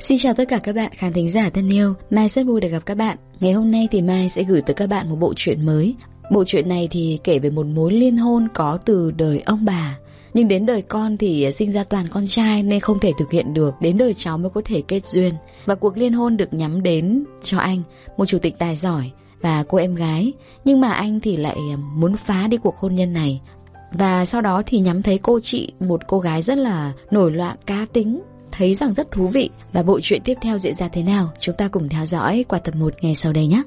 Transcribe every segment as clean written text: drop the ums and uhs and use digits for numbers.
Xin chào tất cả các bạn khán thính giả thân yêu. Mai rất vui được gặp các bạn. Ngày hôm nay thì Mai sẽ gửi tới các bạn một bộ truyện mới. Bộ truyện này thì kể về một mối liên hôn có từ đời ông bà, nhưng đến đời con thì sinh ra toàn con trai nên không thể thực hiện được. Đến đời cháu mới có thể kết duyên. Và cuộc liên hôn được nhắm đến cho anh, một chủ tịch tài giỏi và cô em gái. Nhưng mà anh thì lại muốn phá đi cuộc hôn nhân này. Và sau đó thì nhắm thấy cô chị, một cô gái rất là nổi loạn, cá tính, thấy rằng rất thú vị. Và bộ truyện tiếp theo diễn ra thế nào, chúng ta cùng theo dõi qua tập 1 ngay sau đây nhé.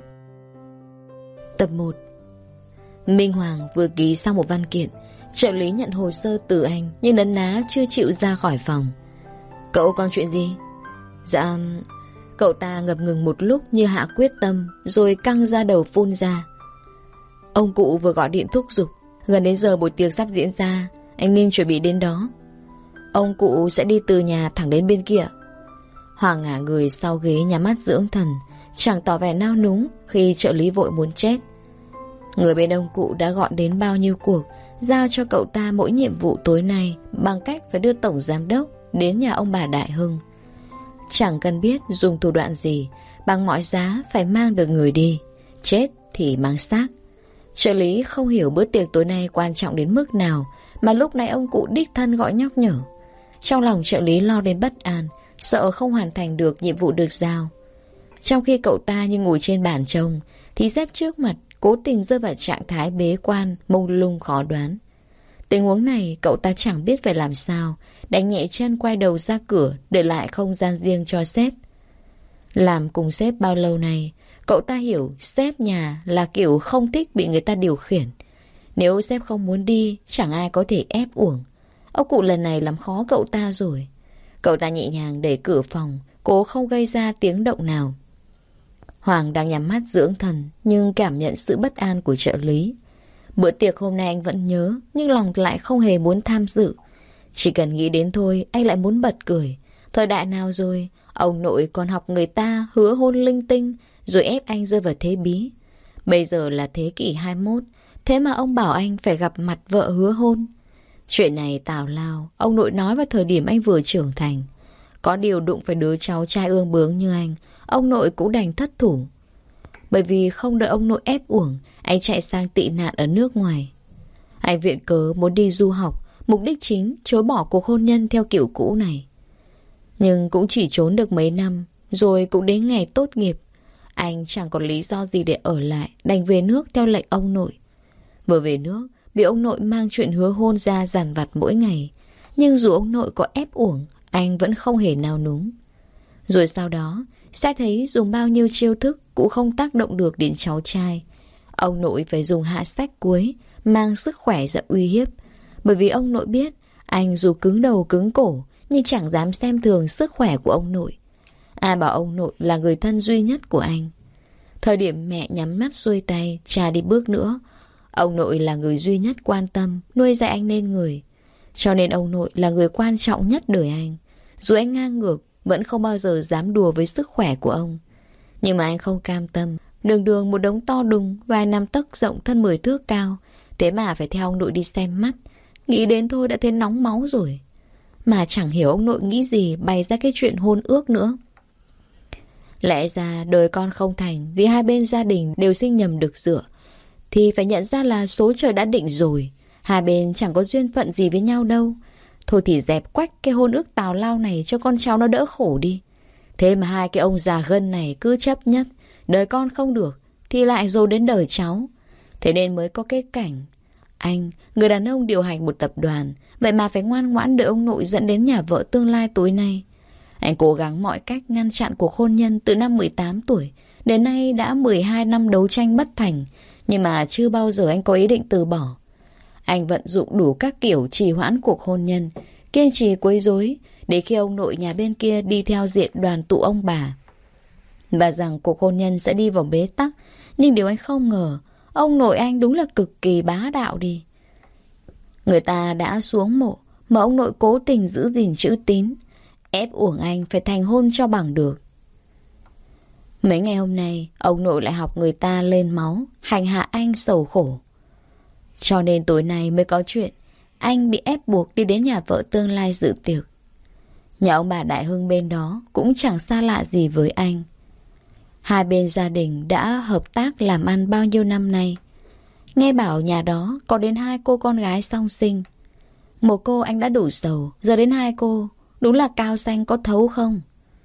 Tập 1. Minh Hoàng vừa ký xong một văn kiện. Trợ lý nhận hồ sơ từ anh nhưng nấn ná chưa chịu ra khỏi phòng. Cậu còn chuyện gì? Dạ... Cậu ta ngập ngừng một lúc như hạ quyết tâm, rồi căng ra đầu phun ra. Ông cụ vừa gọi điện thúc giục. Gần đến giờ buổi tiệc sắp diễn ra, anh nên chuẩn bị đến đó. Ông cụ sẽ đi từ nhà thẳng đến bên kia. Hoàng ngả người sau ghế nhắm mắt dưỡng thần, chẳng tỏ vẻ nao núng khi trợ lý vội muốn chết. Người bên ông cụ đã gọi đến bao nhiêu cuộc, giao cho cậu ta mỗi nhiệm vụ tối nay bằng cách phải đưa tổng giám đốc đến nhà ông bà Đại Hưng. Chẳng cần biết dùng thủ đoạn gì, bằng mọi giá phải mang được người đi, chết thì mang xác. Trợ lý không hiểu bữa tiệc tối nay quan trọng đến mức nào mà lúc này ông cụ đích thân gọi nhắc nhở. Trong lòng trợ lý lo đến bất an, sợ không hoàn thành được nhiệm vụ được giao. Trong khi cậu ta như ngồi trên bàn trông, thì sếp trước mặt cố tình rơi vào trạng thái bế quan, mông lung khó đoán. Tình huống này cậu ta chẳng biết phải làm sao, đánh nhẹ chân quay đầu ra cửa, để lại không gian riêng cho sếp. Làm cùng sếp bao lâu nay, cậu ta hiểu sếp nhà là kiểu không thích bị người ta điều khiển. Nếu sếp không muốn đi, chẳng ai có thể ép uổng. Ông cụ lần này làm khó cậu ta rồi. Cậu ta nhẹ nhàng đẩy cửa phòng, cố không gây ra tiếng động nào. Hoàng đang nhắm mắt dưỡng thần, nhưng cảm nhận sự bất an của trợ lý. Bữa tiệc hôm nay anh vẫn nhớ, nhưng lòng lại không hề muốn tham dự. Chỉ cần nghĩ đến thôi, anh lại muốn bật cười. Thời đại nào rồi, ông nội còn học người ta hứa hôn linh tinh, rồi ép anh rơi vào thế bí. Bây giờ là thế kỷ 21, thế mà ông bảo anh phải gặp mặt vợ hứa hôn. Chuyện này tào lao, ông nội nói vào thời điểm anh vừa trưởng thành. Có điều đụng phải đứa cháu trai ương bướng như anh, ông nội cũng đành thất thủ. Bởi vì không đợi ông nội ép uổng, anh chạy sang tị nạn ở nước ngoài. Anh viện cớ muốn đi du học, mục đích chính chối bỏ cuộc hôn nhân theo kiểu cũ này. Nhưng cũng chỉ trốn được mấy năm, rồi cũng đến ngày tốt nghiệp. Anh chẳng còn lý do gì để ở lại, đành về nước theo lệnh ông nội. Vừa về nước, bị ông nội mang chuyện hứa hôn ra dằn vặt mỗi ngày. Nhưng dù ông nội có ép uổng, anh vẫn không hề nao núng. Rồi sau đó, sẽ thấy dùng bao nhiêu chiêu thức cũng không tác động được đến cháu trai. Ông nội phải dùng hạ sách cuối, mang sức khỏe ra uy hiếp. Bởi vì ông nội biết, anh dù cứng đầu cứng cổ, nhưng chẳng dám xem thường sức khỏe của ông nội. Ai bảo ông nội là người thân duy nhất của anh. Thời điểm mẹ nhắm mắt xuôi tay, cha đi bước nữa, ông nội là người duy nhất quan tâm, nuôi dạy anh nên người. Cho nên ông nội là người quan trọng nhất đời anh. Dù anh ngang ngược, vẫn không bao giờ dám đùa với sức khỏe của ông. Nhưng mà anh không cam tâm. Đường đường một đống to đùng, vài năm tấc rộng thân 10 thước cao, thế mà phải theo ông nội đi xem mắt. Nghĩ đến thôi đã thấy nóng máu rồi. Mà chẳng hiểu ông nội nghĩ gì bày ra cái chuyện hôn ước nữa. Lẽ ra đời con không thành vì hai bên gia đình đều sinh nhầm đực dựa, thì phải nhận ra là số trời đã định rồi. Hai bên chẳng có duyên phận gì với nhau đâu. Thôi thì dẹp quách cái hôn ước tào lao này cho con cháu nó đỡ khổ đi. Thế mà hai cái ông già gân này cứ chấp nhất đời con không được thì lại rồi đến đời cháu. Thế nên mới có cái cảnh anh, người đàn ông điều hành một tập đoàn, vậy mà phải ngoan ngoãn đợi ông nội dẫn đến nhà vợ tương lai tối nay. Anh cố gắng mọi cách ngăn chặn cuộc hôn nhân từ năm 18 tuổi. Đến nay đã 12 năm đấu tranh bất thành, nhưng mà chưa bao giờ anh có ý định từ bỏ. Anh vận dụng đủ các kiểu trì hoãn cuộc hôn nhân, kiên trì quấy rối, để khi ông nội nhà bên kia đi theo diện đoàn tụ ông bà, và rằng cuộc hôn nhân sẽ đi vào bế tắc. Nhưng điều anh không ngờ, ông nội anh đúng là cực kỳ bá đạo đi. Người ta đã xuống mộ, mà ông nội cố tình giữ gìn chữ tín, ép uổng anh phải thành hôn cho bằng được. Mấy ngày hôm nay, ông nội lại học người ta lên máu, hành hạ anh sầu khổ. Cho nên tối nay mới có chuyện anh bị ép buộc đi đến nhà vợ tương lai dự tiệc. Nhà ông bà Đại Hưng bên đó cũng chẳng xa lạ gì với anh. Hai bên gia đình đã hợp tác làm ăn bao nhiêu năm nay. Nghe bảo nhà đó có đến 2 cô con gái song sinh. Một cô anh đã đủ sầu, giờ đến 2 cô, đúng là cao xanh có thấu không?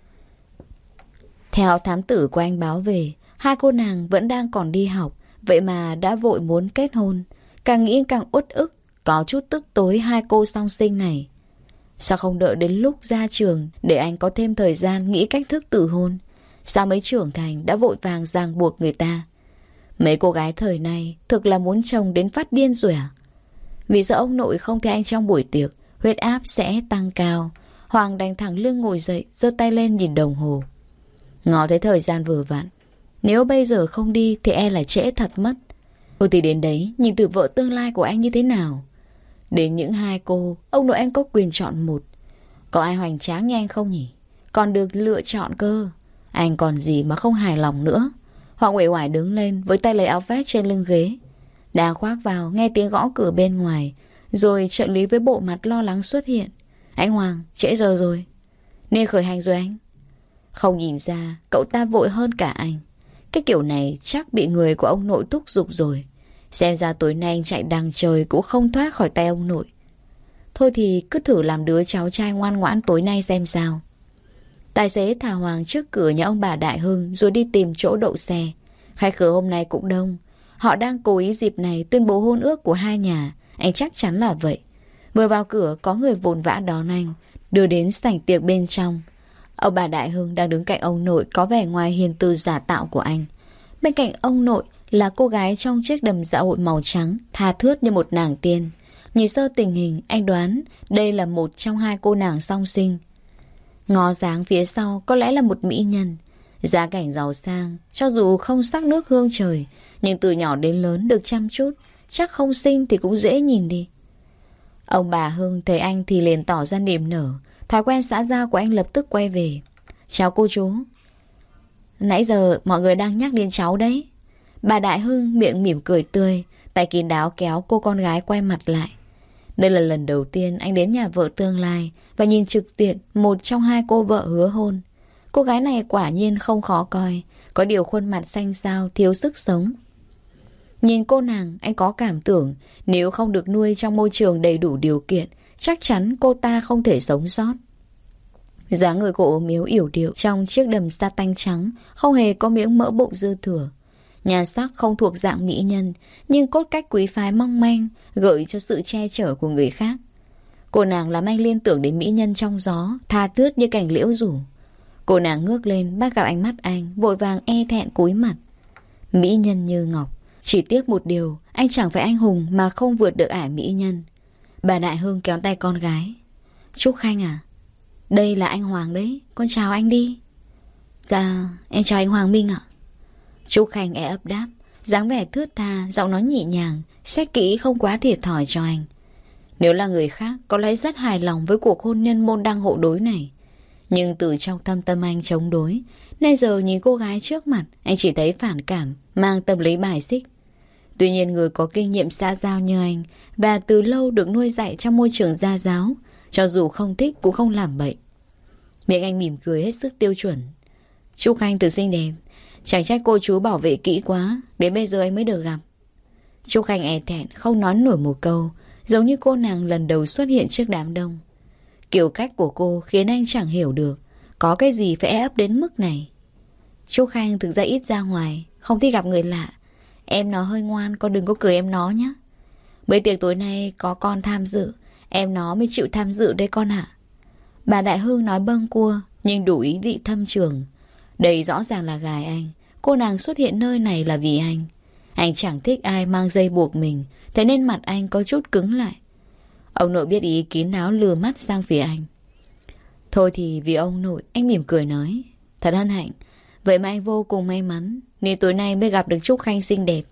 Theo thám tử của anh báo về, 2 cô nàng vẫn đang còn đi học, vậy mà đã vội muốn kết hôn. Càng nghĩ càng uất ức, có chút tức tối 2 cô song sinh này. Sao không đợi đến lúc ra trường để anh có thêm thời gian nghĩ cách thức từ hôn? Sao mới trưởng thành đã vội vàng ràng buộc người ta? Mấy cô gái thời này thực là muốn chồng đến phát điên rồi à? Vì sợ ông nội không thấy anh trong buổi tiệc, huyết áp sẽ tăng cao. Hoàng đành thẳng lưng ngồi dậy, giơ tay lên nhìn đồng hồ. Ngó thấy thời gian vừa vặn. Nếu bây giờ không đi thì e là trễ thật mất. Thì đến đấy nhìn từ vợ tương lai của anh như thế nào? Đến những 2 cô, ông nội anh có quyền chọn một. Có ai hoành tráng như anh không nhỉ? Còn được lựa chọn cơ. Anh còn gì mà không hài lòng nữa. Hoàng uể oải đứng lên với tay lấy áo vest trên lưng ghế. Đang khoác vào nghe tiếng gõ cửa bên ngoài. Rồi trợ lý với bộ mặt lo lắng xuất hiện. Anh Hoàng, trễ giờ rồi. Nên khởi hành rồi anh. Không nhìn ra cậu ta vội hơn cả anh. Cái kiểu này chắc bị người của ông nội thúc giục rồi. Xem ra tối nay anh chạy đằng trời cũng không thoát khỏi tay ông nội. Thôi thì cứ thử làm đứa cháu trai ngoan ngoãn tối nay xem sao. Tài xế thả Hoàng trước cửa nhà ông bà Đại Hưng rồi đi tìm chỗ đậu xe. Khách khứa hôm nay cũng đông. Họ đang cố ý dịp này tuyên bố hôn ước của 2 nhà. Anh chắc chắn là vậy. Vừa vào cửa có người vồn vã đón anh, đưa đến sảnh tiệc bên trong. Ông bà Đại Hưng đang đứng cạnh ông nội có vẻ ngoài hiền từ giả tạo của anh. Bên cạnh ông nội là cô gái trong chiếc đầm dạ hội màu trắng, tha thướt như một nàng tiên. Nhìn sơ tình hình, anh đoán đây là một trong 2 cô nàng song sinh. Ngó dáng phía sau có lẽ là một mỹ nhân. Gia cảnh giàu sang, cho dù không sắc nước hương trời, nhưng từ nhỏ đến lớn được chăm chút, chắc không xinh thì cũng dễ nhìn đi. Ông bà Hưng thấy anh thì liền tỏ ra niềm nở. Thói quen xã giao của anh lập tức quay về. Chào cô chú. Nãy giờ mọi người đang nhắc đến cháu đấy. Bà Đại Hưng miệng mỉm cười tươi, tay kín đáo kéo cô con gái quay mặt lại. Đây là lần đầu tiên anh đến nhà vợ tương lai và nhìn trực diện một trong 2 cô vợ hứa hôn. Cô gái này quả nhiên không khó coi, có điều khuôn mặt xanh xao thiếu sức sống. Nhìn cô nàng, anh có cảm tưởng nếu không được nuôi trong môi trường đầy đủ điều kiện, chắc chắn cô ta không thể sống sót. Dáng người cô ốm yếu yểu điệu trong chiếc đầm sa tanh trắng, không hề có miếng mỡ bụng dư thừa. Nhan sắc không thuộc dạng mỹ nhân, nhưng cốt cách quý phái mong manh, gợi cho sự che chở của người khác. Cô nàng làm anh liên tưởng đến mỹ nhân trong gió, tha thướt như cành liễu rủ. Cô nàng ngước lên bắt gặp ánh mắt anh, vội vàng e thẹn cúi mặt. Mỹ nhân như ngọc, chỉ tiếc một điều, anh chẳng phải anh hùng mà không vượt được ải mỹ nhân. Bà Đại Hưng kéo tay con gái. Trúc Khanh à, đây là anh Hoàng đấy, con chào anh đi. Dạ, em chào anh Hoàng Minh ạ. Trúc Khanh e ấp đáp, dáng vẻ thướt tha, giọng nói nhẹ nhàng, xét kỹ không quá thiệt thòi cho anh. Nếu là người khác, có lẽ rất hài lòng với cuộc hôn nhân môn đăng hộ đối này. Nhưng từ trong thâm tâm anh chống đối, nay giờ nhìn cô gái trước mặt, anh chỉ thấy phản cảm, mang tâm lý bài xích. Tuy nhiên người có kinh nghiệm xã giao như anh và từ lâu được nuôi dạy trong môi trường gia giáo, cho dù không thích cũng không làm bậy. Miệng anh mỉm cười hết sức tiêu chuẩn. Trúc Khanh từ xinh đẹp, chẳng trách cô chú bảo vệ kỹ quá, đến bây giờ anh mới được gặp. Trúc Khanh e thẹn không nói nổi một câu, giống như cô nàng lần đầu xuất hiện trước đám đông. Kiểu cách của cô khiến anh chẳng hiểu được có cái gì phải e ấp đến mức này. Trúc Khanh thực ra ít ra ngoài, không thích gặp người lạ. Em nó hơi ngoan, con đừng có cười em nó nhé. Bữa tiệc tối nay có con tham dự, em nó mới chịu tham dự đây con ạ. Bà Đại Hưng nói bâng cua nhưng đủ ý vị thâm trường. Đây rõ ràng là gài anh. Cô nàng xuất hiện nơi này là vì anh. Anh chẳng thích ai mang dây buộc mình, thế nên mặt anh có chút cứng lại. Ông nội biết ý kín đáo lừa mắt sang phía anh. Thôi thì vì ông nội, anh mỉm cười nói. Thật hân hạnh. Vậy mà anh vô cùng may mắn nên tối nay mới gặp được Trúc Khanh xinh đẹp.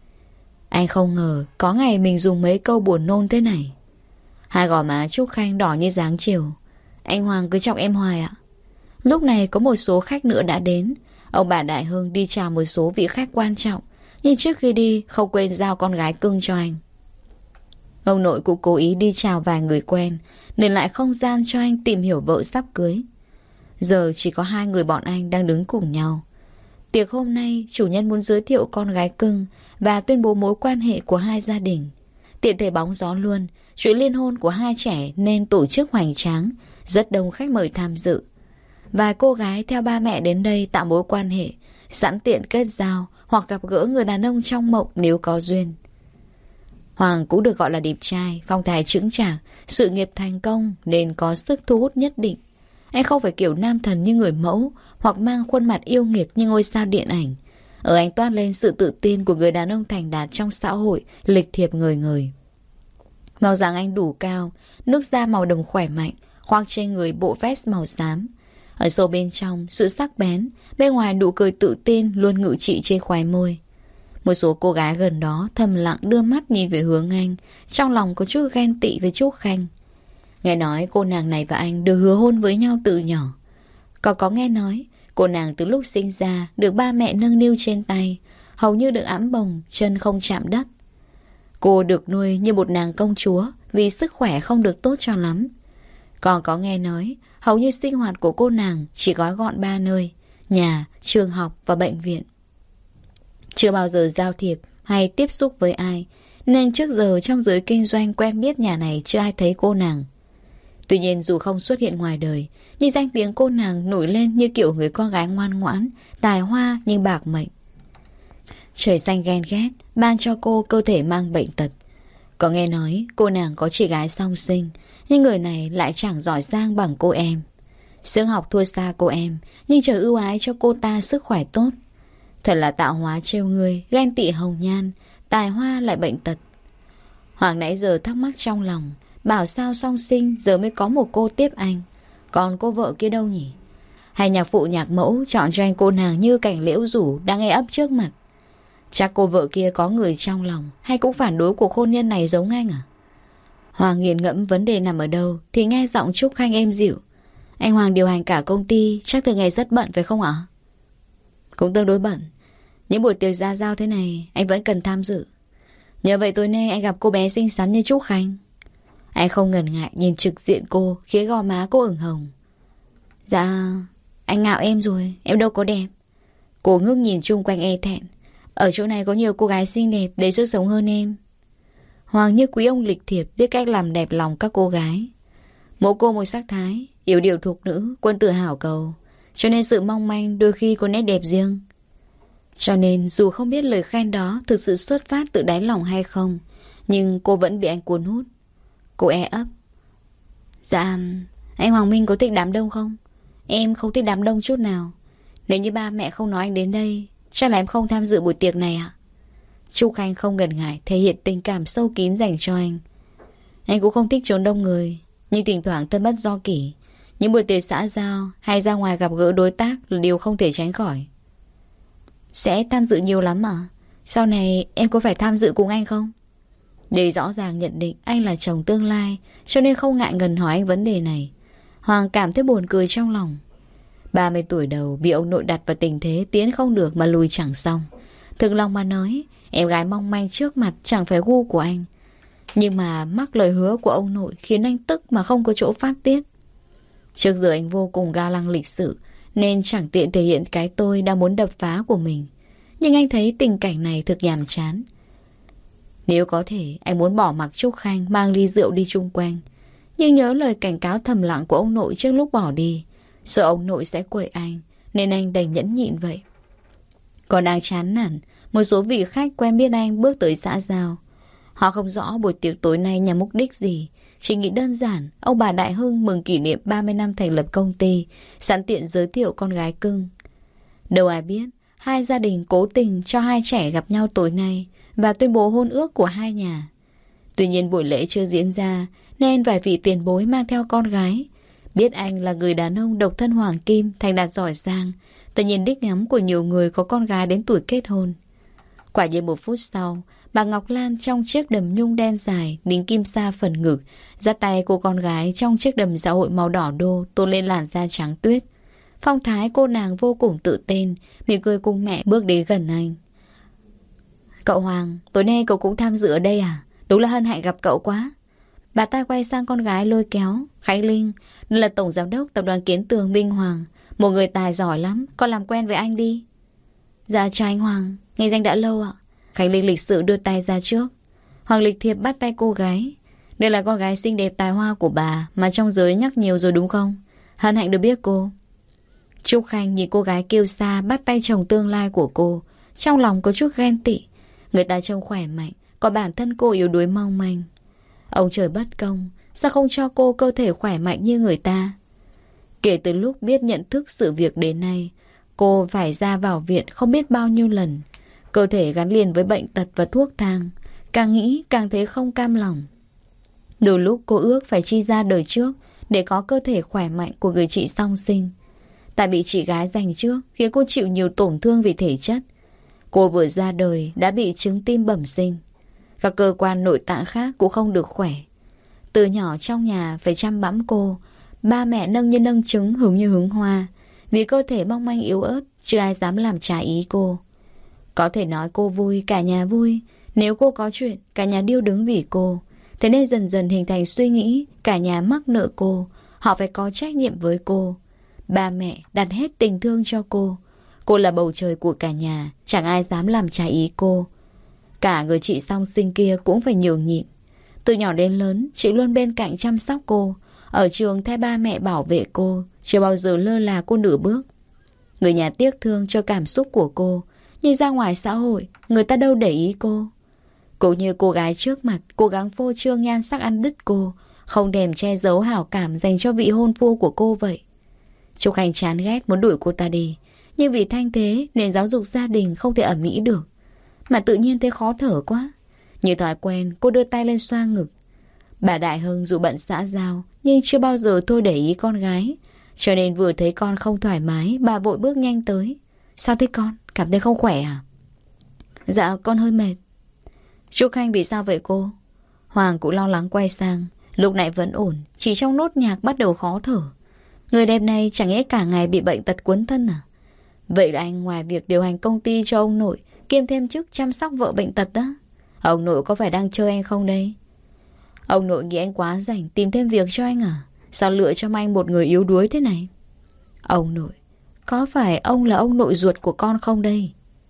Anh không ngờ có ngày mình dùng mấy câu buồn nôn thế này. Hai gò má Trúc Khanh đỏ như dáng chiều. Anh Hoàng cứ chọc em hoài ạ. Lúc này có một số khách nữa đã đến. Ông bà Đại Hưng đi chào một số vị khách quan trọng, nhưng trước khi đi không quên giao con gái cưng cho anh. Ông nội cũng cố ý đi chào vài người quen, nên lại không gian cho anh tìm hiểu vợ sắp cưới. Giờ chỉ có hai người bọn anh đang đứng cùng nhau. Tiệc hôm nay, chủ nhân muốn giới thiệu con gái cưng và tuyên bố mối quan hệ của hai gia đình. Tiện thể bóng gió luôn, chuyện liên hôn của hai trẻ nên tổ chức hoành tráng, rất đông khách mời tham dự. Vài cô gái theo ba mẹ đến đây tạo mối quan hệ, sẵn tiện kết giao hoặc gặp gỡ người đàn ông trong mộng nếu có duyên. Hoàng cũng được gọi là đẹp trai, phong thái chững chạc, sự nghiệp thành công nên có sức thu hút nhất định. Anh không phải kiểu nam thần như người mẫu hoặc mang khuôn mặt yêu nghiệt như ngôi sao điện ảnh. Ở anh toát lên sự tự tin của người đàn ông thành đạt trong xã hội, lịch thiệp ngời ngời. Màu dáng anh đủ cao, nước da màu đồng khỏe mạnh, khoác trên người bộ vest màu xám. Ở sâu bên trong, sự sắc bén, bên ngoài nụ cười tự tin luôn ngự trị trên khóe môi. Một số cô gái gần đó thầm lặng đưa mắt nhìn về hướng anh, trong lòng có chút ghen tị với Trúc Khanh. Nghe nói cô nàng này và anh được hứa hôn với nhau từ nhỏ. Còn có nghe nói cô nàng từ lúc sinh ra được ba mẹ nâng niu trên tay, hầu như được ẵm bồng, chân không chạm đất. Cô được nuôi như một nàng công chúa vì sức khỏe không được tốt cho lắm. Còn có nghe nói hầu như sinh hoạt của cô nàng chỉ gói gọn 3 nơi: nhà, trường học và bệnh viện. Chưa bao giờ giao thiệp hay tiếp xúc với ai, nên trước giờ trong giới kinh doanh quen biết nhà này chưa ai thấy cô nàng. Tuy nhiên dù không xuất hiện ngoài đời, nhưng danh tiếng cô nàng nổi lên như kiểu người con gái ngoan ngoãn, tài hoa nhưng bạc mệnh. Trời xanh ghen ghét, ban cho cô cơ thể mang bệnh tật. Có nghe nói cô nàng có chị gái song sinh, nhưng người này lại chẳng giỏi giang bằng cô em. Sướng học thua xa cô em, nhưng trời ưu ái cho cô ta sức khỏe tốt. Thật là tạo hóa trêu người, ghen tị hồng nhan, tài hoa lại bệnh tật. Hoàng nãy giờ thắc mắc trong lòng, bảo sao song sinh giờ mới có một cô tiếp anh. Còn cô vợ kia đâu nhỉ? Hay nhạc phụ nhạc mẫu chọn cho anh cô nàng như cảnh liễu rủ đang e ấp trước mặt? Chắc cô vợ kia có người trong lòng, hay cũng phản đối cuộc hôn nhân này giống anh à? Hoàng nghiền ngẫm vấn đề nằm ở đâu thì nghe giọng Trúc Khanh êm dịu. Anh Hoàng điều hành cả công ty, chắc thường ngày rất bận phải không ạ? Cũng tương đối bận. Những buổi tiệc ra giao thế này anh vẫn cần tham dự. Nhờ vậy tối nay anh gặp cô bé xinh xắn như Trúc Khanh. Anh không ngần ngại nhìn trực diện cô, khiến gò má cô ửng hồng. Dạ, anh ngạo em rồi, em đâu có đẹp. Cô ngước nhìn chung quanh e thẹn. Ở chỗ này có nhiều cô gái xinh đẹp đầy sức sống hơn em. Hoàng như quý ông lịch thiệp, biết cách làm đẹp lòng các cô gái. Mỗi cô một sắc thái, yếu điệu thục nữ, quân tử hảo cầu. Cho nên sự mong manh đôi khi có nét đẹp riêng. Cho nên dù không biết lời khen đó thực sự xuất phát từ đáy lòng hay không, nhưng cô vẫn bị anh cuốn hút. Cô e ấp. Dạ, anh Hoàng Minh có thích đám đông không? Em không thích đám đông chút nào. Nếu như ba mẹ không nói anh đến đây, chắc là em không tham dự buổi tiệc này ạ. Trúc Khanh không ngần ngại thể hiện tình cảm sâu kín dành cho anh. Anh cũng không thích trốn đông người, nhưng thỉnh thoảng thân bất do kỷ. Những buổi tiệc xã giao hay ra ngoài gặp gỡ đối tác là điều không thể tránh khỏi. Sẽ tham dự nhiều lắm à? Sau này em có phải tham dự cùng anh không? Để rõ ràng nhận định anh là chồng tương lai, cho nên không ngại ngần hỏi anh vấn đề này. Hoàng cảm thấy buồn cười trong lòng. 30 tuổi đầu bị ông nội đặt vào tình thế tiến không được mà lùi chẳng xong. Thực lòng mà nói, em gái mong manh trước mặt chẳng phải gu của anh. Nhưng mà mắc lời hứa của ông nội khiến anh tức mà không có chỗ phát tiết. Trước giờ anh vô cùng ga lăng lịch sự, nên chẳng tiện thể hiện cái tôi đang muốn đập phá của mình. Nhưng anh thấy tình cảnh này thực nhàm chán. Nếu có thể, anh muốn bỏ mặc Trúc Khanh mang ly rượu đi chung quanh. Nhưng nhớ lời cảnh cáo thầm lặng của ông nội trước lúc bỏ đi, sợ ông nội sẽ quậy anh, nên anh đành nhẫn nhịn vậy. Còn đang chán nản, một số vị khách quen biết anh bước tới xã giao. Họ không rõ buổi tiệc tối nay nhằm mục đích gì, chỉ nghĩ đơn giản ông bà Đại Hưng mừng kỷ niệm 30 năm thành lập công ty, sẵn tiện giới thiệu con gái cưng. Đâu ai biết, hai gia đình cố tình cho hai trẻ gặp nhau tối nay và tuyên bố hôn ước của hai nhà. Tuy nhiên buổi lễ chưa diễn ra, nên vài vị tiền bối mang theo con gái. Biết anh là người đàn ông độc thân hoàng kim, thành đạt giỏi giang, tự nhiên đích ngắm của nhiều người có con gái đến tuổi kết hôn. Quả nhiên 1 phút sau, bà Ngọc Lan trong chiếc đầm nhung đen dài, đính kim sa phần ngực, dắt tay cô con gái trong chiếc đầm dạ hội màu đỏ đô tôn lên làn da trắng tuyết. Phong thái cô nàng vô cùng tự tin, mỉm cười cùng mẹ bước đến gần anh. Cậu Hoàng, tối nay cậu cũng tham dự ở đây à? Đúng là hân hạnh gặp cậu quá. Bà ta quay sang con gái lôi kéo. Khánh Linh, đây là tổng giám đốc tập đoàn Kiến Tường Minh Hoàng, một người tài giỏi lắm, con làm quen với anh đi. Dạ chào anh Hoàng, nghe danh đã lâu ạ. Khánh Linh lịch sự đưa tay ra trước. Hoàng lịch thiệp bắt tay cô gái. Đây là con gái xinh đẹp tài hoa của bà mà trong giới nhắc nhiều rồi đúng không? Hân hạnh được biết cô. Trúc Khanh nhìn cô gái kiêu sa bắt tay chồng tương lai của cô, trong lòng có chút ghen tị. Người ta trông khỏe mạnh, còn bản thân cô yếu đuối mong manh. Ông trời bất công, sao không cho cô cơ thể khỏe mạnh như người ta? Kể từ lúc biết nhận thức sự việc đến nay, cô phải ra vào viện không biết bao nhiêu lần. Cơ thể gắn liền với bệnh tật và thuốc thang, càng nghĩ càng thấy không cam lòng. Đôi lúc cô ước phải chi ra đời trước để có cơ thể khỏe mạnh của người chị song sinh. Tại bị chị gái giành trước khiến cô chịu nhiều tổn thương vì thể chất. Cô vừa ra đời đã bị chứng tim bẩm sinh. Các cơ quan nội tạng khác cũng không được khỏe. Từ nhỏ trong nhà phải chăm bẵm cô, ba mẹ nâng như nâng trứng hứng như hứng hoa. Vì cơ thể mong manh yếu ớt, chưa ai dám làm trái ý cô. Có thể nói cô vui, cả nhà vui. Nếu cô có chuyện, cả nhà điêu đứng vì cô. Thế nên dần dần hình thành suy nghĩ cả nhà mắc nợ cô, họ phải có trách nhiệm với cô. Ba mẹ đặt hết tình thương cho cô. Cô là bầu trời của cả nhà, chẳng ai dám làm trái ý cô. Cả người chị song sinh kia cũng phải nhường nhịn. Từ nhỏ đến lớn, chị luôn bên cạnh chăm sóc cô. Ở trường thay ba mẹ bảo vệ cô, chưa bao giờ lơ là cô nửa bước. Người nhà tiếc thương cho cảm xúc của cô, nhưng ra ngoài xã hội, người ta đâu để ý cô. Cũng như cô gái trước mặt, cố gắng phô trương nhan sắc ăn đứt cô, không thèm che giấu hảo cảm dành cho vị hôn phu của cô vậy. Trúc Khanh chán ghét muốn đuổi cô ta đi, nhưng vì thanh thế nên giáo dục gia đình không thể ầm ĩ được. Mà tự nhiên thấy khó thở quá. Như thói quen, cô đưa tay lên xoa ngực. Bà Đại Hưng dù bận xã giao nhưng chưa bao giờ thôi để ý con gái. Cho nên vừa thấy con không thoải mái, bà vội bước nhanh tới. Sao thế con? Cảm thấy không khỏe à? Dạ con hơi mệt. Trúc Khanh bị sao vậy cô? Hoàng cũng lo lắng quay sang. Lúc này vẫn ổn, chỉ trong nốt nhạc bắt đầu khó thở. Người đẹp này chẳng lẽ cả ngày bị bệnh tật quấn thân à? Vậy là anh ngoài việc điều hành công ty cho ông nội, kiêm thêm chức chăm sóc vợ bệnh tật đó. Ông nội có phải đang chơi anh không đây? Ông nội nghĩ anh quá rảnh tìm thêm việc cho anh à? Sao lựa cho anh một người yếu đuối thế này? Ông nội, có phải ông là ông nội ruột của con không đây?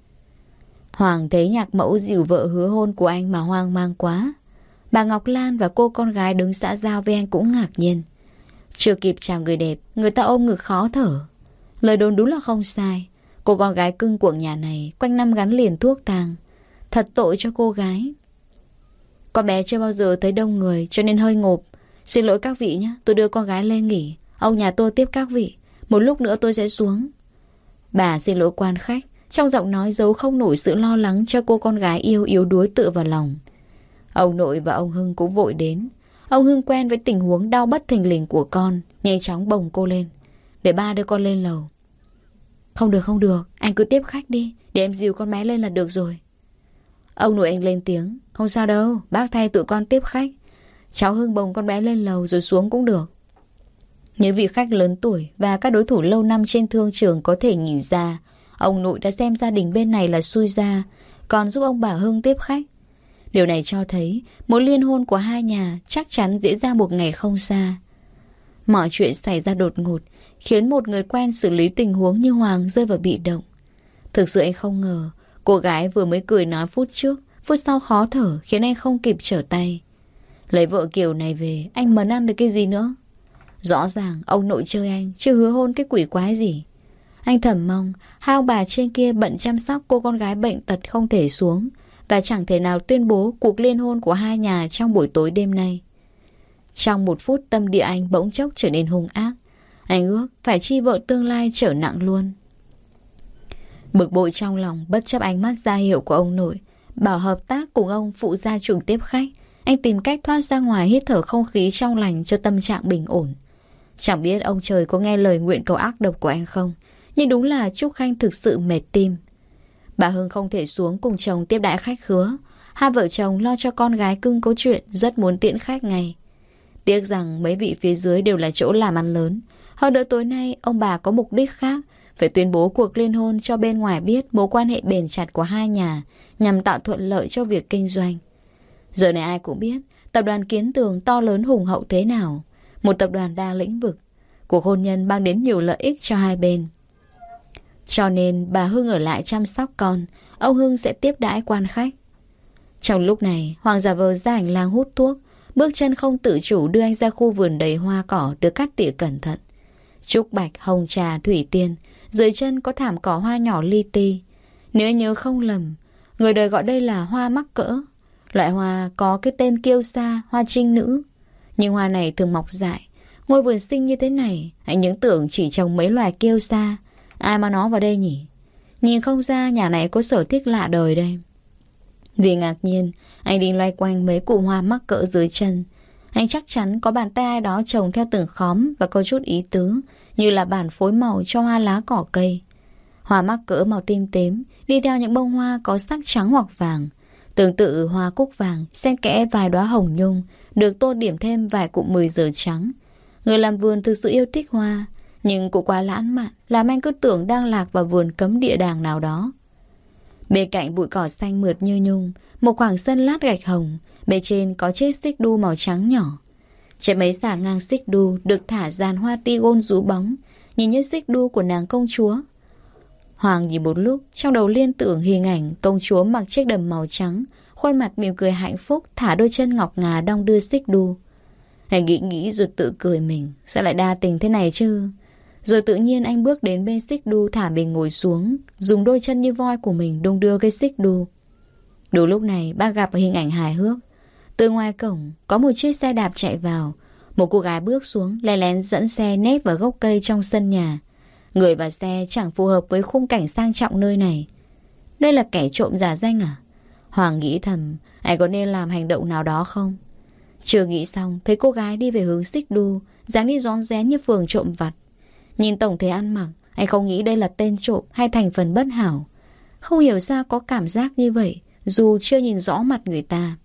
Hoàng thấy nhạc mẫu dìu vợ hứa hôn của anh mà hoang mang quá. Bà Ngọc Lan và cô con gái đứng xã giao với anh cũng ngạc nhiên. Chưa kịp chào người đẹp, người ta ôm ngực khó thở. Lời đồn đúng là không sai. Cô con gái cưng của nhà này quanh năm gắn liền thuốc thang. Thật tội cho cô gái. Con bé chưa bao giờ thấy đông người cho nên hơi ngộp. Xin lỗi các vị nhé, tôi đưa con gái lên nghỉ. Ông nhà tôi tiếp các vị. Một lúc nữa tôi sẽ xuống. Bà xin lỗi quan khách, trong giọng nói giấu không nổi sự lo lắng cho cô con gái yêu yếu đuối tựa vào lòng. Ông nội và ông Hưng cũng vội đến. Ông Hưng quen với tình huống đau bất thình lình của con, nhanh chóng bồng cô lên. Để ba đưa con lên lầu. Không được, anh cứ tiếp khách đi, để em dìu con bé lên là được rồi. Ông nội anh lên tiếng. Không sao đâu, bác thay tụi con tiếp khách. Cháu Hưng bồng con bé lên lầu rồi xuống cũng được. Những vị khách lớn tuổi và các đối thủ lâu năm trên thương trường có thể nhìn ra ông nội đã xem gia đình bên này là xui ra, còn giúp ông bà Hưng tiếp khách. Điều này cho thấy mối liên hôn của hai nhà chắc chắn diễn ra một ngày không xa. Mọi chuyện xảy ra đột ngột khiến một người quen xử lý tình huống như Hoàng rơi vào bị động. Thực sự anh không ngờ cô gái vừa mới cười nói phút trước, phút sau khó thở khiến anh không kịp trở tay. Lấy vợ kiểu này về, anh mần ăn được cái gì nữa? Rõ ràng ông nội chơi anh, chưa hứa hôn cái quỷ quái gì. Anh thầm mong hai ông bà trên kia bận chăm sóc cô con gái bệnh tật không thể xuống và chẳng thể nào tuyên bố cuộc liên hôn của hai nhà trong buổi tối đêm nay. Trong một phút tâm địa anh bỗng chốc trở nên hung ác. Anh ước phải chi vợ tương lai trở nặng luôn. Bực bội trong lòng bất chấp ánh mắt ra hiệu của ông nội bảo hợp tác cùng ông phụ gia chủ tiếp khách, anh tìm cách thoát ra ngoài hít thở không khí trong lành cho tâm trạng bình ổn. Chẳng biết ông trời có nghe lời nguyện cầu ác độc của anh không, nhưng đúng là Trúc Khanh thực sự mệt tim. Bà Hương không thể xuống cùng chồng tiếp đãi khách khứa. Hai vợ chồng lo cho con gái cưng có chuyện, rất muốn tiễn khách ngay. Tiếc rằng mấy vị phía dưới đều là chỗ làm ăn lớn. Hơn nữa tối nay ông bà có mục đích khác, phải tuyên bố cuộc liên hôn cho bên ngoài biết mối quan hệ bền chặt của hai nhà nhằm tạo thuận lợi cho việc kinh doanh. Giờ này ai cũng biết tập đoàn Kiến Tường to lớn hùng hậu thế nào. Một tập đoàn đa lĩnh vực. Cuộc hôn nhân mang đến nhiều lợi ích cho hai bên. Cho nên bà Hưng ở lại chăm sóc con, ông Hưng sẽ tiếp đãi quan khách. Trong lúc này, Hoàng giả vờ ra hành lang hút thuốc, bước chân không tự chủ đưa anh ra khu vườn đầy hoa cỏ được cắt tỉa cẩn thận. Trúc bạch, hồng trà, thủy tiên, dưới chân có thảm cỏ hoa nhỏ li ti. Nếu anh nhớ không lầm, người đời gọi đây là hoa mắc cỡ. Loại hoa có cái tên kiêu sa, hoa trinh nữ. Nhưng hoa này thường mọc dại. Ngôi vườn xinh như thế này, anh những tưởng chỉ trồng mấy loài kiêu sa. Ai mà nó vào đây nhỉ? Nhìn không ra nhà này có sở thích lạ đời đây. Vì ngạc nhiên, anh đi loay quanh mấy cụm hoa mắc cỡ dưới chân. Anh chắc chắn có bàn tay ai đó trồng theo từng khóm và có chút ý tứ, như là bản phối màu cho hoa lá cỏ cây. Hoa mắc cỡ màu tím tím, đi theo những bông hoa có sắc trắng hoặc vàng. Tương tự hoa cúc vàng, xen kẽ vài đóa hồng nhung, được tô điểm thêm vài cụm 10 giờ trắng. Người làm vườn thực sự yêu thích hoa, nhưng cũng quá lãng mạn, làm anh cứ tưởng đang lạc vào vườn cấm địa đàng nào đó. Bên cạnh bụi cỏ xanh mượt như nhung, một khoảng sân lát gạch hồng, bên trên có chiếc xích đu màu trắng nhỏ. Trên mấy xà ngang xích đu được thả dàn hoa tigon rú bóng, nhìn như xích đu của nàng công chúa. Hoàng nhìn một lúc, trong đầu liên tưởng hình ảnh công chúa mặc chiếc đầm màu trắng, khuôn mặt mỉm cười hạnh phúc, thả đôi chân ngọc ngà đong đưa xích đu. Anh nghĩ rồi tự cười mình, sao lại đa tình thế này chứ? Rồi tự nhiên anh bước đến bên xích đu, thả mình ngồi xuống, dùng đôi chân như voi của mình đung đưa cái xích đu. Đúng lúc này bác gặp hình ảnh hài hước. Từ ngoài cổng có một chiếc xe đạp chạy vào. Một cô gái bước xuống, lén lén dẫn xe nép vào gốc cây trong sân nhà. Người và xe chẳng phù hợp với khung cảnh sang trọng nơi này. Đây là kẻ trộm giả danh à? Hoàng nghĩ thầm, anh có nên làm hành động nào đó không? Chưa nghĩ xong, thấy cô gái đi về hướng xích đu, dáng đi rón rén như phường trộm vặt. Nhìn tổng thể ăn mặc, anh không nghĩ đây là tên trộm hay thành phần bất hảo. Không hiểu sao có cảm giác như vậy, dù chưa nhìn rõ mặt người ta.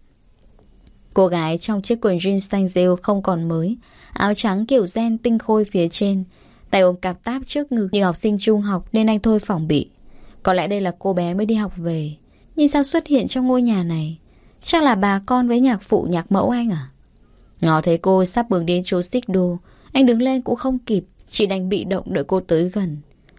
Cô gái trong chiếc quần jean xanh rêu không còn mới, áo trắng kiểu ren tinh khôi phía trên, tay ôm cặp táp trước ngực như học sinh trung học nên anh thôi phỏng bị. Có lẽ đây là cô bé mới đi học về, nhưng sao xuất hiện trong ngôi nhà này? Chắc là bà con với nhạc phụ nhạc mẫu anh à? Ngó thấy cô sắp bước đến chỗ xích đu, anh đứng lên cũng không kịp, chỉ đành bị động đợi cô tới gần.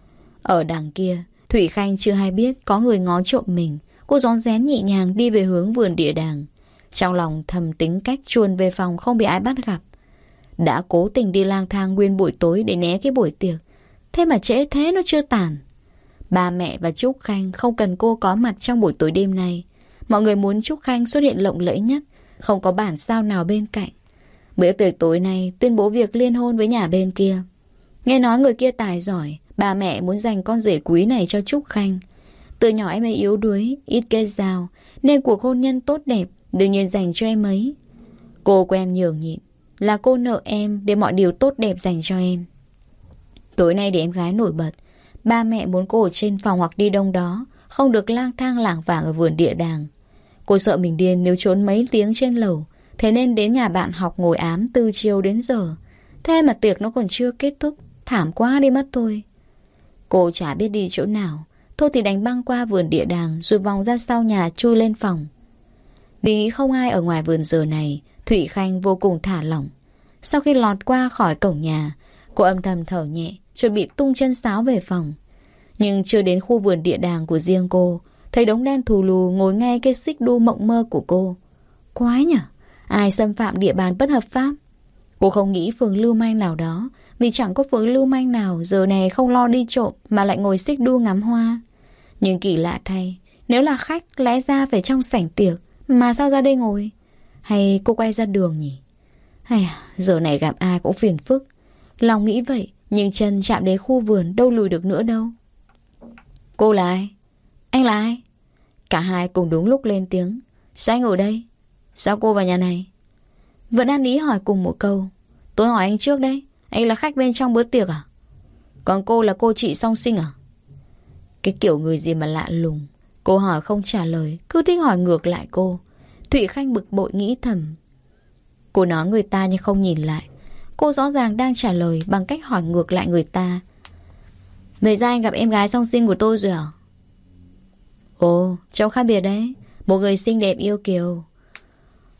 Ở đằng kia, Thủy Khanh chưa hay biết có người ngó trộm mình. Cô rón rén nhẹ nhàng đi về hướng vườn địa đàng, trong lòng thầm tính cách chuồn về phòng không bị ai bắt gặp. Đã cố tình đi lang thang nguyên buổi tối để né cái buổi tiệc, thế mà trễ thế nó chưa tàn. Ba mẹ và Trúc Khanh không cần cô có mặt trong buổi tối đêm nay. Mọi người muốn Trúc Khanh xuất hiện lộng lẫy nhất, không có bản sao nào bên cạnh. Bữa tiệc tối nay tuyên bố việc liên hôn với nhà bên kia. Nghe nói người kia tài giỏi, ba mẹ muốn dành con rể quý này cho Trúc Khanh. Từ nhỏ em ấy yếu đuối, ít kết giao, nên cuộc hôn nhân tốt đẹp đương nhiên dành cho em ấy. Cô quen nhường nhịn, là cô nợ em để mọi điều tốt đẹp dành cho em. Tối nay để em gái nổi bật, ba mẹ muốn cô ở trên phòng hoặc đi đâu đó, không được lang thang lảng vảng ở vườn địa đàng. Cô sợ mình điên nếu trốn mấy tiếng trên lầu, thế nên đến nhà bạn học ngồi ám từ chiều đến giờ. Thế mà tiệc nó còn chưa kết thúc, thảm quá đi mất thôi. Cô chả biết đi chỗ nào, thôi thì đánh băng qua vườn địa đàng rồi vòng ra sau nhà chui lên phòng. Vì nghĩ không ai ở ngoài vườn giờ này, Thủy Khanh vô cùng thả lỏng. Sau khi lọt qua khỏi cổng nhà, cô âm thầm thở nhẹ, chuẩn bị tung chân sáo về phòng. Nhưng chưa đến khu vườn địa đàng của riêng cô, thấy đống đen thù lù ngồi ngay cái xích đu mộng mơ của cô. Quái nhỉ, ai xâm phạm địa bàn bất hợp pháp? Cô không nghĩ phường lưu manh nào đó, vì chẳng có phường lưu manh nào giờ này không lo đi trộm mà lại ngồi xích đu ngắm hoa. Nhưng kỳ lạ thay, nếu là khách lẽ ra phải trong sảnh tiệc, mà sao ra đây ngồi? Hay cô quay ra đường nhỉ? Hay giờ này gặp ai cũng phiền phức. Lòng nghĩ vậy, nhưng chân chạm đến khu vườn đâu lùi được nữa đâu. Cô là ai? Anh là ai? Cả hai cùng đúng lúc lên tiếng. Sao anh ở đây? Sao cô vào nhà này? Vẫn ăn ý hỏi cùng một câu. Tôi hỏi anh trước đấy, anh là khách bên trong bữa tiệc à? Còn cô là cô chị song sinh à? Cái kiểu người gì mà lạ lùng. Cô hỏi không trả lời, cứ thích hỏi ngược lại cô. Thụy Khanh bực bội nghĩ thầm. Cô nói người ta nhưng không nhìn lại. Cô rõ ràng đang trả lời bằng cách hỏi ngược lại người ta. Vậy ra anh gặp em gái song sinh của tôi rồi à? Ồ, trông khác biệt đấy. Một người xinh đẹp yêu kiều.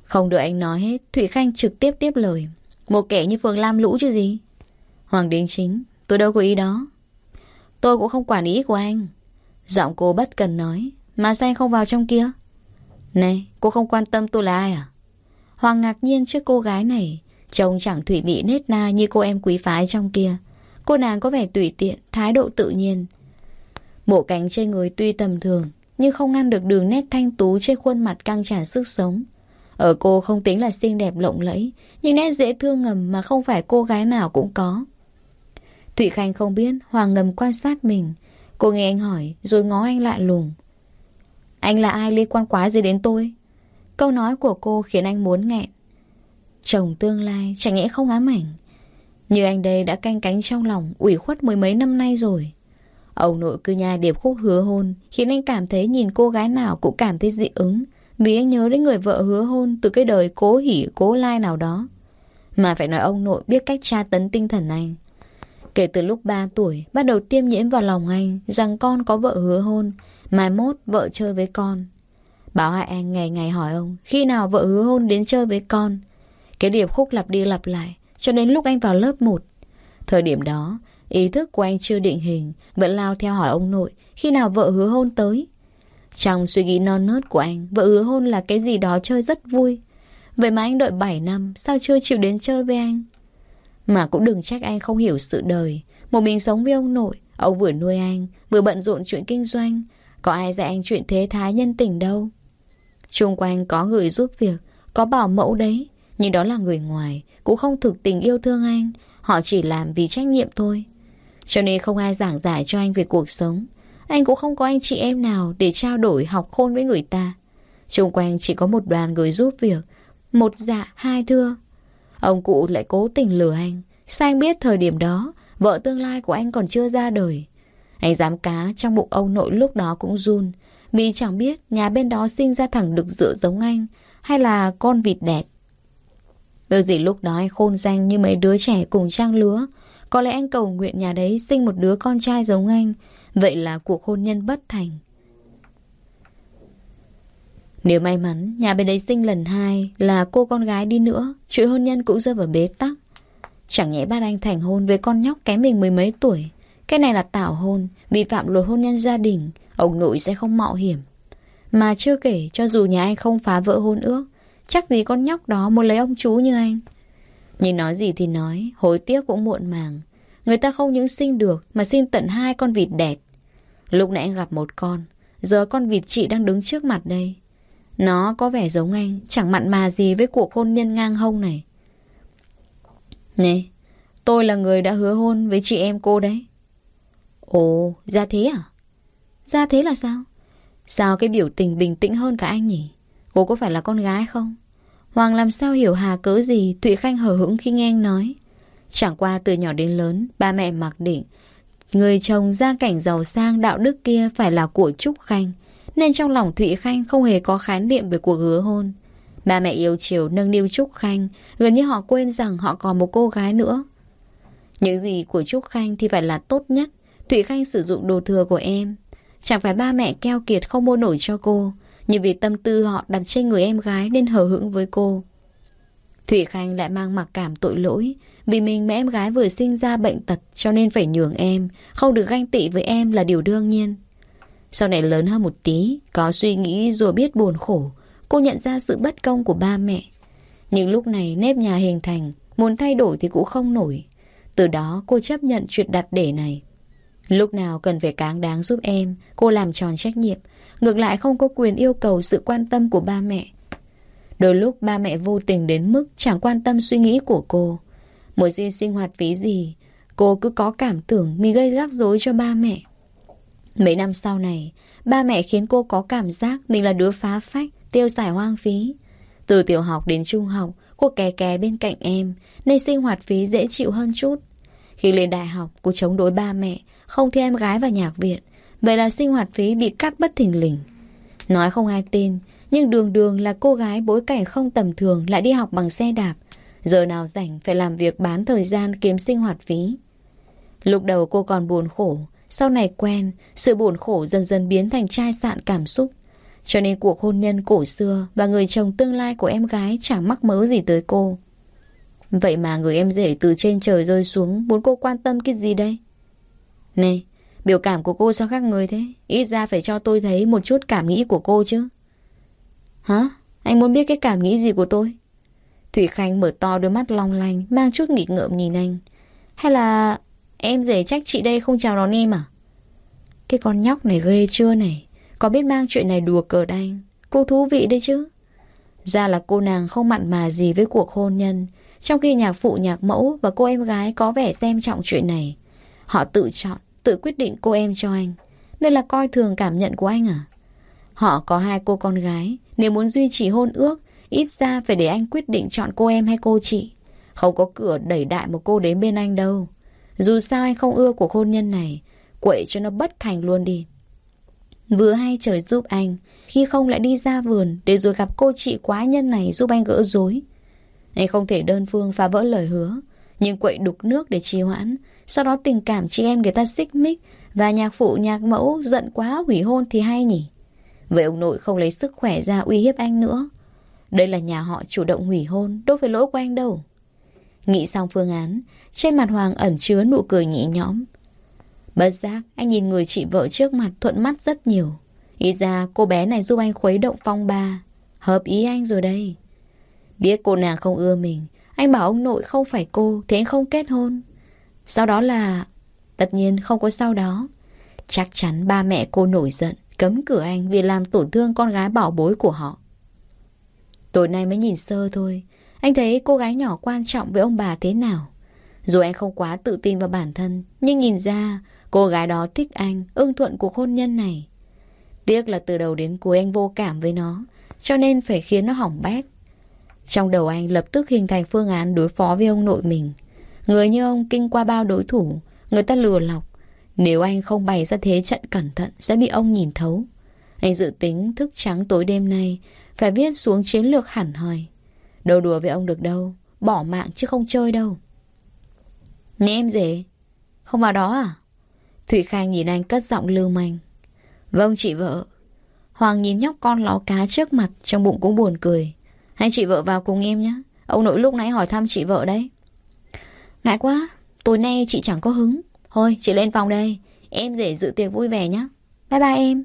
Không đợi anh nói hết, Thụy Khanh trực tiếp tiếp lời. Một kẻ như Phượng lam lũ chứ gì. Hoàng Đính Chính, tôi đâu có ý đó. Tôi cũng không quản ý của anh. Giọng cô bất cần nói. Mà sao anh không vào trong kia? Này, cô không quan tâm tôi là ai à? Hoàng ngạc nhiên trước cô gái này. Trông chẳng thủy mị nết na như cô em quý phái trong kia. Cô nàng có vẻ tùy tiện, thái độ tự nhiên. Bộ cánh trên người tuy tầm thường, nhưng không ngăn được đường nét thanh tú trên khuôn mặt căng tràn sức sống. Ở cô không tính là xinh đẹp lộng lẫy, nhưng nét dễ thương ngầm mà không phải cô gái nào cũng có. Thụy Khanh không biết Hoàng ngầm quan sát mình. Cô nghe anh hỏi rồi ngó anh lạ lùng. Anh là ai liên quan quá gì đến tôi? Câu nói của cô khiến anh muốn nghẹn. Chồng tương lai chẳng nhẽ không ám ảnh. Như anh đây đã canh cánh trong lòng, ủy khuất mười mấy năm nay rồi. Ông nội cứ nhai điệp khúc hứa hôn, khiến anh cảm thấy nhìn cô gái nào cũng cảm thấy dị ứng. Vì anh nhớ đến người vợ hứa hôn từ cái đời cố hỉ cố lai nào đó. Mà phải nói ông nội biết cách tra tấn tinh thần anh. Kể từ lúc 3 tuổi, bắt đầu tiêm nhiễm vào lòng anh rằng con có vợ hứa hôn, mai mốt vợ chơi với con. Báo hại anh ngày ngày hỏi ông khi nào vợ hứa hôn đến chơi với con. Cái điệp khúc lặp đi lặp lại cho đến lúc anh vào lớp 1. Thời điểm đó, ý thức của anh chưa định hình, vẫn lao theo hỏi ông nội khi nào vợ hứa hôn tới. Trong suy nghĩ non nớt của anh, vợ hứa hôn là cái gì đó chơi rất vui. Vậy mà anh đợi 7 năm, sao chưa chịu đến chơi với anh? Mà cũng đừng trách anh không hiểu sự đời. Một mình sống với ông nội, ông vừa nuôi anh, vừa bận rộn chuyện kinh doanh. Có ai dạy anh chuyện thế thái nhân tình đâu. Xung quanh có người giúp việc, có bảo mẫu đấy, nhưng đó là người ngoài, cũng không thực tình yêu thương anh. Họ chỉ làm vì trách nhiệm thôi. Cho nên không ai giảng giải cho anh về cuộc sống. Anh cũng không có anh chị em nào để trao đổi học khôn với người ta. Xung quanh chỉ có một đoàn người giúp việc, một dạ hai thưa. Ông cụ lại cố tình lừa anh. Sao anh biết thời điểm đó vợ tương lai của anh còn chưa ra đời? Anh dám cá trong bụng ông nội lúc đó cũng run, vì chẳng biết nhà bên đó sinh ra thằng đực dựa giống anh hay là con vịt đẹt. Bởi gì lúc đó anh khôn danh như mấy đứa trẻ cùng trang lứa. Có lẽ anh cầu nguyện nhà đấy sinh một đứa con trai giống anh. Vậy là cuộc hôn nhân bất thành. Nếu may mắn nhà bên đấy sinh lần 2 là cô con gái đi nữa, chuyện hôn nhân cũng rơi vào bế tắc. Chẳng nhẽ bắt anh thành hôn với con nhóc kém mình mười mấy tuổi. Cái này là tảo hôn, vi phạm luật hôn nhân gia đình. Ông nội sẽ không mạo hiểm. Mà chưa kể cho dù nhà anh không phá vỡ hôn ước, chắc gì con nhóc đó muốn lấy ông chú như anh. Nhưng nói gì thì nói, hối tiếc cũng muộn màng. Người ta không những sinh được mà sinh tận 2 con vịt đẹt. Lúc nãy anh gặp một con, giờ con vịt chị đang đứng trước mặt đây. Nó có vẻ giống anh, chẳng mặn mà gì với cuộc hôn nhân ngang hông này. Nè, tôi là người đã hứa hôn với chị em cô đấy. Ồ, ra thế à? Ra thế là sao? Sao cái biểu tình bình tĩnh hơn cả anh nhỉ? Cô có phải là con gái không? Hoàng làm sao hiểu hà cớ gì Thụy Khanh hờ hững khi nghe anh nói. Chẳng qua từ nhỏ đến lớn, ba mẹ mặc định người chồng gia cảnh giàu sang đạo đức kia phải là của Trúc Khanh, nên trong lòng Thụy Khanh không hề có khái niệm về cuộc hứa hôn. Ba mẹ yêu chiều nâng niu Trúc Khanh, gần như họ quên rằng họ còn một cô gái nữa. Những gì của Trúc Khanh thì phải là tốt nhất. Thụy Khanh sử dụng đồ thừa của em. Chẳng phải ba mẹ keo kiệt không mua nổi cho cô, nhưng vì tâm tư họ đặt trên người em gái nên hờ hững với cô. Thụy Khanh lại mang mặc cảm tội lỗi. Vì mình mà em gái vừa sinh ra bệnh tật cho nên phải nhường em, không được ganh tị với em là điều đương nhiên. Sau này lớn hơn một tí, có suy nghĩ rồi biết buồn khổ, cô nhận ra sự bất công của ba mẹ. Nhưng lúc này nếp nhà hình thành, muốn thay đổi thì cũng không nổi. Từ đó cô chấp nhận chuyện đặt để này. Lúc nào cần phải cáng đáng giúp em, cô làm tròn trách nhiệm. Ngược lại không có quyền yêu cầu sự quan tâm của ba mẹ. Đôi lúc ba mẹ vô tình đến mức chẳng quan tâm suy nghĩ của cô. Mỗi gì sinh hoạt phí gì, cô cứ có cảm tưởng mình gây rắc rối cho ba mẹ. Mấy năm sau này, ba mẹ khiến cô có cảm giác mình là đứa phá phách, tiêu xài hoang phí. Từ tiểu học đến trung học, cô kè kè bên cạnh em, nên sinh hoạt phí dễ chịu hơn chút. Khi lên đại học, cô chống đối ba mẹ, không thi em gái vào nhạc viện. Vậy là sinh hoạt phí bị cắt bất thình lình. Nói không ai tin, nhưng đường đường là cô gái bối cảnh không tầm thường lại đi học bằng xe đạp. Giờ nào rảnh phải làm việc bán thời gian kiếm sinh hoạt phí. Lúc đầu cô còn buồn khổ, sau này quen, sự buồn khổ dần dần biến thành chai sạn cảm xúc. Cho nên cuộc hôn nhân cổ xưa và người chồng tương lai của em gái chẳng mắc mớ gì tới cô. Vậy mà người em rể từ trên trời rơi xuống muốn cô quan tâm cái gì đây? Này, biểu cảm của cô sao khác người thế? Ít ra phải cho tôi thấy một chút cảm nghĩ của cô chứ. Hả? Anh muốn biết cái cảm nghĩ gì của tôi? Thủy Khanh mở to đôi mắt long lanh, mang chút nghịch ngợm nhìn anh. Hay là em rể trách chị đây không chào đón em à? Cái con nhóc này ghê chưa này. Có biết mang chuyện này đùa cợt anh. Cô thú vị đấy chứ. Ra là cô nàng không mặn mà gì với cuộc hôn nhân, trong khi nhạc phụ nhạc mẫu và cô em gái có vẻ xem trọng chuyện này. Họ tự chọn, tự quyết định cô em cho anh. Nên là coi thường cảm nhận của anh à? Họ có 2 cô con gái. Nếu muốn duy trì hôn ước, ít ra phải để anh quyết định chọn cô em hay cô chị. Không có cửa đẩy đại một cô đến bên anh đâu. Dù sao anh không ưa cuộc hôn nhân này, quậy cho nó bất thành luôn đi. Vừa hay trời giúp anh, khi không lại đi ra vườn để rồi gặp cô chị quá nhân này giúp anh gỡ rối. Anh không thể đơn phương phá vỡ lời hứa, nhưng quậy đục nước để trì hoãn. Sau đó tình cảm chị em người ta xích mích và nhạc phụ nhạc mẫu giận quá hủy hôn thì hay nhỉ. Vậy ông nội không lấy sức khỏe ra uy hiếp anh nữa. Đây là nhà họ chủ động hủy hôn, đâu phải lỗi của anh đâu. Nghĩ xong phương án, trên mặt Hoàng ẩn chứa nụ cười nhẹ nhõm. Bất giác anh nhìn người chị vợ trước mặt thuận mắt rất nhiều. Ít ra cô bé này giúp anh khuấy động phong ba. Hợp ý anh rồi đây. Biết cô nàng không ưa mình, anh bảo ông nội không phải cô thì anh không kết hôn. Sau đó là... Tất nhiên không có sau đó. Chắc chắn ba mẹ cô nổi giận, cấm cửa anh vì làm tổn thương con gái bảo bối của họ. Tối nay mới nhìn sơ thôi, anh thấy cô gái nhỏ quan trọng với ông bà thế nào. Dù anh không quá tự tin vào bản thân, nhưng nhìn ra cô gái đó thích anh, ưng thuận cuộc hôn nhân này. Tiếc là từ đầu đến cuối anh vô cảm với nó, cho nên phải khiến nó hỏng bét. Trong đầu anh lập tức hình thành phương án đối phó với ông nội mình. Người như ông kinh qua bao đối thủ, người ta lừa lọc. Nếu anh không bày ra thế trận cẩn thận sẽ bị ông nhìn thấu. Anh dự tính thức trắng tối đêm nay phải viết xuống chiến lược hẳn hoi. Đâu đùa với ông được đâu, bỏ mạng chứ không chơi đâu. Nè em rể, không vào đó à? Thụy Khang nhìn anh cất giọng lưu manh. Vâng chị vợ. Hoàng nhìn nhóc con láo cá trước mặt, trong bụng cũng buồn cười. Hay chị vợ vào cùng em nhé. Ông nội lúc nãy hỏi thăm chị vợ đấy. Ngại quá, tối nay chị chẳng có hứng. Thôi chị lên phòng đây, em rể dự tiệc vui vẻ nhé. Bye bye em.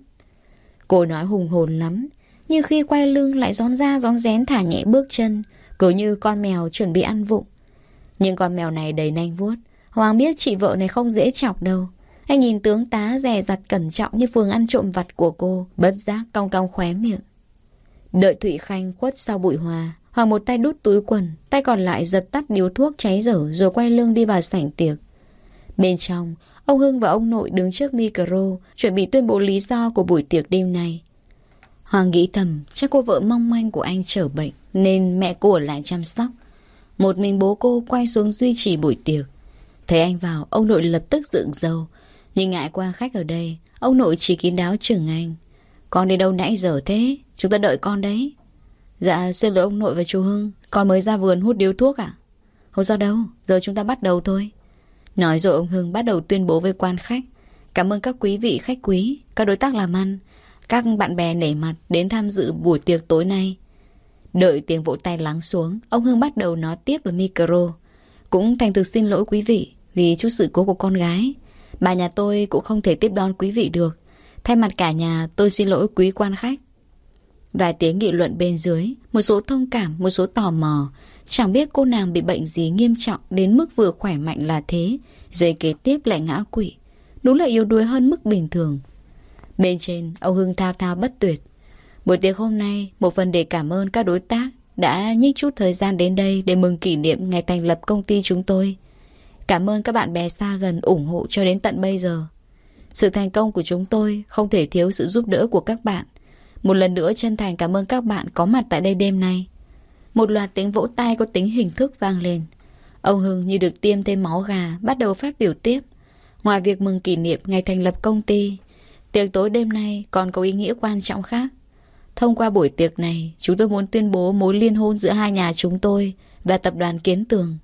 Cô nói hùng hồn lắm, nhưng khi quay lưng lại rón ra rón rén thả nhẹ bước chân, cứ như con mèo chuẩn bị ăn vụng. Nhưng con mèo này đầy nanh vuốt. Hoàng biết chị vợ này không dễ chọc đâu. Anh nhìn tướng tá dè dặt cẩn trọng như phường ăn trộm vặt của cô, bất giác cong cong khóe miệng. Đợi Thụy Khanh khuất sau bụi hoa, Hoàng một tay đút túi quần, tay còn lại dập tắt điếu thuốc cháy dở rồi quay lưng đi vào sảnh tiệc. Bên trong, ông Hưng và ông nội đứng trước micro, chuẩn bị tuyên bố lý do của buổi tiệc đêm nay. Hoàng nghĩ thầm, chắc cô vợ mong manh của anh trở bệnh nên mẹ cô ở lại chăm sóc. Một mình bố cô quay xuống duy trì buổi tiệc. Thấy anh vào, ông nội lập tức dựng râu. Nhưng ngại qua khách ở đây, ông nội chỉ kín đáo chừng anh. Con đi đâu nãy giờ thế? Chúng ta đợi con đấy. Dạ xin lỗi ông nội và chú Hưng, con mới ra vườn hút điếu thuốc ạ. Không sao đâu, giờ chúng ta bắt đầu thôi. Nói rồi ông Hưng bắt đầu tuyên bố với quan khách. Cảm ơn các quý vị khách quý, các đối tác làm ăn, các bạn bè nể mặt đến tham dự buổi tiệc tối nay. Đợi tiếng vỗ tay lắng xuống, ông Hưng bắt đầu nói tiếp với micro. Cũng thành thực xin lỗi quý vị vì chút sự cố của con gái. Bà nhà tôi cũng không thể tiếp đón quý vị được. Thay mặt cả nhà tôi xin lỗi quý quan khách. Vài tiếng nghị luận bên dưới, một số thông cảm, một số tò mò. Chẳng biết cô nàng bị bệnh gì nghiêm trọng đến mức vừa khỏe mạnh là thế, giây kế tiếp lại ngã quỵ. Đúng là yếu đuối hơn mức bình thường. Bên trên, ông Hưng thao thao bất tuyệt. Buổi tiệc hôm nay, một phần để cảm ơn các đối tác đã nhích chút thời gian đến đây để mừng kỷ niệm ngày thành lập công ty chúng tôi. Cảm ơn các bạn bè xa gần ủng hộ cho đến tận bây giờ. Sự thành công của chúng tôi không thể thiếu sự giúp đỡ của các bạn. Một lần nữa chân thành cảm ơn các bạn có mặt tại đây đêm nay. Một loạt tiếng vỗ tay có tính hình thức vang lên. Ông Hưng như được tiêm thêm máu gà bắt đầu phát biểu tiếp. Ngoài việc mừng kỷ niệm ngày thành lập công ty, tiệc tối đêm nay còn có ý nghĩa quan trọng khác. Thông qua buổi tiệc này, chúng tôi muốn tuyên bố mối liên hôn giữa hai nhà chúng tôi và tập đoàn Kiến Tường.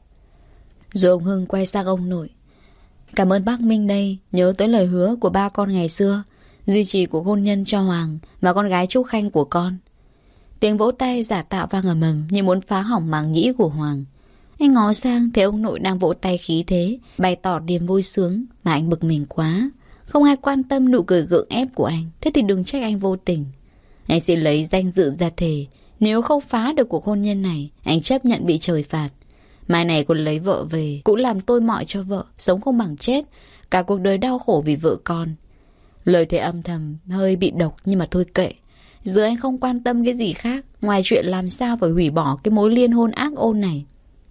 Rồi ông Hưng quay sang ông nội. Cảm ơn bác Minh đây, nhớ tới lời hứa của ba con ngày xưa, duy trì cuộc hôn nhân cho Hoàng và con gái Trúc Khanh của con. Tiếng vỗ tay giả tạo vang ầm ầm như muốn phá hỏng màng nhĩ của Hoàng. Anh ngó sang thấy ông nội đang vỗ tay khí thế, bày tỏ niềm vui sướng, mà anh bực mình quá. Không ai quan tâm nụ cười gượng ép của anh, thế thì đừng trách anh vô tình. Anh sẽ lấy danh dự ra thề, nếu không phá được cuộc hôn nhân này, anh chấp nhận bị trời phạt. Mai này còn lấy vợ về, cũng làm tôi mọi cho vợ, sống không bằng chết, cả cuộc đời đau khổ vì vợ con. Lời thề âm thầm hơi bị độc, nhưng mà thôi kệ. Giờ anh không quan tâm cái gì khác ngoài chuyện làm sao phải hủy bỏ cái mối liên hôn ác ôn này.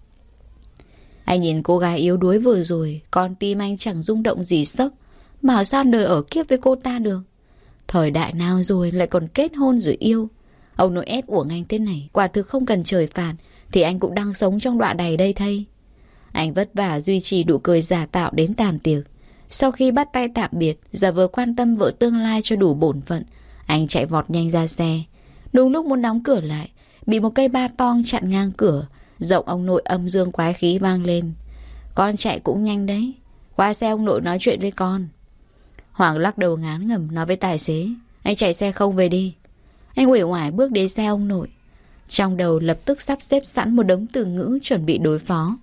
Anh nhìn cô gái yếu đuối vừa rồi, con tim anh chẳng rung động gì sốc. Bảo sao đời ở kiếp với cô ta được. Thời đại nào rồi lại còn kết hôn rồi yêu. Ông nội ép uổng anh thế này, quả thực không cần trời phạt thì anh cũng đang sống trong đọa đầy đây thay. Anh vất vả duy trì nụ cười giả tạo đến tàn tiệc. Sau khi bắt tay tạm biệt, giả vờ quan tâm vợ tương lai cho đủ bổn phận, anh chạy vọt nhanh ra xe. Đúng lúc muốn đóng cửa lại, bị một cây ba tong chặn ngang cửa. Giọng ông nội âm dương quái khí vang lên. Con chạy cũng nhanh đấy, qua xe ông nội nói chuyện với con. Hoàng lắc đầu ngán ngẩm nói với tài xế, anh chạy xe không về đi. Anh uể oải bước đến xe ông nội, trong đầu lập tức sắp xếp sẵn một đống từ ngữ chuẩn bị đối phó.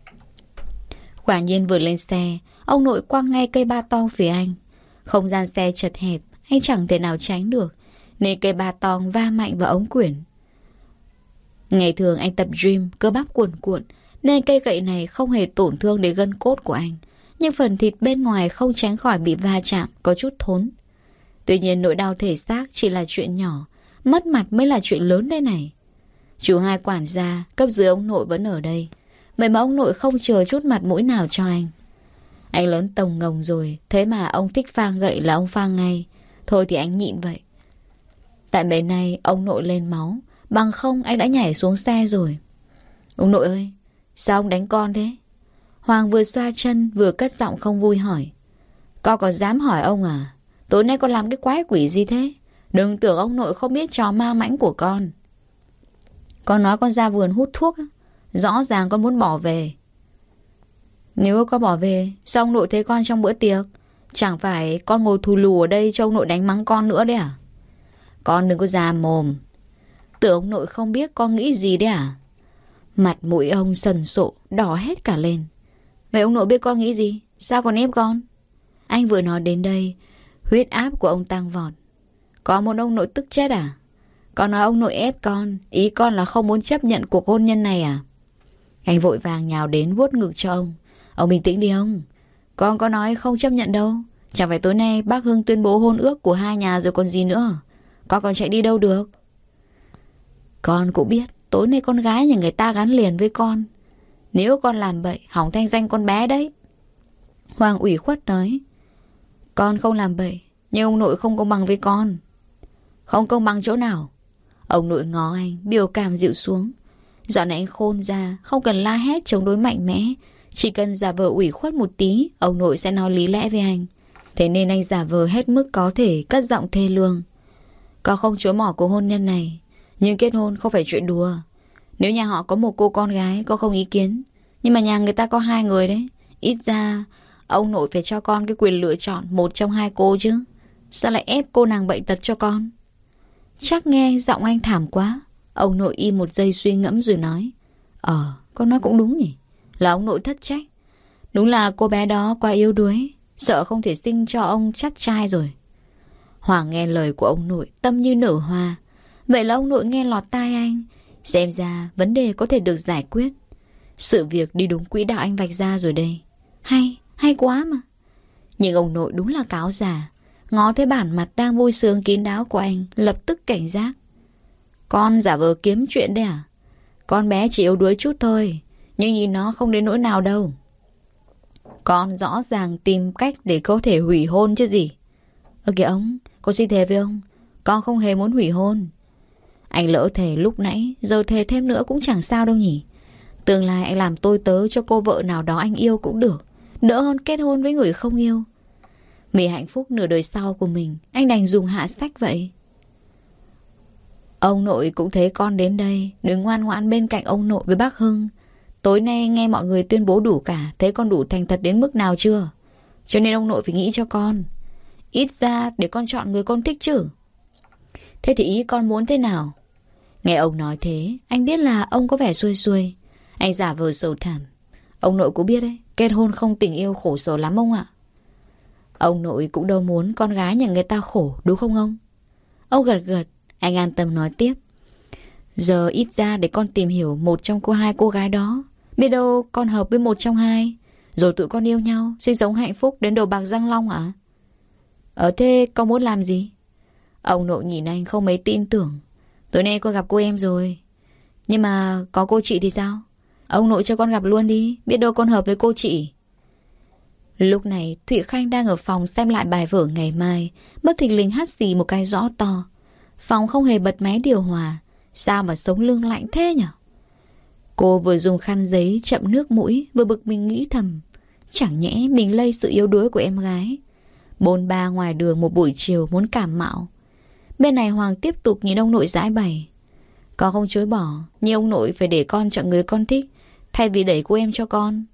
Quả nhiên vừa lên xe, ông nội quăng ngay cây ba tong phía anh. Không gian xe chật hẹp, anh chẳng thể nào tránh được, nên cây ba tong va mạnh vào ống quyển. Ngày thường anh tập gym, cơ bắp cuồn cuộn, nên cây gậy này không hề tổn thương đến gân cốt của anh. Nhưng phần thịt bên ngoài không tránh khỏi bị va chạm, có chút thốn. Tuy nhiên nỗi đau thể xác chỉ là chuyện nhỏ, mất mặt mới là chuyện lớn đây này. Chú hai quản gia, cấp dưới ông nội vẫn ở đây. Vậy mà ông nội không chờ chút mặt mũi nào cho anh. Anh lớn tồng ngồng rồi, thế mà ông thích phang gậy là ông phang ngay. Thôi thì anh nhịn vậy. Tại mấy nay ông nội lên máu, bằng không anh đã nhảy xuống xe rồi. Ông nội ơi, sao ông đánh con thế? Hoàng vừa xoa chân vừa cất giọng không vui hỏi. Con có dám hỏi ông à? Tối nay con làm cái quái quỷ gì thế? Đừng tưởng ông nội không biết trò ma mãnh của con. Con nói con ra vườn hút thuốc, rõ ràng con muốn bỏ về. Nếu con bỏ về, sao ông nội thấy con trong bữa tiệc? Chẳng phải con ngồi thù lù ở đây cho ông nội đánh mắng con nữa đấy à? Con đừng có già mồm. Tưởng ông nội không biết con nghĩ gì đấy à? Mặt mũi ông sần sộ, đỏ hết cả lên. Vậy ông nội biết con nghĩ gì? Sao còn ép con? Anh vừa nói đến đây, huyết áp của ông tăng vọt. Có một ông nội tức chết à? Con nói ông nội ép con, ý con là không muốn chấp nhận cuộc hôn nhân này à? Anh vội vàng nhào đến vuốt ngực cho ông. Ông bình tĩnh đi ông. Con có nói không chấp nhận đâu. Chẳng phải tối nay bác Hưng tuyên bố hôn ước của hai nhà rồi còn gì nữa. Con còn chạy đi đâu được. Con cũng biết tối nay con gái nhà người ta gắn liền với con. Nếu con làm bậy hỏng thanh danh con bé đấy. Hoàng ủy khuất nói. Con không làm bậy, nhưng ông nội không công bằng với con. Không công bằng chỗ nào? Ông nội ngó anh, biểu cảm dịu xuống. Dạo này anh khôn ra, không cần la hét chống đối mạnh mẽ. Chỉ cần giả vờ ủy khuất một tí, ông nội sẽ nói lý lẽ với anh. Thế nên anh giả vờ hết mức có thể, cất giọng thê lương. Con không chối bỏ cuộc hôn nhân này, nhưng kết hôn không phải chuyện đùa. Nếu nhà họ có một cô con gái, con không ý kiến. Nhưng mà nhà người ta có hai người đấy. Ít ra ông nội phải cho con cái quyền lựa chọn một trong hai cô chứ. Sao lại ép cô nàng bệnh tật cho con? Chắc nghe giọng anh thảm quá. Ông nội im một giây suy ngẫm rồi nói. Con nói cũng đúng nhỉ. Là ông nội thất trách. Đúng là cô bé đó quá yếu đuối, sợ không thể sinh cho ông chắt trai rồi. Hoàng nghe lời của ông nội, tâm như nở hoa. Vậy là ông nội nghe lọt tai anh. Xem ra vấn đề có thể được giải quyết. Sự việc đi đúng quỹ đạo anh vạch ra rồi đây. Hay quá mà. Nhưng ông nội đúng là cáo già. Ngó thấy bản mặt đang vui sướng kín đáo của anh, lập tức cảnh giác. Con giả vờ kiếm chuyện đấy à? Con bé chỉ yếu đuối chút thôi, nhưng nhìn nó không đến nỗi nào đâu. Con rõ ràng tìm cách để có thể hủy hôn chứ gì. Kìa ông, con xin thề với ông, con không hề muốn hủy hôn. Anh lỡ thề lúc nãy, giờ thề thêm nữa cũng chẳng sao đâu nhỉ. Tương lai anh làm tôi tớ cho cô vợ nào đó anh yêu cũng được, đỡ hơn kết hôn với người không yêu. Vì hạnh phúc nửa đời sau của mình, anh đành dùng hạ sách vậy. Ông nội cũng thấy con đến đây, đừng ngoan ngoãn bên cạnh ông nội với bác Hưng. Tối nay nghe mọi người tuyên bố đủ cả, thấy con đủ thành thật đến mức nào chưa? Cho nên ông nội phải nghĩ cho con. Ít ra để con chọn người con thích chứ. Thế thì ý con muốn thế nào? Nghe ông nói thế, anh biết là ông có vẻ xuôi xuôi. Anh giả vờ sầu thảm. Ông nội cũng biết đấy, kết hôn không tình yêu khổ sở lắm ông ạ. Ông nội cũng đâu muốn con gái nhà người ta khổ, đúng không ông? Ông gật gật, anh an tâm nói tiếp. Giờ ít ra để con tìm hiểu một trong hai cô gái đó. Biết đâu con hợp với một trong hai, rồi tụi con yêu nhau, sinh sống hạnh phúc đến đầu bạc răng long à? Thế con muốn làm gì? Ông nội nhìn anh không mấy tin tưởng. Tối nay con gặp cô em rồi. Nhưng mà có cô chị thì sao? Ông nội cho con gặp luôn đi, biết đâu con hợp với cô chị. Lúc này Thụy Khanh đang ở phòng xem lại bài vở ngày mai, bất thình lình hắt xì một cái rõ to. Phòng không hề bật máy điều hòa. Sao mà sống lưng lạnh thế nhở? Cô vừa dùng khăn giấy chậm nước mũi, vừa bực mình nghĩ thầm. Chẳng nhẽ mình lây sự yếu đuối của em gái. Bôn ba ngoài đường một buổi chiều muốn cảm mạo. Bên này Hoàng tiếp tục nhìn ông nội giãi bày. Con không chối bỏ, nhưng ông nội phải để con chọn người con thích, thay vì đẩy cô em cho con.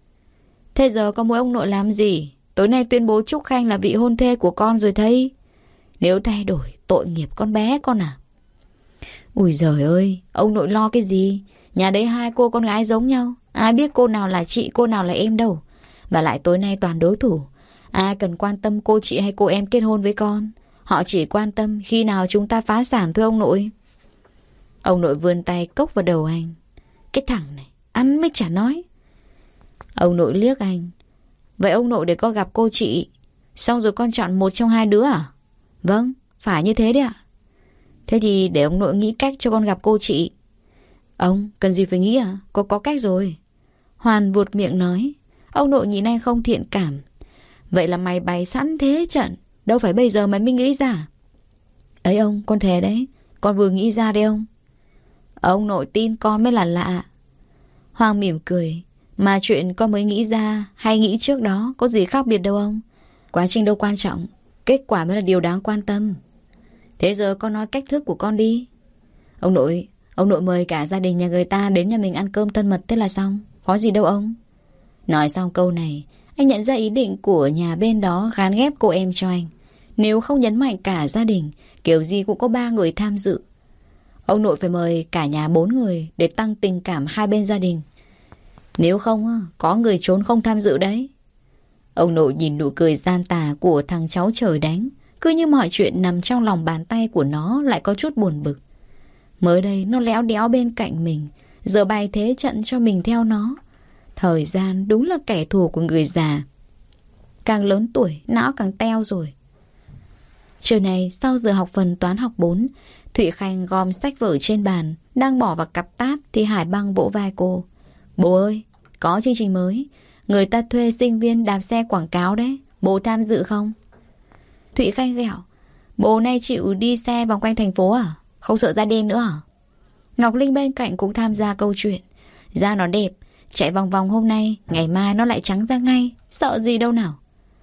Thế giờ con muốn ông nội làm gì? Tối nay tuyên bố Trúc Khanh là vị hôn thê của con rồi thấy. Nếu thay đổi, tội nghiệp con bé con à? Ui giời ơi, ông nội lo cái gì? Nhà đấy hai cô con gái giống nhau, ai biết cô nào là chị, cô nào là em đâu. Và lại tối nay toàn đối thủ. Ai cần quan tâm cô chị hay cô em kết hôn với con? Họ chỉ quan tâm khi nào chúng ta phá sản thôi ông nội. Ông nội vươn tay cốc vào đầu anh. Cái thằng này, ăn mới chả nói. Ông nội liếc anh. Vậy ông nội để con gặp cô chị, xong rồi con chọn một trong hai đứa à? Vâng, phải như thế đấy ạ. Thế thì để ông nội nghĩ cách cho con gặp cô chị. Ông cần gì phải nghĩ à? Có cách rồi. Hoàn vuột miệng nói. Ông nội nhìn anh không thiện cảm. Vậy là mày bày sẵn thế trận, đâu phải bây giờ mày mới nghĩ ra. Ấy ông, con thề đấy, con vừa nghĩ ra đấy ông. Ông nội tin con mới là lạ. Hoàng mỉm cười. Mà chuyện con mới nghĩ ra hay nghĩ trước đó có gì khác biệt đâu ông. Quá trình đâu quan trọng, kết quả mới là điều đáng quan tâm. Thế giờ con nói cách thức của con đi. Ông nội mời cả gia đình nhà người ta đến nhà mình ăn cơm thân mật, thế là xong. Có gì đâu ông. Nói xong câu này, anh nhận ra ý định của nhà bên đó gán ghép cô em cho anh. Nếu không nhấn mạnh cả gia đình, kiểu gì cũng có 3 người tham dự. Ông nội phải mời cả nhà 4 người để tăng tình cảm hai bên gia đình. Nếu không, có người trốn không tham dự đấy. Ông nội nhìn nụ cười gian tà của thằng cháu trời đánh. Cứ như mọi chuyện nằm trong lòng bàn tay của nó lại có chút buồn bực. Mới đây nó léo đéo bên cạnh mình, giờ bày thế trận cho mình theo nó. Thời gian đúng là kẻ thù của người già. Càng lớn tuổi, não càng teo rồi. Chiều này sau giờ học phần toán học 4, Thụy Khanh gom sách vở trên bàn, đang bỏ vào cặp táp thì Hải Băng vỗ vai cô. Bố ơi, có chương trình mới. Người ta thuê sinh viên đạp xe quảng cáo đấy. Bố tham dự không? Thụy Khanh ghẹo. Bố nay chịu đi xe vòng quanh thành phố à? Không sợ da đen nữa à? Ngọc Linh bên cạnh cũng tham gia câu chuyện. Da nó đẹp, chạy vòng vòng hôm nay, ngày mai nó lại trắng ra ngay. Sợ gì đâu nào.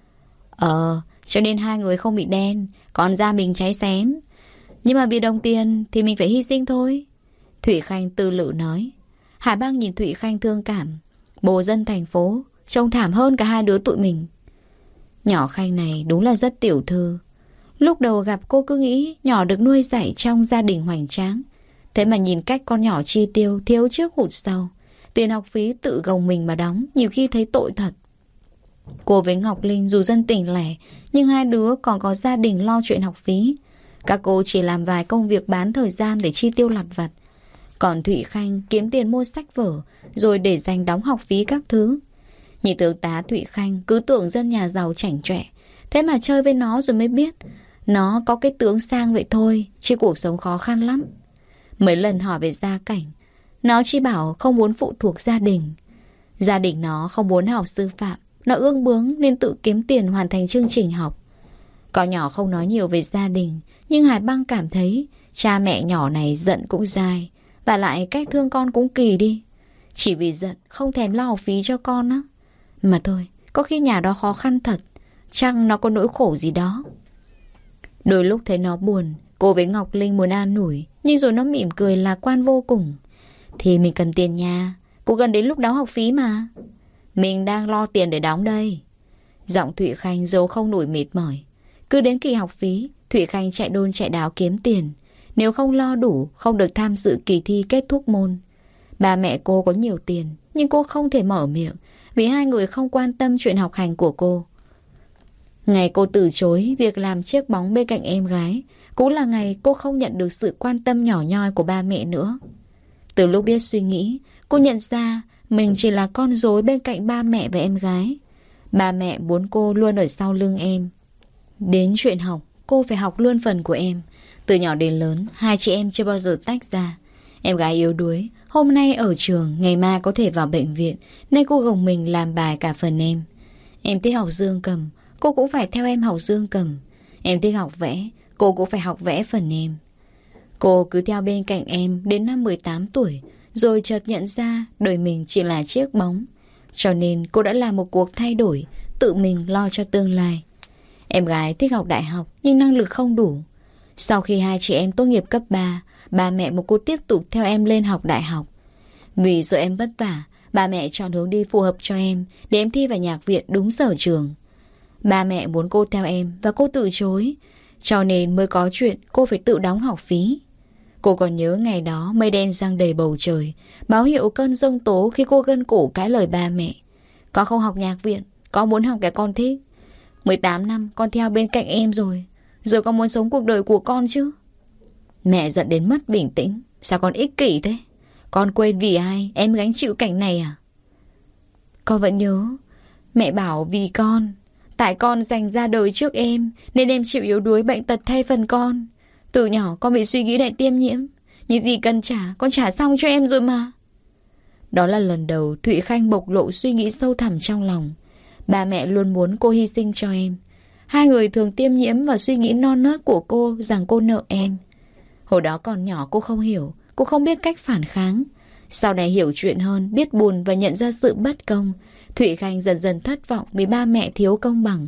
Cho nên hai người không bị đen, còn da mình cháy xém. Nhưng mà vì đồng tiền thì mình phải hy sinh thôi. Thụy Khanh tư lự nói. Hải Băng nhìn Thụy Khanh thương cảm. Bố dân thành phố trông thảm hơn cả hai đứa tụi mình. Nhỏ Khanh này đúng là rất tiểu thư. Lúc đầu gặp cô cứ nghĩ nhỏ được nuôi dạy trong gia đình hoành tráng. Thế mà nhìn cách con nhỏ chi tiêu, thiếu trước hụt sau. Tiền học phí tự gồng mình mà đóng, nhiều khi thấy tội thật. Cô với Ngọc Linh dù dân tỉnh lẻ, nhưng hai đứa còn có gia đình lo chuyện học phí. Các cô chỉ làm vài công việc bán thời gian để chi tiêu lặt vặt. Còn Thụy Khanh kiếm tiền mua sách vở, rồi để dành đóng học phí các thứ. Nhị tướng tá Thụy Khanh cứ tưởng dân nhà giàu chảnh chọe. Thế mà chơi với nó rồi mới biết nó có cái tướng sang vậy thôi, chứ cuộc sống khó khăn lắm. Mấy lần hỏi về gia cảnh, nó chỉ bảo không muốn phụ thuộc gia đình. Gia đình nó không muốn học sư phạm, nó ương bướng nên tự kiếm tiền hoàn thành chương trình học. Con nhỏ không nói nhiều về gia đình, nhưng Hải Băng cảm thấy cha mẹ nhỏ này giận cũng dai. Và lại cách thương con cũng kỳ đi. Chỉ vì giận không thèm lo học phí cho con á. Mà thôi, có khi nhà đó khó khăn thật. Chắc nó có nỗi khổ gì đó. Đôi lúc thấy nó buồn, cô với Ngọc Linh muốn an ủi, nhưng rồi nó mỉm cười lạc quan vô cùng. Thì mình cần tiền nhà, cũng gần đến lúc đóng học phí mà. Mình đang lo tiền để đóng đây. Giọng Thụy Khanh dấu không nổi mệt mỏi. Cứ đến kỳ học phí, Thụy Khanh chạy đôn chạy đáo kiếm tiền. Nếu không lo đủ, không được tham dự kỳ thi kết thúc môn. Ba mẹ cô có nhiều tiền, nhưng cô không thể mở miệng vì hai người không quan tâm chuyện học hành của cô. Ngày cô từ chối việc làm chiếc bóng bên cạnh em gái cũng là ngày cô không nhận được sự quan tâm nhỏ nhoi của ba mẹ nữa. Từ lúc biết suy nghĩ, cô nhận ra mình chỉ là con rối bên cạnh ba mẹ và em gái. Ba mẹ muốn cô luôn ở sau lưng em. Đến chuyện học, cô phải học luôn phần của em. Từ nhỏ đến lớn, hai chị em chưa bao giờ tách ra. Em gái yếu đuối, hôm nay ở trường, ngày mai có thể vào bệnh viện, nên cô gồng mình làm bài cả phần em. Em thích học dương cầm, cô cũng phải theo em học dương cầm. Em thích học vẽ, cô cũng phải học vẽ phần em. Cô cứ theo bên cạnh em đến năm 18 tuổi, rồi chợt nhận ra đời mình chỉ là chiếc bóng. Cho nên cô đã làm một cuộc thay đổi, tự mình lo cho tương lai. Em gái thích học đại học nhưng năng lực không đủ. Sau khi hai chị em tốt nghiệp cấp 3, ba mẹ muốn cô tiếp tục theo em lên học đại học. Vì sợ em vất vả, ba mẹ chọn hướng đi phù hợp cho em để em thi vào nhạc viện đúng sở trường. Ba mẹ muốn cô theo em và cô từ chối, cho nên mới có chuyện cô phải tự đóng học phí. Cô còn nhớ ngày đó mây đen giăng đầy bầu trời, báo hiệu cơn giông tố khi cô gân cổ cãi lời ba mẹ. Con không học nhạc viện, con muốn học cái con thích. 18 năm con theo bên cạnh em rồi, giờ con muốn sống cuộc đời của con chứ. Mẹ giận đến mất bình tĩnh. Sao con ích kỷ thế? Con quên vì ai em gánh chịu cảnh này à? Con vẫn nhớ mẹ bảo vì con, tại con dành ra đời trước em nên em chịu yếu đuối bệnh tật thay phần con. Từ nhỏ con bị suy nghĩ đại tiêm nhiễm, những gì cần trả con trả xong cho em rồi mà. Đó là lần đầu Thụy Khanh bộc lộ suy nghĩ sâu thẳm trong lòng. Ba mẹ luôn muốn cô hy sinh cho em. Hai người thường tiêm nhiễm vào suy nghĩ non nớt của cô rằng cô nợ em. Hồi đó còn nhỏ cô không hiểu, cô không biết cách phản kháng. Sau này hiểu chuyện hơn, biết buồn và nhận ra sự bất công, Thụy Khanh dần dần thất vọng vì ba mẹ thiếu công bằng.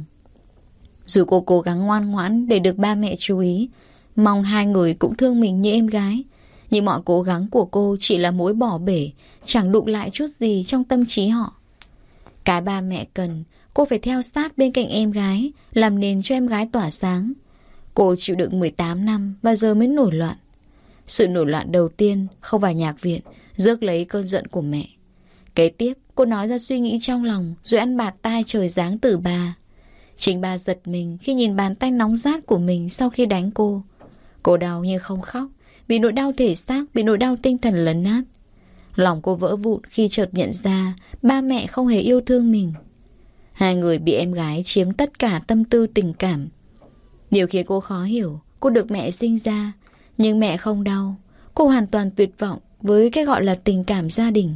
Dù cô cố gắng ngoan ngoãn để được ba mẹ chú ý, mong hai người cũng thương mình như em gái, nhưng mọi cố gắng của cô chỉ là mối bỏ bể, chẳng đụng lại chút gì trong tâm trí họ. Cái ba mẹ cần, cô phải theo sát bên cạnh em gái, làm nền cho em gái tỏa sáng. Cô chịu đựng 18 năm và giờ mới nổi loạn. Sự nổi loạn đầu tiên không phải nhạc viện, rước lấy cơn giận của mẹ. Kế tiếp, cô nói ra suy nghĩ trong lòng, rồi ăn bạt tai trời giáng từ ba. Chính ba giật mình khi nhìn bàn tay nóng rát của mình sau khi đánh cô. Cô đau nhưng không khóc, bị nỗi đau thể xác, bị nỗi đau tinh thần lấn át. Lòng cô vỡ vụn khi chợt nhận ra ba mẹ không hề yêu thương mình. Hai người bị em gái chiếm tất cả tâm tư tình cảm. Điều khiến cô khó hiểu, cô được mẹ sinh ra, nhưng mẹ không đau. Cô hoàn toàn tuyệt vọng với cái gọi là tình cảm gia đình.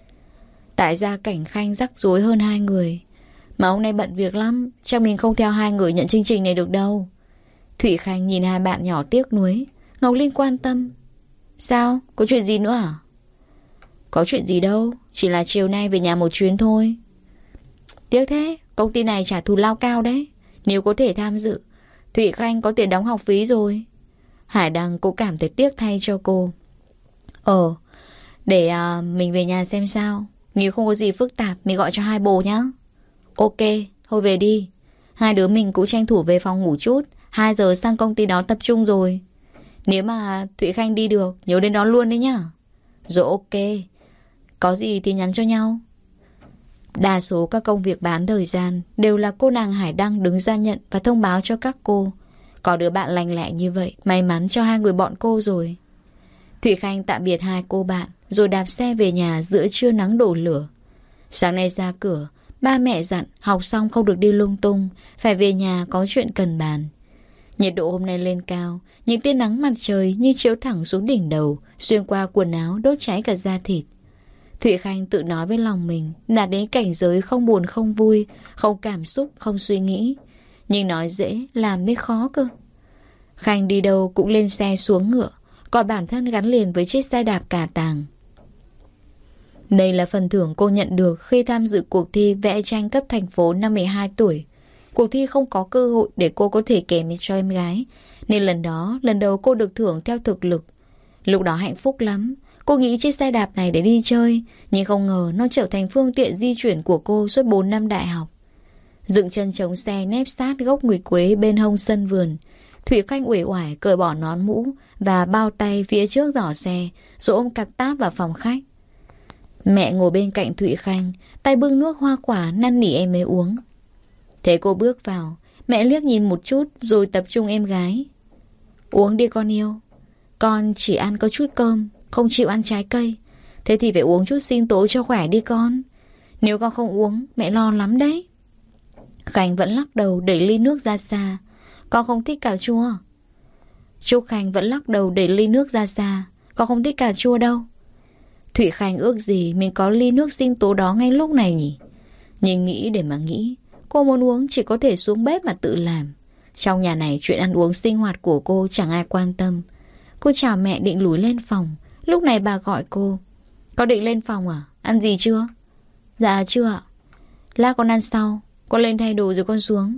Tại gia cảnh Khanh rắc rối hơn hai người. Mà ông nay bận việc lắm, chắc mình không theo hai người nhận chương trình này được đâu. Thụy Khanh nhìn hai bạn nhỏ tiếc nuối. Ngọc Linh quan tâm. Sao? Có chuyện gì nữa à? Có chuyện gì đâu, chỉ là chiều nay về nhà một chuyến thôi. Tiếc thế, công ty này trả thù lao cao đấy. Nếu có thể tham dự, Thụy Khanh có tiền đóng học phí rồi. Hải Đăng cũng cảm thấy tiếc thay cho cô. Để mình về nhà xem sao. Nếu không có gì phức tạp mình gọi cho hai bồ nhá. Ok, thôi về đi. Hai đứa mình cũng tranh thủ về phòng ngủ chút. 2 giờ sang công ty đó tập trung rồi. Nếu mà Thụy Khanh đi được, nhớ đến đó luôn đấy nhá. Rồi ok. Có gì thì nhắn cho nhau. Đa số các công việc bán thời gian đều là cô nàng Hải Đăng đứng ra nhận và thông báo cho các cô. Có đứa bạn lành lẹ như vậy, may mắn cho hai người bọn cô rồi. Thụy Khanh tạm biệt hai cô bạn, rồi đạp xe về nhà giữa trưa nắng đổ lửa. Sáng nay ra cửa, ba mẹ dặn học xong không được đi lung tung, phải về nhà có chuyện cần bàn. Nhiệt độ hôm nay lên cao, những tia nắng mặt trời như chiếu thẳng xuống đỉnh đầu, xuyên qua quần áo đốt cháy cả da thịt. Thụy Khanh tự nói với lòng mình đạt đến cảnh giới không buồn không vui, không cảm xúc, không suy nghĩ. Nhưng nói dễ, làm mới khó cơ. Khanh đi đâu cũng lên xe xuống ngựa, còn bản thân gắn liền với chiếc xe đạp cà tàng. Đây là phần thưởng cô nhận được khi tham dự cuộc thi vẽ tranh cấp thành phố năm 12 tuổi. Cuộc thi không có cơ hội để cô có thể kèm cho em gái, nên lần đầu cô được thưởng theo thực lực. Lúc đó hạnh phúc lắm. Cô nghĩ chiếc xe đạp này để đi chơi, nhưng không ngờ nó trở thành phương tiện di chuyển của cô suốt 4 năm đại học. Dựng chân chống xe nép sát gốc nguyệt quế bên hông sân vườn. Thủy Khanh uể oải cởi bỏ nón mũ và bao tay phía trước giỏ xe, rồi ôm cặp táp vào phòng khách. Mẹ ngồi bên cạnh Thụy Khanh, tay bưng nước hoa quả năn nỉ em ấy uống. Thế cô bước vào, mẹ liếc nhìn một chút rồi tập trung em gái. Uống đi con yêu. Con chỉ ăn có chút cơm, không chịu ăn trái cây. Thế thì phải uống chút sinh tố cho khỏe đi con. Nếu con không uống, mẹ lo lắm đấy. Khanh vẫn lắc đầu đẩy ly nước ra xa. Con không thích cà chua. Trúc Khanh vẫn lắc đầu đẩy ly nước ra xa. Con không thích cà chua đâu. Thụy Khanh ước gì mình có ly nước sinh tố đó ngay lúc này nhỉ. Nhưng nghĩ để mà nghĩ, cô muốn uống chỉ có thể xuống bếp mà tự làm. Trong nhà này chuyện ăn uống sinh hoạt của cô chẳng ai quan tâm. Cô chào mẹ định lùi lên phòng. Lúc này bà gọi cô. Con định lên phòng à? Ăn gì chưa? Dạ chưa ạ. Lát con ăn sau. Con lên thay đồ rồi con xuống.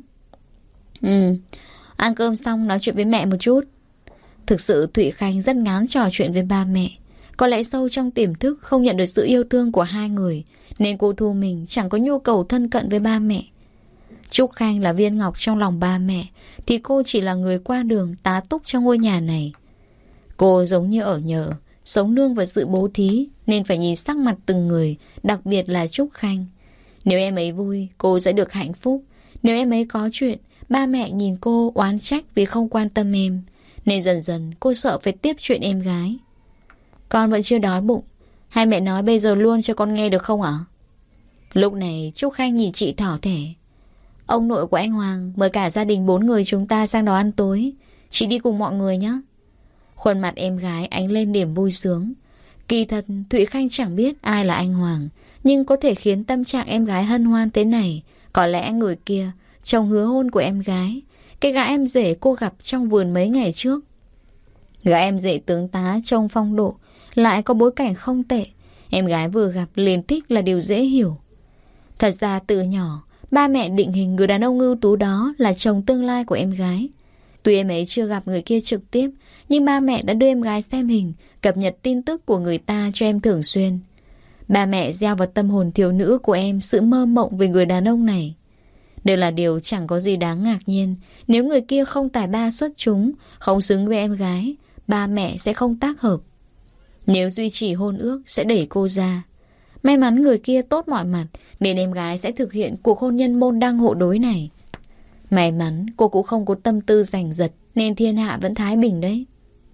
Ăn cơm xong nói chuyện với mẹ một chút. Thực sự Thụy Khanh rất ngán trò chuyện với ba mẹ. Có lẽ sâu trong tiềm thức không nhận được sự yêu thương của hai người, nên cô thu mình chẳng có nhu cầu thân cận với ba mẹ. Trúc Khanh là viên ngọc trong lòng ba mẹ, thì cô chỉ là người qua đường tá túc trong ngôi nhà này. Cô giống như ở nhờ, sống nương vào sự bố thí, nên phải nhìn sắc mặt từng người, đặc biệt là Trúc Khanh. Nếu em ấy vui, cô sẽ được hạnh phúc. Nếu em ấy có chuyện, ba mẹ nhìn cô oán trách vì không quan tâm em. Nên dần dần cô sợ phải tiếp chuyện em gái. Con vẫn chưa đói bụng. Hai mẹ nói bây giờ luôn cho con nghe được không ạ? Lúc này Trúc Khanh nhìn chị thỏ thẻ. Ông nội của anh Hoàng mời cả gia đình 4 người chúng ta sang đó ăn tối. Chị đi cùng mọi người nhé. Khuôn mặt em gái ánh lên niềm vui sướng. Kỳ thật Thụy Khanh chẳng biết ai là anh Hoàng, nhưng có thể khiến tâm trạng em gái hân hoan thế này. Có lẽ người kia, chồng hứa hôn của em gái, cái gã em rể cô gặp trong vườn mấy ngày trước. Gã em rể tướng tá trông phong độ, lại có bối cảnh không tệ. Em gái vừa gặp liền thích là điều dễ hiểu. Thật ra từ nhỏ, ba mẹ định hình người đàn ông ưu tú đó là chồng tương lai của em gái. Tuy em ấy chưa gặp người kia trực tiếp, nhưng ba mẹ đã đưa em gái xem hình, cập nhật tin tức của người ta cho em thường xuyên. Ba mẹ gieo vào tâm hồn thiếu nữ của em sự mơ mộng về người đàn ông này. Đây là điều chẳng có gì đáng ngạc nhiên. Nếu người kia không tài ba xuất chúng, không xứng với em gái, ba mẹ sẽ không tác hợp. Nếu duy trì hôn ước sẽ đẩy cô ra. May mắn người kia tốt mọi mặt, nên em gái sẽ thực hiện cuộc hôn nhân môn đăng hộ đối này. May mắn cô cũng không có tâm tư giành giật, nên thiên hạ vẫn thái bình đấy.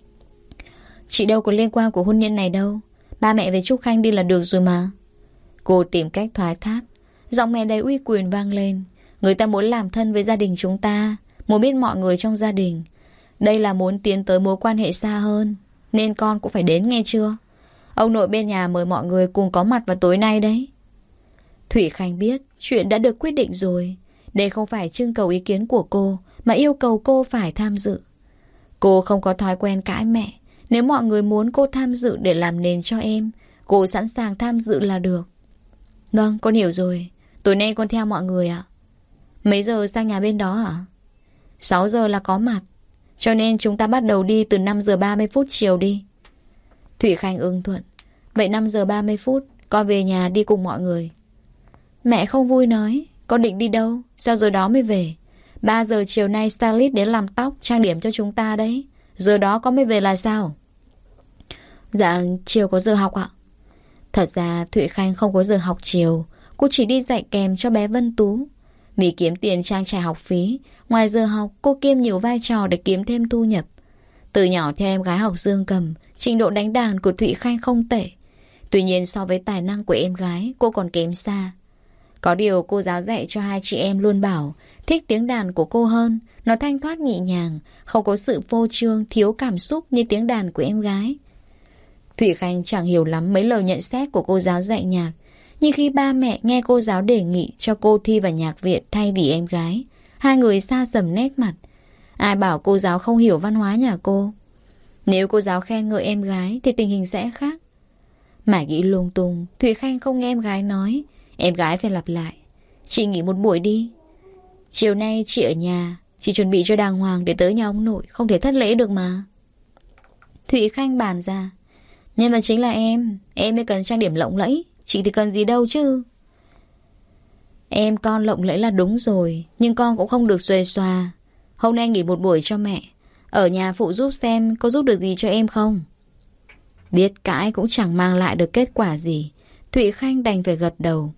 Chị đâu có liên quan của hôn nhân này đâu. Ba mẹ với Trúc Khanh đi là được rồi mà. Cô tìm cách thoái thác. Giọng mẹ đầy uy quyền vang lên. Người ta muốn làm thân với gia đình chúng ta, muốn biết mọi người trong gia đình. Đây là muốn tiến tới mối quan hệ xa hơn, nên con cũng phải đến nghe chưa? Ông nội bên nhà mời mọi người cùng có mặt vào tối nay đấy. Thủy Khanh biết chuyện đã được quyết định rồi. Đây không phải trưng cầu ý kiến của cô, mà yêu cầu cô phải tham dự. Cô không có thói quen cãi mẹ. Nếu mọi người muốn cô tham dự để làm nền cho em, cô sẵn sàng tham dự là được. Vâng, con hiểu rồi. Tối nay con theo mọi người ạ. Mấy giờ sang nhà bên đó hả? 6 giờ là có mặt. Cho nên chúng ta bắt đầu đi từ 5 giờ 30 phút chiều đi. Thủy Khanh ưng thuận. Vậy 5 giờ 30 phút con về nhà đi cùng mọi người. Mẹ không vui nói. Con định đi đâu? Sao giờ đó mới về? 3 giờ chiều nay stylist đến làm tóc, trang điểm cho chúng ta đấy. Giờ đó con mới về là sao? Dạ chiều có giờ học ạ. Thật ra Thụy Khanh không có giờ học chiều. Cô chỉ đi dạy kèm cho bé Vân Tú. Vì kiếm tiền trang trải học phí, ngoài giờ học cô kiêm nhiều vai trò để kiếm thêm thu nhập. Từ nhỏ theo em gái học dương cầm, trình độ đánh đàn của Thụy Khanh không tệ. Tuy nhiên so với tài năng của em gái, cô còn kém xa. Có điều cô giáo dạy cho hai chị em luôn bảo thích tiếng đàn của cô hơn. Nó thanh thoát nhẹ nhàng, không có sự phô trương, thiếu cảm xúc như tiếng đàn của em gái. Thụy Khanh chẳng hiểu lắm mấy lời nhận xét của cô giáo dạy nhạc. Nhưng khi ba mẹ nghe cô giáo đề nghị cho cô thi vào nhạc viện thay vì em gái, hai người xa sầm nét mặt. Ai bảo cô giáo không hiểu văn hóa nhà cô? Nếu cô giáo khen ngợi em gái thì tình hình sẽ khác. Mãi nghĩ lung tung, Thụy Khanh không nghe em gái nói. Em gái phải lặp lại. Chị nghỉ một buổi đi. Chiều nay chị ở nhà, chị chuẩn bị cho đàng hoàng để tới nhà ông nội, không thể thất lễ được mà. Thụy Khanh bàn ra. Nhưng mà chính là em mới cần trang điểm lộng lẫy. Chị thì cần gì đâu chứ. Em con lộng lẫy là đúng rồi, nhưng con cũng không được xuề xòa. Hôm nay nghỉ một buổi cho mẹ. Ở nhà phụ giúp xem có giúp được gì cho em không. Biết cãi cũng chẳng mang lại được kết quả gì, Thụy Khanh đành phải gật đầu.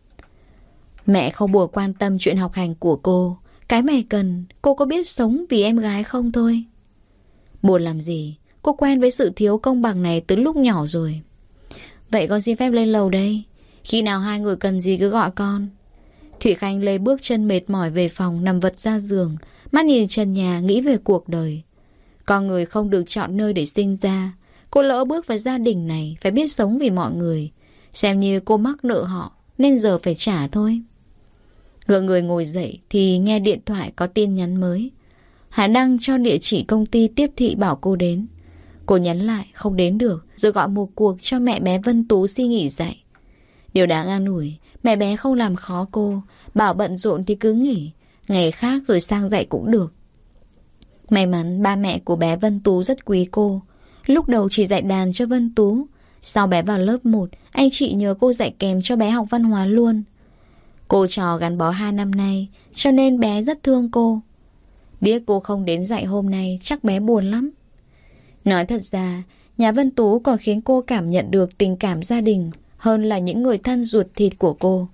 Mẹ không buồn quan tâm chuyện học hành của cô. Cái mẹ cần, cô có biết sống vì em gái không thôi. Buồn làm gì, cô quen với sự thiếu công bằng này từ lúc nhỏ rồi. Vậy con xin phép lên lầu đây. Khi nào hai người cần gì cứ gọi con. Thụy Khanh lê bước chân mệt mỏi về phòng, nằm vật ra giường, mắt nhìn trần nhà nghĩ về cuộc đời. Con người không được chọn nơi để sinh ra. Cô lỡ bước vào gia đình này, phải biết sống vì mọi người. Xem như cô mắc nợ họ, nên giờ phải trả thôi. Ngượng người ngồi dậy thì nghe điện thoại có tin nhắn mới. Hải đăng cho địa chỉ công ty tiếp thị bảo cô đến. Cô nhắn lại không đến được, rồi gọi một cuộc cho mẹ bé Vân Tú xin nghỉ dạy. Điều đáng an ủi, mẹ bé không làm khó cô, bảo bận rộn thì cứ nghỉ, ngày khác rồi sang dạy cũng được. May mắn ba mẹ của bé Vân Tú rất quý cô. Lúc đầu chỉ dạy đàn cho Vân Tú, sau bé vào lớp 1, anh chị nhờ cô dạy kèm cho bé học văn hóa luôn. Cô trò gắn bó 2 năm nay, cho nên bé rất thương cô. Biết cô không đến dạy hôm nay, chắc bé buồn lắm. Nói thật ra, nhà Vân Tú còn khiến cô cảm nhận được tình cảm gia đình hơn là những người thân ruột thịt của cô.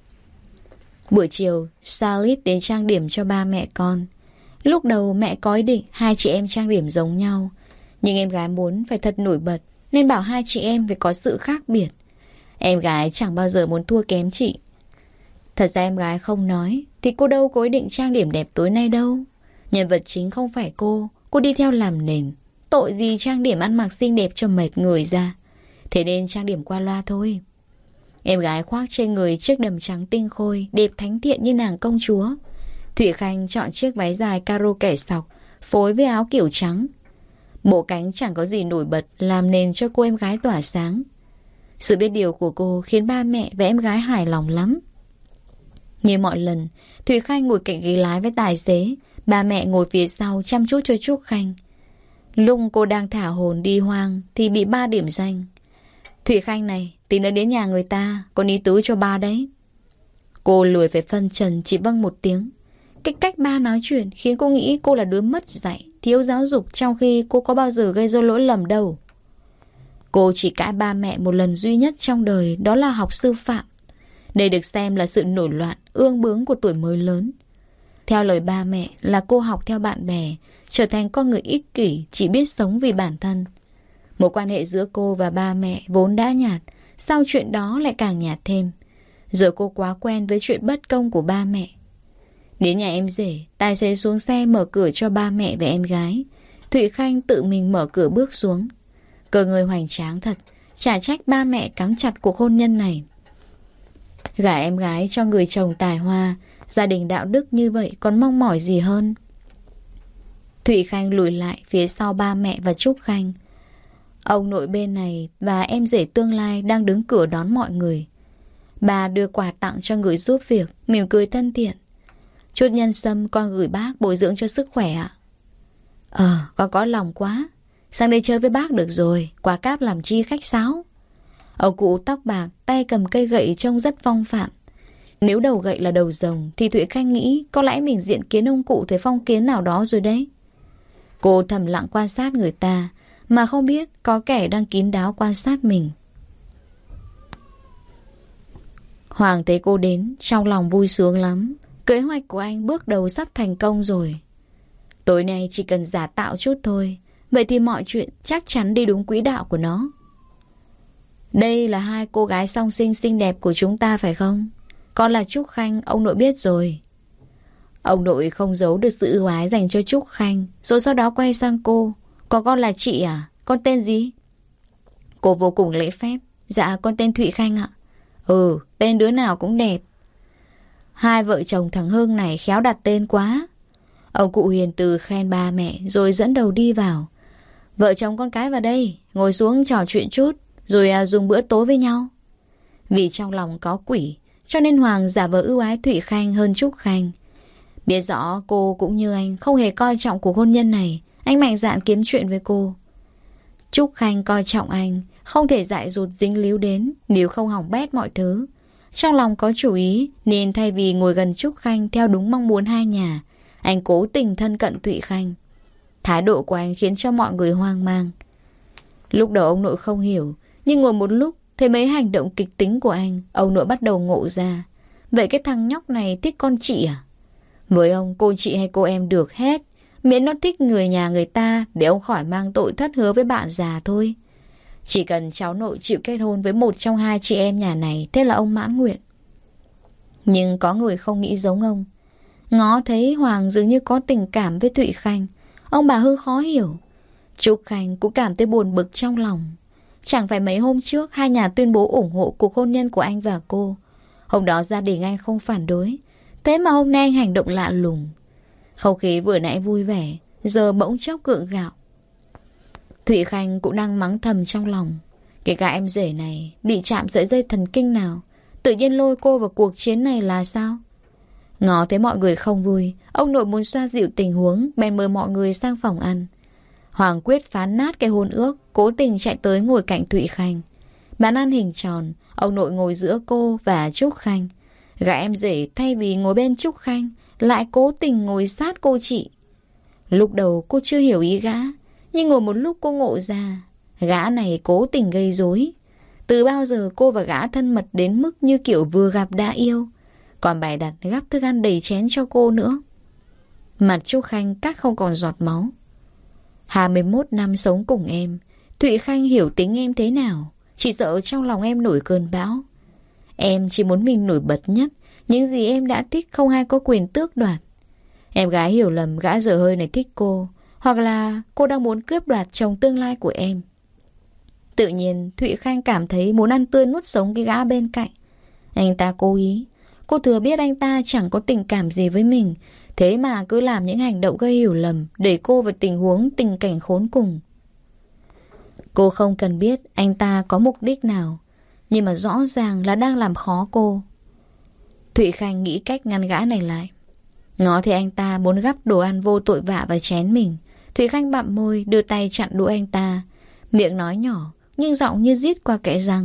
Buổi chiều, Salit đến trang điểm cho ba mẹ con. Lúc đầu mẹ có ý định hai chị em trang điểm giống nhau, nhưng em gái muốn phải thật nổi bật nên bảo hai chị em phải có sự khác biệt. Em gái chẳng bao giờ muốn thua kém chị. Thật ra em gái không nói thì cô đâu có ý định trang điểm đẹp tối nay đâu. Nhân vật chính không phải cô đi theo làm nền. Tội gì trang điểm ăn mặc xinh đẹp cho mệt người ra. Thế nên trang điểm qua loa thôi. Em gái khoác trên người chiếc đầm trắng tinh khôi, đẹp thánh thiện như nàng công chúa. Thụy Khanh chọn chiếc váy dài caro kẻ sọc, phối với áo kiểu trắng. Bộ cánh chẳng có gì nổi bật, làm nền cho cô em gái tỏa sáng. Sự biết điều của cô khiến ba mẹ và em gái hài lòng lắm. Như mọi lần, Thụy Khanh ngồi cạnh ghế lái với tài xế, ba mẹ ngồi phía sau chăm chút cho Trúc Khanh. Lúc cô đang thả hồn đi hoang thì bị ba điểm danh. Thụy Khanh này, tí nữa đến nhà người ta, con ý tứ cho ba đấy. Cô lười phải phân trần, chỉ vâng một tiếng. Cái cách ba nói chuyện khiến cô nghĩ cô là đứa mất dạy, thiếu giáo dục, trong khi cô có bao giờ gây ra lỗi lầm đâu. Cô chỉ cãi ba mẹ một lần duy nhất trong đời, đó là học sư phạm. Đây được xem là sự nổi loạn, ương bướng của tuổi mới lớn. Theo lời ba mẹ là cô học theo bạn bè, trở thành con người ích kỷ, chỉ biết sống vì bản thân. Mối quan hệ giữa cô và ba mẹ vốn đã nhạt, sau chuyện đó lại càng nhạt thêm. Giờ cô quá quen với chuyện bất công của ba mẹ. Đến nhà em rể, tài xế xuống xe mở cửa cho ba mẹ và em gái. Thụy Khanh tự mình mở cửa bước xuống. Cơ người hoành tráng thật, chả trách ba mẹ cắm chặt cuộc hôn nhân này. Gả em gái cho người chồng tài hoa, gia đình đạo đức như vậy còn mong mỏi gì hơn. Thụy Khanh lùi lại phía sau ba mẹ và Trúc Khanh. Ông nội bên này và em rể tương lai đang đứng cửa đón mọi người. Bà đưa quà tặng cho người giúp việc, mỉm cười thân thiện. Chút nhân sâm con gửi bác bồi dưỡng cho sức khỏe ạ. Con có lòng quá. Sang đây chơi với bác được rồi, quà cáp làm chi khách sáo. Ông cụ tóc bạc, tay cầm cây gậy trông rất phong phạm. Nếu đầu gậy là đầu rồng thì Thụy Khanh nghĩ có lẽ mình diện kiến ông cụ thời phong kiến nào đó rồi đấy. Cô thầm lặng quan sát người ta, mà không biết có kẻ đang kín đáo quan sát mình. Hoàng thấy cô đến, trong lòng vui sướng lắm. Kế hoạch của anh bước đầu sắp thành công rồi. Tối nay chỉ cần giả tạo chút thôi, vậy thì mọi chuyện chắc chắn đi đúng quỹ đạo của nó. Đây là hai cô gái song sinh xinh đẹp của chúng ta phải không? Con là Trúc Khanh, ông nội biết rồi. Ông nội không giấu được sự ưu ái dành cho Trúc Khanh, rồi sau đó quay sang cô. Còn con là chị à? Con tên gì? Cô vô cùng lễ phép. Dạ con tên Thụy Khanh ạ. Tên đứa nào cũng đẹp. Hai vợ chồng thằng Hưng này khéo đặt tên quá. Ông cụ hiền từ khen ba mẹ rồi dẫn đầu đi vào. Vợ chồng con cái vào đây, ngồi xuống trò chuyện chút, rồi dùng bữa tối với nhau. Vì trong lòng có quỷ, cho nên Hoàng giả vờ ưu ái Thụy Khanh hơn Trúc Khanh. Biết rõ cô cũng như anh không hề coi trọng cuộc hôn nhân này, anh mạnh dạn kiếm chuyện với cô. Trúc Khanh coi trọng anh, không thể dại dột dính líu đến, nếu không hỏng bét mọi thứ. Trong lòng có chủ ý, nên thay vì ngồi gần Trúc Khanh theo đúng mong muốn hai nhà, anh cố tình thân cận Thụy Khanh. Thái độ của anh khiến cho mọi người hoang mang. Lúc đầu ông nội không hiểu, nhưng ngồi một lúc, thấy mấy hành động kịch tính của anh, ông nội bắt đầu ngộ ra. Vậy cái thằng nhóc này thích con chị à? Với ông, cô chị hay cô em được hết, miễn nó thích người nhà người ta để ông khỏi mang tội thất hứa với bạn già thôi. Chỉ cần cháu nội chịu kết hôn với một trong hai chị em nhà này, thế là ông mãn nguyện. Nhưng có người không nghĩ giống ông. Ngó thấy Hoàng dường như có tình cảm với Thụy Khanh, ông bà Hưng khó hiểu. Trúc Khanh cũng cảm thấy buồn bực trong lòng. Chẳng phải mấy hôm trước hai nhà tuyên bố ủng hộ cuộc hôn nhân của anh và cô. Hôm đó gia đình anh không phản đối, thế mà hôm nay anh hành động lạ lùng. Không khí vừa nãy vui vẻ, giờ bỗng chốc gượng gạo. Thụy Khanh cũng đang mắng thầm trong lòng. Kể cả em rể này bị chạm sợi dây thần kinh nào, tự nhiên lôi cô vào cuộc chiến này là sao? Ngó thấy mọi người không vui, ông nội muốn xoa dịu tình huống, bèn mời mọi người sang phòng ăn. Hoàng quyết phá nát cái hôn ước, cố tình chạy tới ngồi cạnh Thụy Khanh. Bàn ăn hình tròn, ông nội ngồi giữa cô và Trúc Khanh. Gã em rể thay vì ngồi bên Trúc Khanh, lại cố tình ngồi sát cô chị. Lúc đầu cô chưa hiểu ý gã, nhưng ngồi một lúc cô ngộ ra, gã này cố tình gây rối. Từ bao giờ cô và gã thân mật đến mức như kiểu vừa gặp đã yêu, còn bày đặt gắp thức ăn đầy chén cho cô nữa. Mặt Trúc Khanh cắt không còn giọt máu. 21 năm sống cùng em, Thụy Khanh hiểu tính em thế nào. Chỉ sợ trong lòng em nổi cơn bão. Em chỉ muốn mình nổi bật nhất. Những gì em đã thích không ai có quyền tước đoạt. Em gái hiểu lầm gã dở hơi này thích cô, hoặc là cô đang muốn cướp đoạt chồng tương lai của em. Tự nhiên Thụy Khanh cảm thấy muốn ăn tươi nuốt sống cái gã bên cạnh. Anh ta cố ý. Cô thừa biết anh ta chẳng có tình cảm gì với mình, thế mà cứ làm những hành động gây hiểu lầm, đẩy cô vào tình cảnh khốn cùng. Cô không cần biết anh ta có mục đích nào, nhưng mà rõ ràng là đang làm khó cô. Thụy Khanh nghĩ cách ngăn gã này lại. Ngó thì anh ta muốn gắp đồ ăn vô tội vạ vào chén mình. Thụy Khanh bặm môi đưa tay chặn đũa anh ta, miệng nói nhỏ nhưng giọng như rít qua kẽ răng.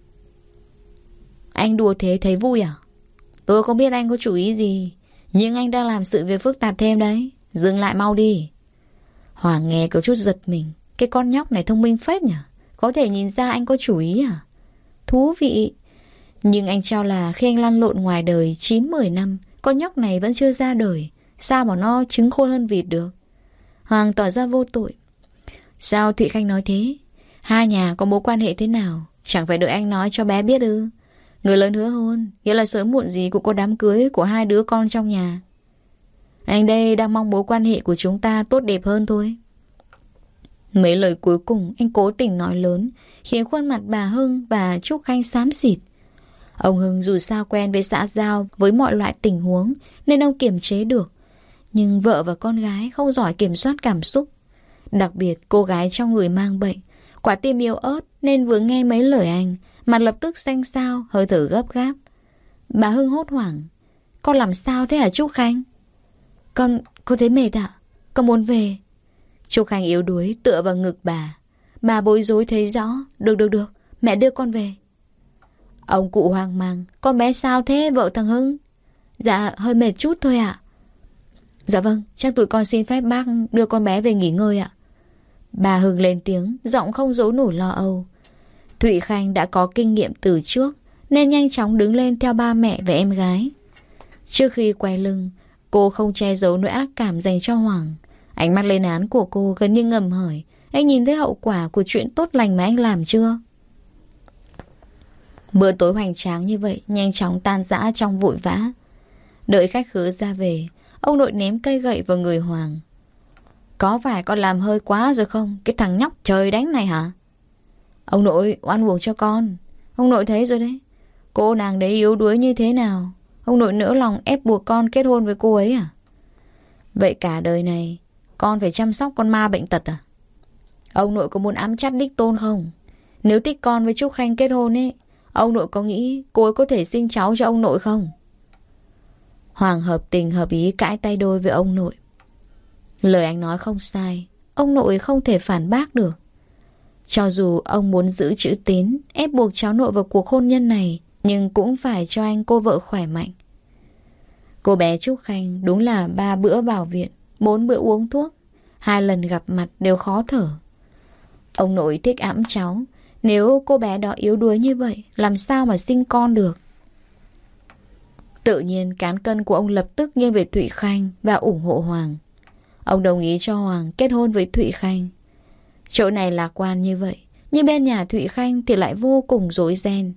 Anh đùa thế thấy vui à? Tôi không biết anh có chủ ý gì, nhưng anh đang làm sự việc phức tạp thêm đấy. Dừng lại mau đi. Hoàng nghe có chút giật mình. Cái con nhóc này thông minh phết nhỉ, có thể nhìn ra anh có chủ ý à? Thú vị. Nhưng anh cho là khi anh lăn lộn ngoài đời 9-10 năm, con nhóc này vẫn chưa ra đời, sao mà nó trứng khôn hơn vịt được? Hoàng tỏ ra vô tội. Sao Thụy Khanh nói thế? Hai nhà có mối quan hệ thế nào, chẳng phải đợi anh nói cho bé biết ư? Người lớn hứa hôn, nghĩa là sớm muộn gì cũng có đám cưới của hai đứa con trong nhà. Anh đây đang mong mối quan hệ của chúng ta tốt đẹp hơn thôi. Mấy lời cuối cùng anh cố tình nói lớn, khiến khuôn mặt bà Hưng và Trúc Khanh xám xịt. Ông Hưng dù sao quen với xã giao với mọi loại tình huống, nên ông kiềm chế được. Nhưng vợ và con gái không giỏi kiểm soát cảm xúc. Đặc biệt cô gái trong người mang bệnh, quả tim yếu ớt, nên vừa nghe mấy lời anh, mặt lập tức xanh xao, hơi thở gấp gáp. Bà Hưng hốt hoảng. Con làm sao thế hả Trúc Khanh? Con thấy mệt ạ. Con muốn về. Trúc Khanh yếu đuối tựa vào ngực bà. Bà bối rối thấy rõ. Được, mẹ đưa con về. Ông cụ hoang mang. Con bé sao thế vợ thằng Hưng? Dạ hơi mệt chút thôi ạ. Dạ vâng, chắc tụi con xin phép bác đưa con bé về nghỉ ngơi ạ. Bà Hưng lên tiếng, giọng không giấu nổi lo âu. Thụy Khanh đã có kinh nghiệm từ trước, nên nhanh chóng đứng lên theo ba mẹ và em gái. Trước khi quay lưng, cô không che giấu nỗi ác cảm dành cho Hoàng. Ánh mắt lên án của cô gần như ngầm hỏi, anh nhìn thấy hậu quả của chuyện tốt lành mà anh làm chưa? Bữa tối hoành tráng như vậy nhanh chóng tan rã trong vội vã. Đợi khách khứa ra về, ông nội ném cây gậy vào người Hoàng. Có phải con làm hơi quá rồi không? Cái thằng nhóc trời đánh này hả? Ông nội oan uổng cho con. Ông nội thấy rồi đấy. Cô nàng đấy yếu đuối như thế nào, ông nội nỡ lòng ép buộc con kết hôn với cô ấy à? Vậy cả đời này con phải chăm sóc con ma bệnh tật à? Ông nội có muốn ám chắt đích tôn không? Nếu thích con với Trúc Khanh kết hôn ấy, ông nội có nghĩ cô ấy có thể sinh cháu cho ông nội không? Hoàng hợp tình hợp ý cãi tay đôi với ông nội. Lời anh nói không sai, ông nội không thể phản bác được. Cho dù ông muốn giữ chữ tín, ép buộc cháu nội vào cuộc hôn nhân này, nhưng cũng phải cho anh cô vợ khỏe mạnh. Cô bé Trúc Khanh đúng là 3 bữa vào viện, 4 bữa uống thuốc, 2 lần gặp mặt đều khó thở. Ông nội thích ẵm cháu, nếu cô bé đó yếu đuối như vậy, làm sao mà sinh con được? Tự nhiên cán cân của ông lập tức nghiêng về Thụy Khanh và ủng hộ Hoàng. Ông đồng ý cho Hoàng kết hôn với Thụy Khanh. Chỗ này lạc quan như vậy, nhưng bên nhà Thụy Khanh thì lại vô cùng rối ren.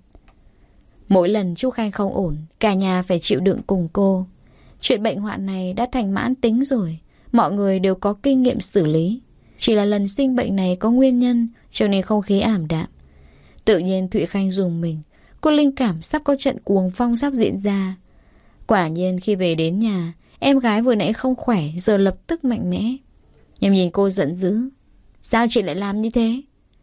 Mỗi lần Trúc Khanh không ổn, cả nhà phải chịu đựng cùng cô. Chuyện bệnh hoạn này đã thành mãn tính rồi, mọi người đều có kinh nghiệm xử lý. Chỉ là lần sinh bệnh này có nguyên nhân, cho nên không khí ảm đạm. Tự nhiên Thụy Khanh rùng mình, cô linh cảm sắp có trận cuồng phong sắp diễn ra. Quả nhiên khi về đến nhà, em gái vừa nãy không khỏe, giờ lập tức mạnh mẽ. Em nhìn cô giận dữ. Sao chị lại làm như thế?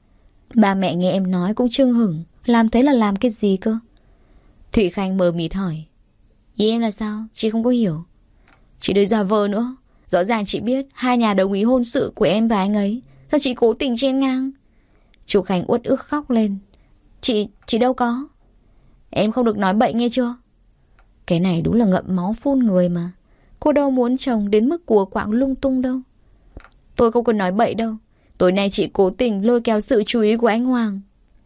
Ba mẹ nghe em nói cũng chưng hửng. Làm thế là làm cái gì cơ? Thụy Khanh mờ mịt hỏi. Ý em là sao? Chị không có hiểu. Chị đừng giả vờ nữa. Rõ ràng chị biết hai nhà đồng ý hôn sự của em và anh ấy. Sao chị cố tình chen ngang? Trúc Khanh uất ức khóc lên. Chị đâu có. Em không được nói bậy nghe chưa? Cái này đúng là ngậm máu phun người mà. Cô đâu muốn chồng đến mức cùa quạng lung tung đâu. Tôi không cần nói bậy đâu. Tối nay chị cố tình lôi kéo sự chú ý của anh Hoàng.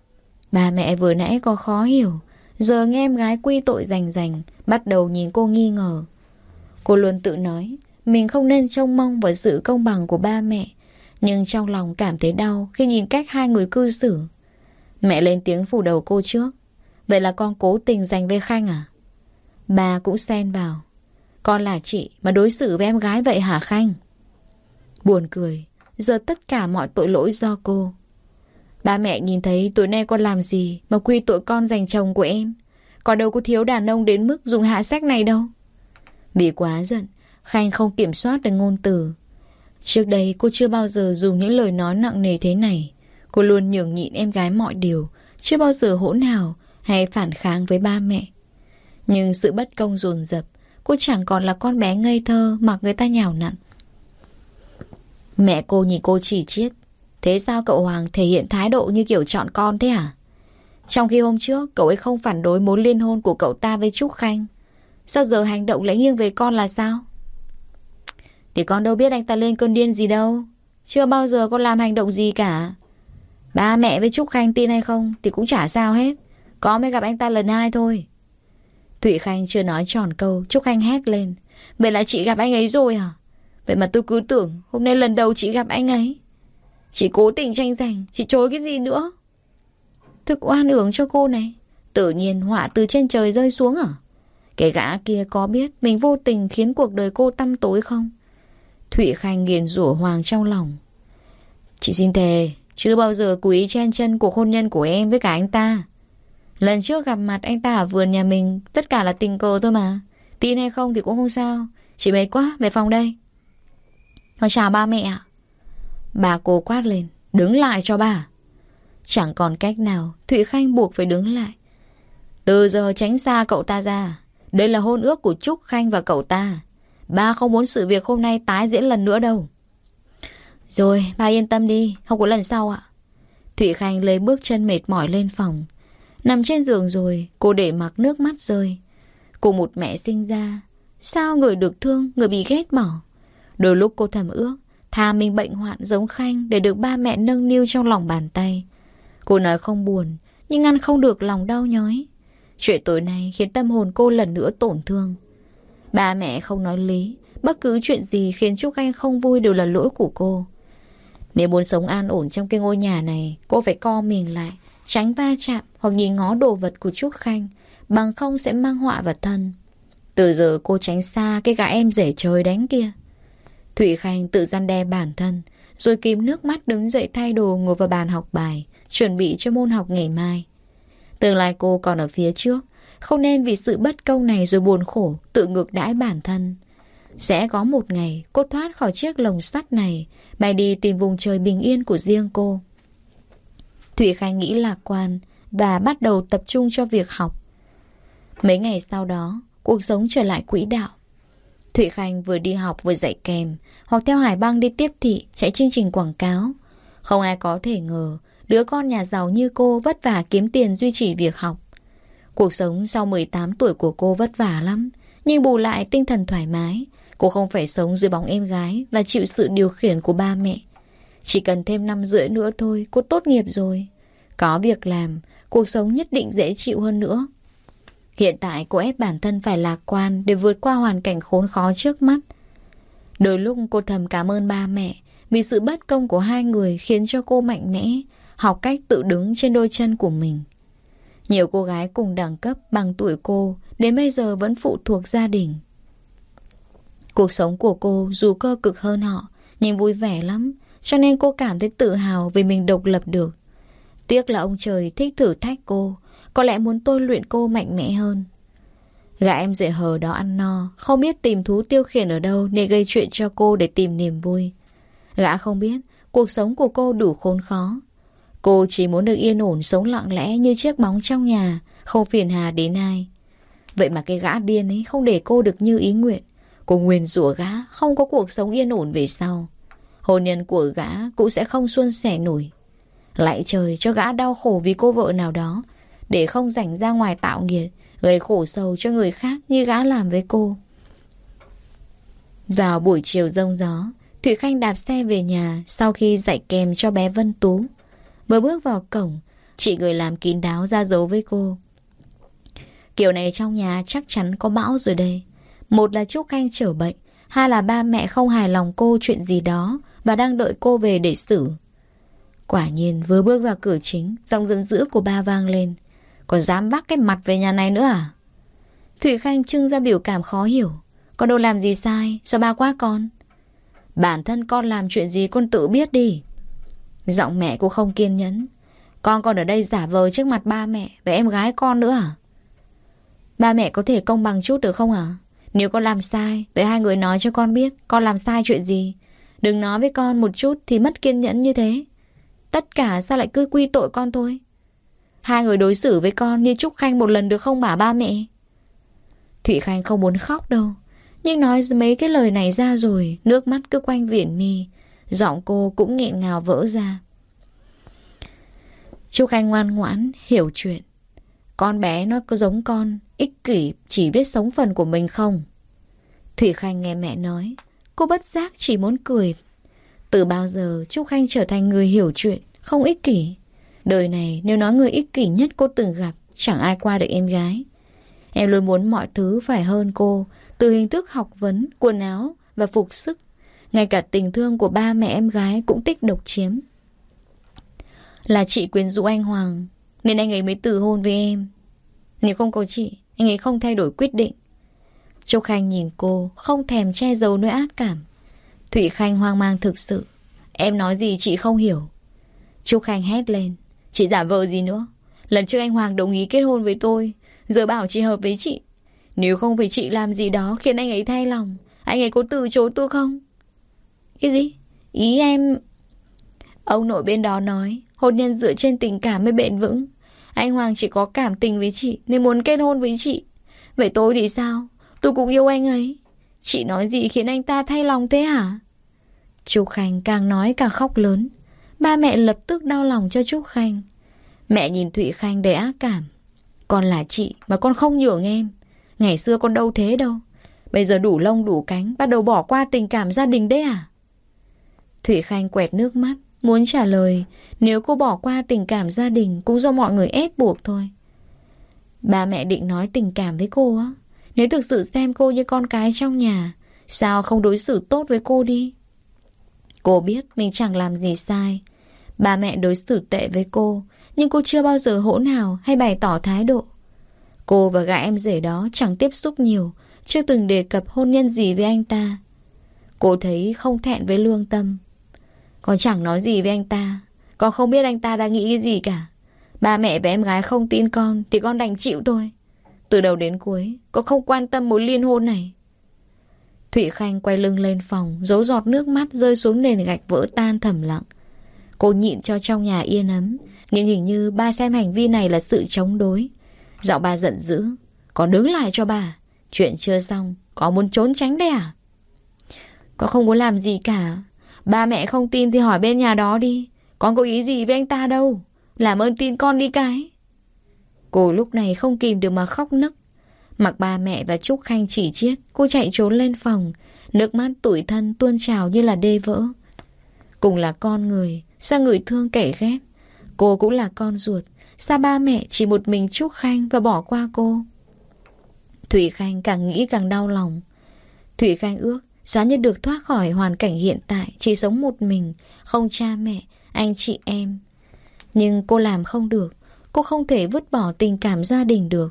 Bà mẹ vừa nãy có khó hiểu, giờ nghe em gái quy tội rành rành, bắt đầu nhìn cô nghi ngờ. Cô luôn tự nói mình không nên trông mong vào sự công bằng của ba mẹ, nhưng trong lòng cảm thấy đau khi nhìn cách hai người cư xử. Mẹ lên tiếng phủ đầu cô trước. Vậy là con cố tình giành với Khanh à? Bà cũng xen vào. Con là chị mà đối xử với em gái vậy hả Khanh? Buồn cười, giờ tất cả mọi tội lỗi do cô. Ba mẹ nhìn thấy tối nay con làm gì mà quy tội con giành chồng của em. Con đâu có thiếu đàn ông đến mức dùng hạ sách này đâu. Vì quá giận, Khanh không kiểm soát được ngôn từ. Trước đây cô chưa bao giờ dùng những lời nói nặng nề thế này. Cô luôn nhường nhịn em gái mọi điều, chưa bao giờ hỗn hào hay phản kháng với ba mẹ. Nhưng sự bất công dồn dập, cô chẳng còn là con bé ngây thơ mặc người ta nhào nặn. Mẹ cô nhìn cô chỉ chiết. Thế sao cậu Hoàng thể hiện thái độ như kiểu chọn con thế hả? Trong khi hôm trước cậu ấy không phản đối mối liên hôn của cậu ta với Trúc Khanh, sao giờ hành động lại nghiêng về con là sao? Thì con đâu biết anh ta lên cơn điên gì đâu. Chưa bao giờ con làm hành động gì cả. Ba mẹ với Trúc Khanh tin hay không thì cũng chả sao hết. Có mới gặp anh ta lần 2 thôi. Thụy Khanh chưa nói tròn câu, Trúc Khanh hét lên. Vậy là chị gặp anh ấy rồi à? Vậy mà tôi cứ tưởng hôm nay lần đầu chị gặp anh ấy. Chị cố tình tranh giành, chị chối cái gì nữa? Thực oan uổng cho cô này. Tự nhiên họa từ trên trời rơi xuống à? Cái gã kia có biết mình vô tình khiến cuộc đời cô tăm tối không? Thụy Khanh nghiền rủa Hoàng trong lòng. Chị xin thề, chưa bao giờ cố ý chen chân cuộc hôn nhân của em với cả anh ta. Lần trước gặp mặt anh ta ở vườn nhà mình, tất cả là tình cờ thôi mà. Tin hay không thì cũng không sao. Chị mệt quá, về phòng đây. Con chào ba mẹ ạ. Bà cô quát lên. Đứng lại cho bà. Chẳng còn cách nào, Thụy Khanh buộc phải đứng lại. Từ giờ tránh xa cậu ta ra. Đây là hôn ước của Trúc Khanh và cậu ta. Ba không muốn sự việc hôm nay tái diễn lần nữa đâu. Rồi, ba yên tâm đi, không có lần sau ạ. Thụy Khanh lấy bước chân mệt mỏi lên phòng. Nằm trên giường rồi, cô để mặc nước mắt rơi. Cô một mẹ sinh ra, sao người được thương, người bị ghét bỏ. Đôi lúc cô thầm ước thà mình bệnh hoạn giống Khanh để được ba mẹ nâng niu trong lòng bàn tay. Cô nói không buồn, nhưng ngăn không được lòng đau nhói. Chuyện tối nay khiến tâm hồn cô lần nữa tổn thương. Ba mẹ không nói lý, bất cứ chuyện gì khiến Trúc Khanh không vui đều là lỗi của cô. Nếu muốn sống an ổn trong cái ngôi nhà này, cô phải co mình lại, tránh va chạm hoặc nhìn ngó đồ vật của Trúc Khanh, bằng không sẽ mang họa vào thân. Từ giờ cô tránh xa cái gã em rể trời đánh kia. Thụy Khanh tự răn đe bản thân, rồi kìm nước mắt đứng dậy thay đồ ngồi vào bàn học bài, chuẩn bị cho môn học ngày mai. Tương lai cô còn ở phía trước, không nên vì sự bất công này rồi buồn khổ, tự ngược đãi bản thân. Sẽ có một ngày cô thoát khỏi chiếc lồng sắt này, bay đi tìm vùng trời bình yên của riêng cô. Thụy Khanh nghĩ lạc quan và bắt đầu tập trung cho việc học. Mấy ngày sau đó, cuộc sống trở lại quỹ đạo. Thụy Khanh vừa đi học vừa dạy kèm, hoặc theo Hải Băng đi tiếp thị, chạy chương trình quảng cáo. Không ai có thể ngờ đứa con nhà giàu như cô vất vả kiếm tiền duy trì việc học. Cuộc sống sau 18 tuổi của cô vất vả lắm, nhưng bù lại tinh thần thoải mái. Cô không phải sống dưới bóng em gái và chịu sự điều khiển của ba mẹ. Chỉ cần thêm 5 rưỡi nữa thôi, cô tốt nghiệp rồi. Có việc làm, cuộc sống nhất định dễ chịu hơn nữa. Hiện tại cô ép bản thân phải lạc quan để vượt qua hoàn cảnh khốn khó trước mắt. Đôi lúc cô thầm cảm ơn ba mẹ vì sự bất công của hai người khiến cho cô mạnh mẽ, học cách tự đứng trên đôi chân của mình. Nhiều cô gái cùng đẳng cấp bằng tuổi cô đến bây giờ vẫn phụ thuộc gia đình. Cuộc sống của cô dù cơ cực hơn họ, nhưng vui vẻ lắm, cho nên cô cảm thấy tự hào vì mình độc lập được. Tiếc là ông trời thích thử thách cô, có lẽ muốn tôi luyện cô mạnh mẽ hơn. Gã em rể hờ đó ăn no, không biết tìm thú tiêu khiển ở đâu nên gây chuyện cho cô để tìm niềm vui. Gã không biết cuộc sống của cô đủ khốn khó. Cô chỉ muốn được yên ổn sống lặng lẽ như chiếc bóng trong nhà, không phiền hà đến ai. Vậy mà cái gã điên ấy không để cô được như ý nguyện. Cô nguyền rủa gã không có cuộc sống yên ổn về sau. Hôn nhân của gã cũng sẽ không suôn sẻ nổi. Lạy trời cho gã đau khổ vì cô vợ nào đó, để không rảnh ra ngoài tạo nghiệt, gây khổ sầu cho người khác như gã làm với cô. Vào buổi chiều giông gió, Thụy Khanh đạp xe về nhà sau khi dạy kèm cho bé Vân Tú. Vừa bước vào cổng, chị người làm kín đáo ra dấu với cô. Kiểu này trong nhà chắc chắn có bão rồi đây. Một là Trúc Khanh chữa bệnh, hai là ba mẹ không hài lòng cô chuyện gì đó và đang đợi cô về để xử. Quả nhiên vừa bước vào cửa chính, giọng giận dữ của ba vang lên. Còn dám vác cái mặt về nhà này nữa à? Thụy Khanh trưng ra biểu cảm khó hiểu. Con đâu làm gì sai, sao ba quát con? Bản thân con làm chuyện gì con tự biết đi. Giọng mẹ cô không kiên nhẫn. Con còn ở đây giả vờ trước mặt ba mẹ và em gái con nữa à? Ba mẹ có thể công bằng chút được không à? Nếu con làm sai, vậy hai người nói cho con biết con làm sai chuyện gì. Đừng nói với con một chút thì mất kiên nhẫn như thế. Tất cả sao lại cứ quy tội con thôi? Hai người đối xử với con như Trúc Khanh một lần được không bà ba mẹ? Thụy Khanh không muốn khóc đâu, nhưng nói mấy cái lời này ra rồi, nước mắt cứ quanh viền mi. Giọng cô cũng nghẹn ngào vỡ ra. Trúc Khanh ngoan ngoãn, hiểu chuyện. Con bé nó có giống con, ích kỷ, chỉ biết sống phần của mình không? Thụy Khanh nghe mẹ nói, cô bất giác chỉ muốn cười. Từ bao giờ Trúc Khanh trở thành người hiểu chuyện, không ích kỷ? Đời này nếu nói người ích kỷ nhất cô từng gặp, chẳng ai qua được em gái. Em luôn muốn mọi thứ phải hơn cô, từ hình thức học vấn, quần áo và phục sức. Ngay cả tình thương của ba mẹ em gái cũng thích độc chiếm. Là chị quyến rũ anh Hoàng nên anh ấy mới từ hôn với em. Nếu không có chị, anh ấy không thay đổi quyết định. Trúc Khanh nhìn cô, không thèm che giấu nỗi ác cảm. Thụy Khanh hoang mang thực sự. Em nói gì chị không hiểu. Trúc Khanh hét lên. Chị giả vờ gì nữa? Lần trước anh Hoàng đồng ý kết hôn với tôi, giờ bảo chị hợp với chị. Nếu không phải chị làm gì đó khiến anh ấy thay lòng, anh ấy có từ chối tôi không? Cái gì? Ý em... Ông nội bên đó nói hôn nhân dựa trên tình cảm mới bền vững. Anh Hoàng chỉ có cảm tình với chị nên muốn kết hôn với chị. Vậy tôi thì sao? Tôi cũng yêu anh ấy. Chị nói gì khiến anh ta thay lòng thế hả? Trúc Khanh càng nói càng khóc lớn. Ba mẹ lập tức đau lòng cho Trúc Khanh. Mẹ nhìn Thụy Khanh đầy ác cảm. Con là chị mà con không nhường em. Ngày xưa con đâu thế đâu. Bây giờ đủ lông đủ cánh, bắt đầu bỏ qua tình cảm gia đình đấy à? Thụy Khanh quẹt nước mắt, muốn trả lời nếu cô bỏ qua tình cảm gia đình cũng do mọi người ép buộc thôi. Ba mẹ định nói tình cảm với cô á. Nếu thực sự xem cô như con cái trong nhà, sao không đối xử tốt với cô đi? Cô biết mình chẳng làm gì sai. Ba mẹ đối xử tệ với cô, nhưng cô chưa bao giờ hỗn hào hay bày tỏ thái độ. Cô và gã em rể đó chẳng tiếp xúc nhiều, chưa từng đề cập hôn nhân gì với anh ta. Cô thấy không thẹn với lương tâm. Con chẳng nói gì với anh ta. Con không biết anh ta đang nghĩ cái gì cả. Ba mẹ và em gái không tin con thì con đành chịu thôi. Từ đầu đến cuối con không quan tâm mối liên hôn này. Thụy Khanh quay lưng lên phòng, giấu giọt nước mắt rơi xuống nền gạch vỡ tan thầm lặng. Cô nhịn cho trong nhà yên ấm, nhưng hình như ba xem hành vi này là sự chống đối. Giọng ba giận dữ. Con đứng lại cho bà. Chuyện chưa xong, con muốn trốn tránh đấy à? Con không muốn làm gì cả. Ba mẹ không tin thì hỏi bên nhà đó đi. Con có ý gì với anh ta đâu. Làm ơn tin con đi cái. Cô lúc này không kìm được mà khóc nức. Mặc ba mẹ và Trúc Khanh chỉ chiết, cô chạy trốn lên phòng, nước mắt tủi thân tuôn trào như là đê vỡ. Cùng là con người, sao người thương kẻ ghét? Cô cũng là con ruột, sao ba mẹ chỉ một mình Trúc Khanh và bỏ qua cô? Thủy Khanh càng nghĩ càng đau lòng. Thủy Khanh ước giá như được thoát khỏi hoàn cảnh hiện tại, chỉ sống một mình, không cha mẹ, anh chị em. Nhưng cô làm không được, cô không thể vứt bỏ tình cảm gia đình được.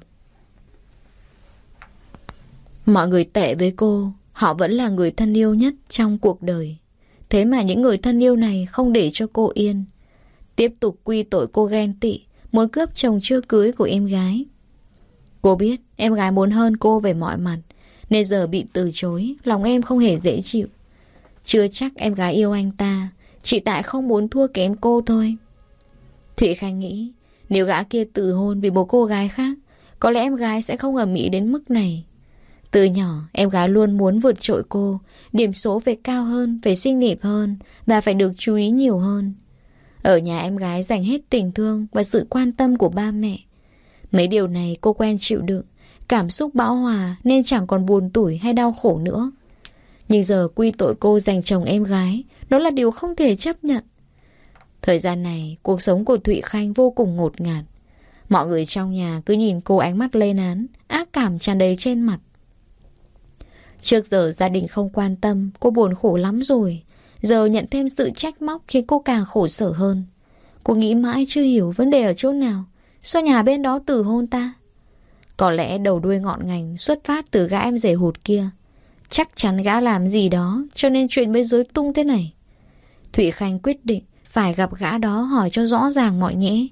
Mọi người tệ với cô, họ vẫn là người thân yêu nhất trong cuộc đời. Thế mà những người thân yêu này không để cho cô yên. Tiếp tục quy tội cô ghen tị, muốn cướp chồng chưa cưới của em gái. Cô biết em gái muốn hơn cô về mọi mặt, nên giờ bị từ chối, lòng em không hề dễ chịu. Chưa chắc em gái yêu anh ta, chỉ tại không muốn thua kém cô thôi. Thụy Khanh nghĩ, nếu gã kia từ hôn vì một cô gái khác, có lẽ em gái sẽ không ầm ĩ đến mức này. Từ nhỏ, em gái luôn muốn vượt trội cô, điểm số phải cao hơn, phải xinh đẹp hơn và phải được chú ý nhiều hơn. Ở nhà em gái dành hết tình thương và sự quan tâm của ba mẹ. Mấy điều này cô quen chịu đựng, cảm xúc bão hòa nên chẳng còn buồn tủi hay đau khổ nữa. Nhưng giờ quy tội cô giành chồng em gái, đó là điều không thể chấp nhận. Thời gian này, cuộc sống của Thụy Khanh vô cùng ngột ngạt. Mọi người trong nhà cứ nhìn cô ánh mắt lên án, ác cảm tràn đầy trên mặt. Trước giờ gia đình không quan tâm, cô buồn khổ lắm rồi. Giờ nhận thêm sự trách móc khiến cô càng khổ sở hơn. Cô nghĩ mãi chưa hiểu vấn đề ở chỗ nào. Sao nhà bên đó từ hôn ta? Có lẽ đầu đuôi ngọn ngành xuất phát từ gã em rể hụt kia. Chắc chắn gã làm gì đó, cho nên chuyện mới rối tung thế này. Thụy Khanh quyết định phải gặp gã đó hỏi cho rõ ràng mọi nhẽ.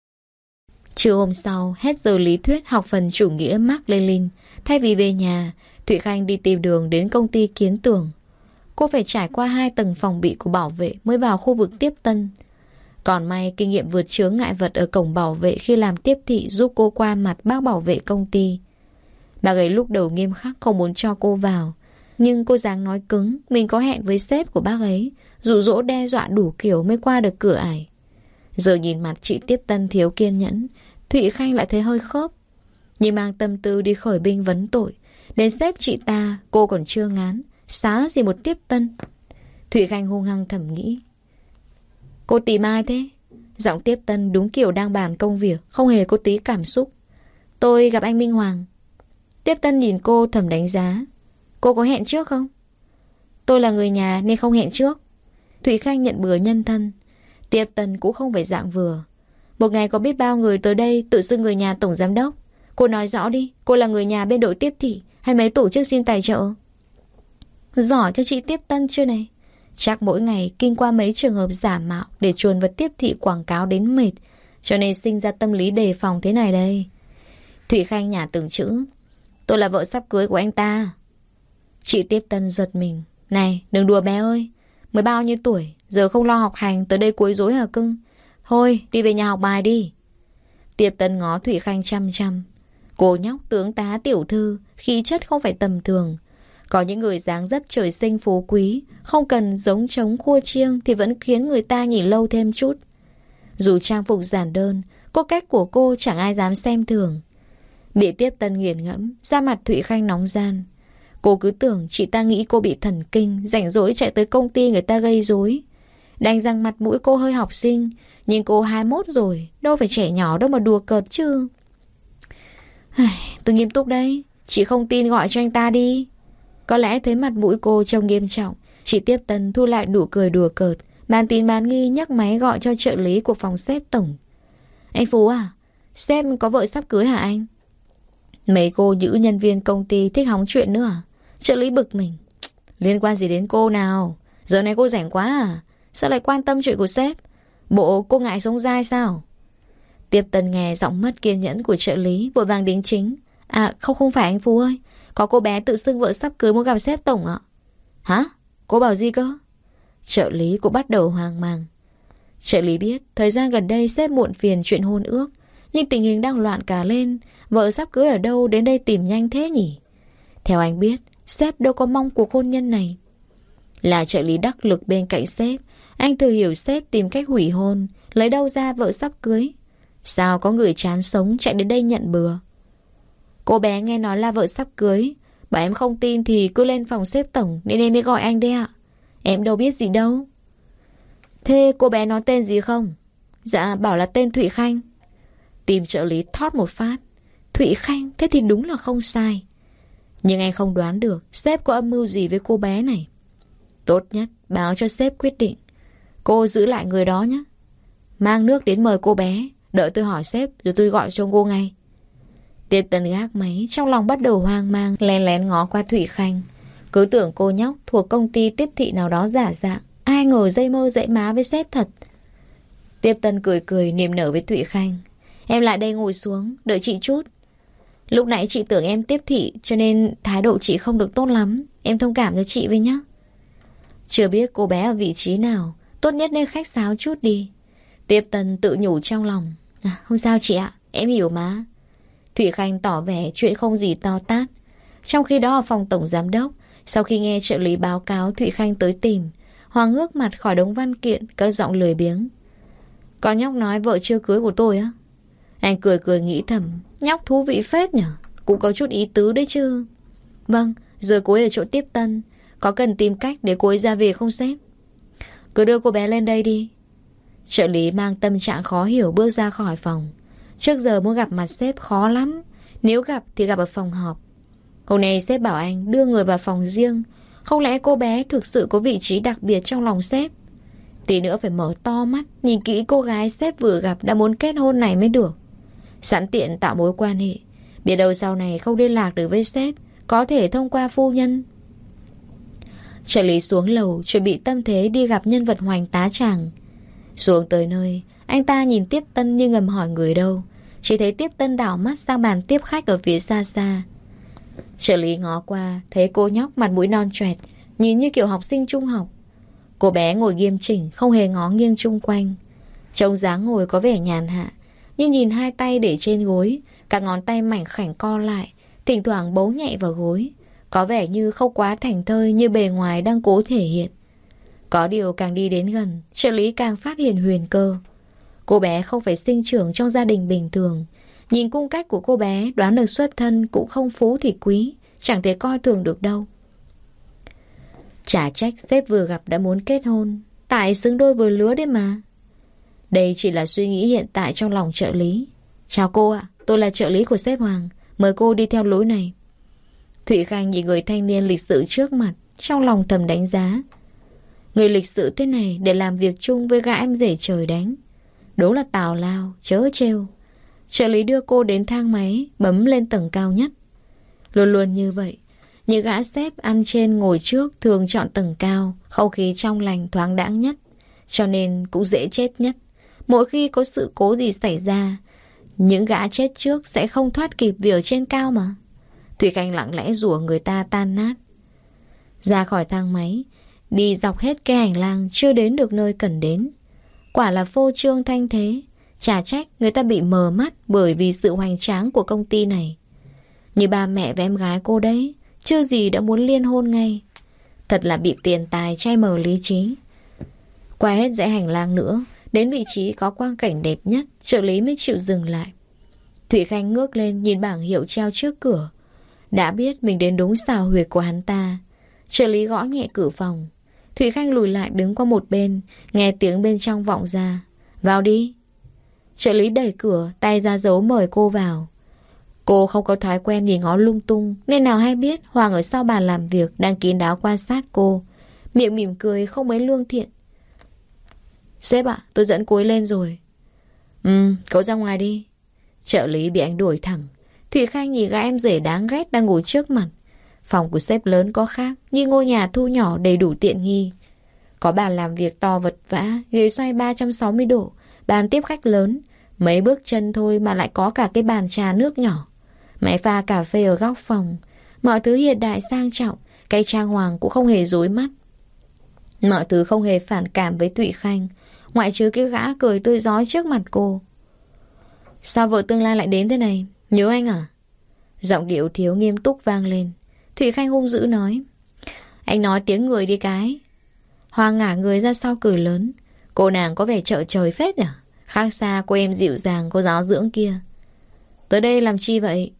Trưa hôm sau, hết giờ lý thuyết học phần chủ nghĩa Mác Lênin. Thay vì về nhà, Thụy Khanh đi tìm đường đến công ty Kiến Tường. Cô phải trải qua 2 tầng phòng bị của bảo vệ mới vào khu vực tiếp tân. Còn may kinh nghiệm vượt chướng ngại vật ở cổng bảo vệ khi làm tiếp thị giúp cô qua mặt bác bảo vệ công ty. Bác ấy lúc đầu nghiêm khắc không muốn cho cô vào, nhưng cô dáng nói cứng mình có hẹn với sếp của bác ấy, dụ dỗ đe dọa đủ kiểu mới qua được cửa ải. Giờ nhìn mặt chị tiếp tân thiếu kiên nhẫn, Thụy Khanh lại thấy hơi khớp. Nhưng mang tâm tư đi khởi binh vấn tội, đến sếp chị ta cô còn chưa ngán, xá gì một tiếp tân. Thụy Khanh hung hăng thầm nghĩ. Cô tìm ai thế? Giọng tiếp tân đúng kiểu đang bàn công việc, không hề có tí cảm xúc. Tôi gặp anh Minh Hoàng. Tiếp tân nhìn cô thầm đánh giá. Cô có hẹn trước không? Tôi là người nhà nên không hẹn trước. Thụy Khanh nhận bừa nhân thân. Tiếp tân cũng không phải dạng vừa. Một ngày có biết bao người tới đây tự xưng người nhà tổng giám đốc. Cô nói rõ đi, cô là người nhà bên đội tiếp thị hay mấy tổ chức xin tài trợ? Giỏi cho chị tiếp tân chưa này? Chắc mỗi ngày kinh qua mấy trường hợp giả mạo để chuồn vật tiếp thị quảng cáo đến mệt, cho nên sinh ra tâm lý đề phòng thế này đây. Thụy Khanh nhả từng chữ. Tôi là vợ sắp cưới của anh ta. Chị tiếp tân giật mình. Này, đừng đùa bé ơi. Mới bao nhiêu tuổi, giờ không lo học hành, tới đây quấy rối hả cưng? Thôi, đi về nhà học bài đi. Tiếp tân ngó Thụy Khanh chăm chăm. Cô nhóc tướng tá tiểu thư, khí chất không phải tầm thường. Có những người dáng dấp trời sinh phú quý, không cần giống trống khua chiêng thì vẫn khiến người ta nhìn lâu thêm chút. Dù trang phục giản đơn, cô cách của cô chẳng ai dám xem thường. Bị tiếp tân nghiền ngẫm, da mặt Thụy Khanh nóng gian. Cô cứ tưởng chị ta nghĩ cô bị thần kinh, rảnh rỗi chạy tới công ty người ta gây rối. Đành rằng mặt mũi cô hơi học sinh, nhưng cô 21 rồi, đâu phải trẻ nhỏ đâu mà đùa cợt chứ. Tôi nghiêm túc đấy, chị không tin gọi cho anh ta đi. Có lẽ thấy mặt mũi cô trông nghiêm trọng, chị tiếp tân thu lại nụ cười đùa cợt, bàn tín bán nghi nhấc máy gọi cho trợ lý của phòng sếp tổng. Anh Phú à, sếp có vợ sắp cưới hả anh? Mấy cô nữ nhân viên công ty thích hóng chuyện nữa à? Trợ lý bực mình. Liên quan gì đến cô nào? Giờ này cô rảnh quá à? Sao lại quan tâm chuyện của sếp? Bộ cô ngại sống dai sao? Tiếp tân nghe giọng mất kiên nhẫn của trợ lý, vội vàng đính chính. À không phải anh Phú ơi, có cô bé tự xưng vợ sắp cưới muốn gặp sếp tổng ạ. Hả? Cô bảo gì cơ? Trợ lý cũng bắt đầu hoang mang. Trợ lý biết thời gian gần đây sếp muộn phiền chuyện hôn ước, nhưng tình hình đang loạn cả lên. Vợ sắp cưới ở đâu đến đây tìm nhanh thế nhỉ? Theo anh biết, sếp đâu có mong cuộc hôn nhân này. Là trợ lý đắc lực bên cạnh sếp, anh thừa hiểu sếp tìm cách hủy hôn, lấy đâu ra vợ sắp cưới. Sao có người chán sống chạy đến đây nhận bừa? Cô bé nghe nói là vợ sắp cưới. Bảo em không tin thì cứ lên phòng sếp tổng, nên em mới gọi anh đây ạ. Em đâu biết gì đâu. Thế cô bé nói tên gì không? Dạ bảo là tên Thụy Khanh. Tìm trợ lý thót một phát. Thụy Khanh, thế thì đúng là không sai. Nhưng anh không đoán được sếp có âm mưu gì với cô bé này. Tốt nhất báo cho sếp quyết định. Cô giữ lại người đó nhé. Mang nước đến mời cô bé. Đợi tôi hỏi sếp rồi tôi gọi cho cô ngay. Tiệp Tần gác máy, trong lòng bắt đầu hoang mang, lén lén ngó qua Thụy Khanh. Cứ tưởng cô nhóc thuộc công ty tiếp thị nào đó giả dạng. Ai ngờ dây mơ dãy má với sếp thật. Tiệp Tần cười cười niềm nở với Thụy Khanh. Em lại đây ngồi xuống, đợi chị chút. Lúc nãy chị tưởng em tiếp thị, cho nên thái độ chị không được tốt lắm. Em thông cảm cho chị với nhé. Chưa biết cô bé ở vị trí nào, tốt nhất nên khách sáo chút đi. Tiệp Tần tự nhủ trong lòng. Không sao chị ạ, em hiểu mà. Thụy Khanh tỏ vẻ chuyện không gì to tát. Trong khi đó ở phòng tổng giám đốc, sau khi nghe trợ lý báo cáo Thụy Khanh tới tìm, Hoàng ngước mặt khỏi đống văn kiện, cất giọng lười biếng. Con nhóc nói vợ chưa cưới của tôi á? Anh cười cười nghĩ thầm, nhóc thú vị phết nhở, cũng có chút ý tứ đấy chứ. Vâng, giờ cô ấy ở chỗ tiếp tân, có cần tìm cách để cô ấy ra về không sếp? Cứ đưa cô bé lên đây đi. Trợ lý mang tâm trạng khó hiểu bước ra khỏi phòng. Trước giờ muốn gặp mặt sếp khó lắm. Nếu gặp thì gặp ở phòng họp. Hôm nay sếp bảo anh đưa người vào phòng riêng. Không lẽ cô bé thực sự có vị trí đặc biệt trong lòng sếp? Tí nữa phải mở to mắt nhìn kỹ cô gái sếp vừa gặp đã muốn kết hôn này mới được. Sẵn tiện tạo mối quan hệ. Biết đâu sau này không liên lạc được với sếp, có thể thông qua phu nhân. Trợ lý xuống lầu chuẩn bị tâm thế đi gặp nhân vật hoành tá tràng. Xuống tới nơi, anh ta nhìn Tiếp Tân như ngầm hỏi người đâu. Chỉ thấy Tiếp Tân đảo mắt sang bàn tiếp khách ở phía xa xa. Trợ lý ngó qua, thấy cô nhóc mặt mũi non choẹt, nhìn như kiểu học sinh trung học. Cô bé ngồi nghiêm chỉnh, không hề ngó nghiêng chung quanh. Trông dáng ngồi có vẻ nhàn hạ, nhưng nhìn hai tay để trên gối, các ngón tay mảnh khảnh co lại, thỉnh thoảng bấu nhẹ vào gối, có vẻ như không quá thảnh thơi như bề ngoài đang cố thể hiện. Có điều càng đi đến gần, trợ lý càng phát hiện huyền cơ. Cô bé không phải sinh trưởng trong gia đình bình thường. Nhìn cung cách của cô bé đoán được xuất thân cũng không phú thì quý, chẳng thể coi thường được đâu. Chả trách sếp vừa gặp đã muốn kết hôn, tại xứng đôi vừa lứa đấy mà. Đây chỉ là suy nghĩ hiện tại trong lòng trợ lý. Chào cô ạ, tôi là trợ lý của sếp Hoàng, mời cô đi theo lối này. Thụy Khanh nhìn người thanh niên lịch sự trước mặt, trong lòng thầm đánh giá. Người lịch sự thế này để làm việc chung với gã em rể trời đánh. Đúng là tào lao, chớ trêu. Trợ lý đưa cô đến thang máy, bấm lên tầng cao nhất. Luôn luôn như vậy, những gã sếp ăn trên ngồi trước thường chọn tầng cao, không khí trong lành thoáng đãng nhất, cho nên cũng dễ chết nhất. Mỗi khi có sự cố gì xảy ra, những gã chết trước sẽ không thoát kịp vì ở trên cao mà. Thủy Khanh lặng lẽ rủa người ta tan nát. Ra khỏi thang máy, đi dọc hết cái hành lang chưa đến được nơi cần đến. Quả là phô trương thanh thế. Chả trách người ta bị mờ mắt bởi vì sự hoành tráng của công ty này. Như ba mẹ và em gái cô đấy, chưa gì đã muốn liên hôn ngay. Thật là bị tiền tài che mờ lý trí. Qua hết dãy hành lang nữa, đến vị trí có quang cảnh đẹp nhất, trợ lý mới chịu dừng lại. Thụy Khanh ngước lên nhìn bảng hiệu treo trước cửa. Đã biết mình đến đúng xào huyệt của hắn ta. Trợ lý gõ nhẹ cửa phòng. Thụy Khanh lùi lại đứng qua một bên, nghe tiếng bên trong vọng ra. Vào đi. Trợ lý đẩy cửa, tay ra dấu mời cô vào. Cô không có thói quen nhìn ngó lung tung, nên nào hay biết Hoàng ở sau bàn làm việc đang kín đáo quan sát cô. Miệng mỉm cười không mấy lương thiện. Sếp ạ, tôi dẫn cô ấy lên rồi. Cậu ra ngoài đi. Trợ lý bị anh đuổi thẳng. Thụy Khanh nhìn gã em rể đáng ghét đang ngồi trước mặt. Phòng của sếp lớn có khác, như ngôi nhà thu nhỏ đầy đủ tiện nghi. Có bàn làm việc to vật vã, ghế xoay 360 độ, bàn tiếp khách lớn. Mấy bước chân thôi mà lại có cả cái bàn trà nước nhỏ. Máy pha cà phê ở góc phòng. Mọi thứ hiện đại sang trọng, cái trang hoàng cũng không hề rối mắt. Mọi thứ không hề phản cảm với Thụy Khanh, ngoại trừ cái gã cười tươi rói trước mặt cô. Sao vợ tương lai lại đến thế này? Nhớ anh à? Giọng điệu thiếu nghiêm túc vang lên. Thụy Khanh hung dữ nói. Anh nói tiếng người đi cái. Hoàng ngả người ra sau cười lớn. Cô nàng có vẻ trợ trời phết à? Khác xa cô em dịu dàng có giáo dưỡng kia. Tới đây làm chi vậy?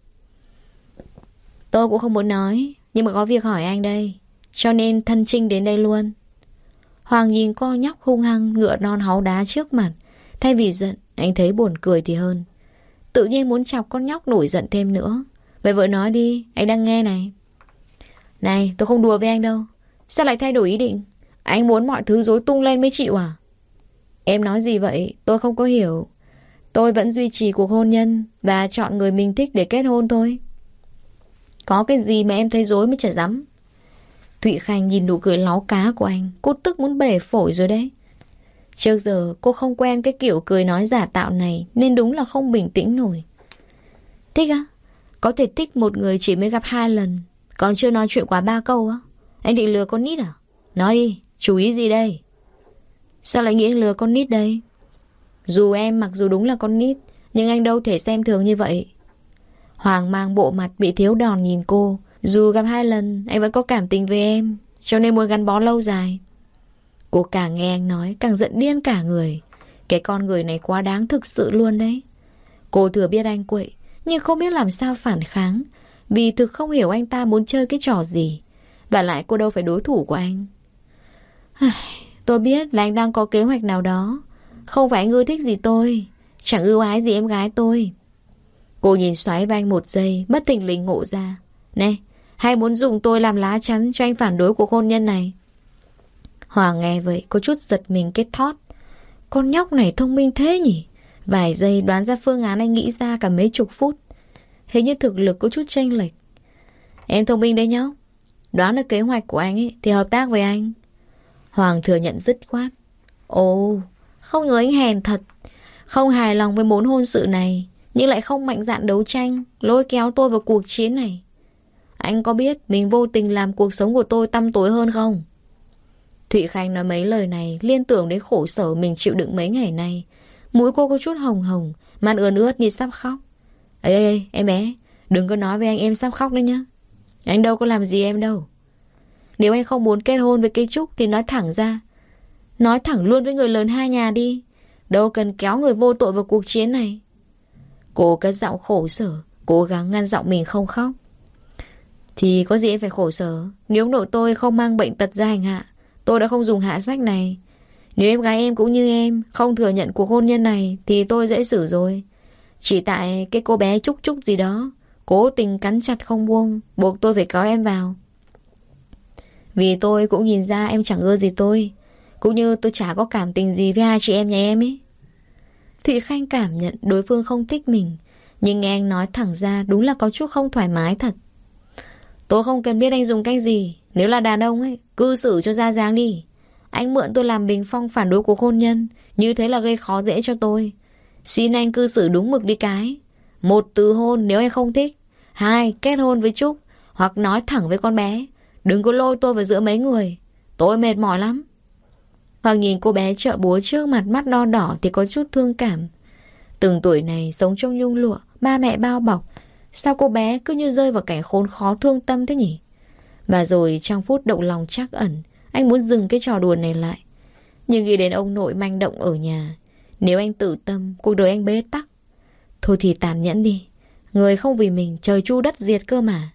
Tôi cũng không muốn nói, nhưng mà có việc hỏi anh đây, cho nên thân trinh đến đây luôn. Hoàng nhìn con nhóc hung hăng ngựa non háu đá trước mặt. Thay vì giận, anh thấy buồn cười thì hơn. Tự nhiên muốn chọc con nhóc nổi giận thêm nữa. Vậy vợ nói đi, anh đang nghe này. Này, tôi không đùa với anh đâu. Sao lại thay đổi ý định? Anh muốn mọi thứ rối tung lên mới chịu à? Em nói gì vậy? Tôi không có hiểu. Tôi vẫn duy trì cuộc hôn nhân và chọn người mình thích để kết hôn thôi. Có cái gì mà em thấy rối mới chả dám. Thụy Khanh nhìn nụ cười láu cá của anh, cô tức muốn bể phổi rồi đấy. Trước giờ cô không quen cái kiểu cười nói giả tạo này, nên đúng là không bình tĩnh nổi. Thích á? Có thể thích một người chỉ mới gặp 2 lần, còn chưa nói chuyện quá 3 câu á? Anh định lừa con nít à? Nói đi, chú ý gì đây? Sao lại nghĩ anh lừa con nít đây? Dù em mặc dù đúng là con nít, nhưng anh đâu thể xem thường như vậy. Hoàng mang bộ mặt bị thiếu đòn nhìn cô. Dù gặp 2 lần, anh vẫn có cảm tình với em, cho nên muốn gắn bó lâu dài. Cô càng nghe anh nói càng giận điên cả người. Cái con người này quá đáng thực sự luôn đấy. Cô thừa biết anh quậy, nhưng không biết làm sao phản kháng, vì thực không hiểu anh ta muốn chơi cái trò gì. Và lại cô đâu phải đối thủ của anh. Tôi biết là anh đang có kế hoạch nào đó. Không phải anh ưa thích gì tôi, chẳng ưu ái gì em gái tôi. Cô nhìn xoáy vào anh 1 giây, bất thình lình ngộ ra. Này, hay muốn dùng tôi làm lá chắn cho anh phản đối cuộc hôn nhân này? Hoàng nghe vậy có chút giật mình cái thót. Con nhóc này thông minh thế nhỉ? Vài giây đoán ra phương án anh nghĩ ra cả mấy chục phút. Hình như thực lực có chút chênh lệch. Em thông minh đấy nhóc. Đoán được kế hoạch của anh ấy thì hợp tác với anh. Hoàng thừa nhận dứt khoát. Ồ, không ngờ anh hèn thật. Không hài lòng với món hôn sự này, nhưng lại không mạnh dạn đấu tranh, lôi kéo tôi vào cuộc chiến này. Anh có biết mình vô tình làm cuộc sống của tôi tăm tối hơn không? Thụy Khanh nói mấy lời này liên tưởng đến khổ sở mình chịu đựng mấy ngày nay. Mũi cô có chút hồng hồng, mặt ươn ướt như sắp khóc. Ê, em bé, đừng có nói với anh em sắp khóc đấy nhá. Anh đâu có làm gì em đâu. Nếu anh không muốn kết hôn với cây Trúc thì nói thẳng ra. Nói thẳng luôn với người lớn 2 nhà đi. Đâu cần kéo người vô tội vào cuộc chiến này. Cô cất giọng khổ sở, cố gắng ngăn giọng mình không khóc. Thì có gì em phải khổ sở. Nếu ông nội tôi không mang bệnh tật ra hành hạ, tôi đã không dùng hạ sách này. Nếu em gái em cũng như em không thừa nhận cuộc hôn nhân này thì tôi dễ xử rồi. Chỉ tại cái cô bé Trúc Trúc gì đó cố tình cắn chặt không buông, buộc tôi phải kéo em vào. Vì tôi cũng nhìn ra em chẳng ưa gì tôi, cũng như tôi chả có cảm tình gì với 2 chị em nhà em ấy. Thụy Khanh cảm nhận đối phương không thích mình, nhưng nghe anh nói thẳng ra đúng là có chút không thoải mái thật. Tôi không cần biết anh dùng cách gì. Nếu là đàn ông ấy, cư xử cho ra dáng đi. Anh mượn tôi làm bình phong phản đối cuộc hôn nhân, như thế là gây khó dễ cho tôi. Xin anh cư xử đúng mực đi cái. 1, từ hôn nếu anh không thích. 2, kết hôn với Trúc, hoặc nói thẳng với con bé. Đừng có lôi tôi vào giữa mấy người. Tôi mệt mỏi lắm. Hoặc nhìn cô bé chợ búa trước mặt, mắt đo đỏ thì có chút thương cảm. Từng tuổi này sống trong nhung lụa, ba mẹ bao bọc, sao cô bé cứ như rơi vào cảnh khốn khó thương tâm thế nhỉ? Và rồi trong phút động lòng trắc ẩn, anh muốn dừng cái trò đùa này lại. Nhưng nghĩ đến ông nội manh động ở nhà, nếu anh tự tâm, cuộc đời anh bế tắc. Thôi thì tàn nhẫn đi. Người không vì mình, trời chu đất diệt cơ mà.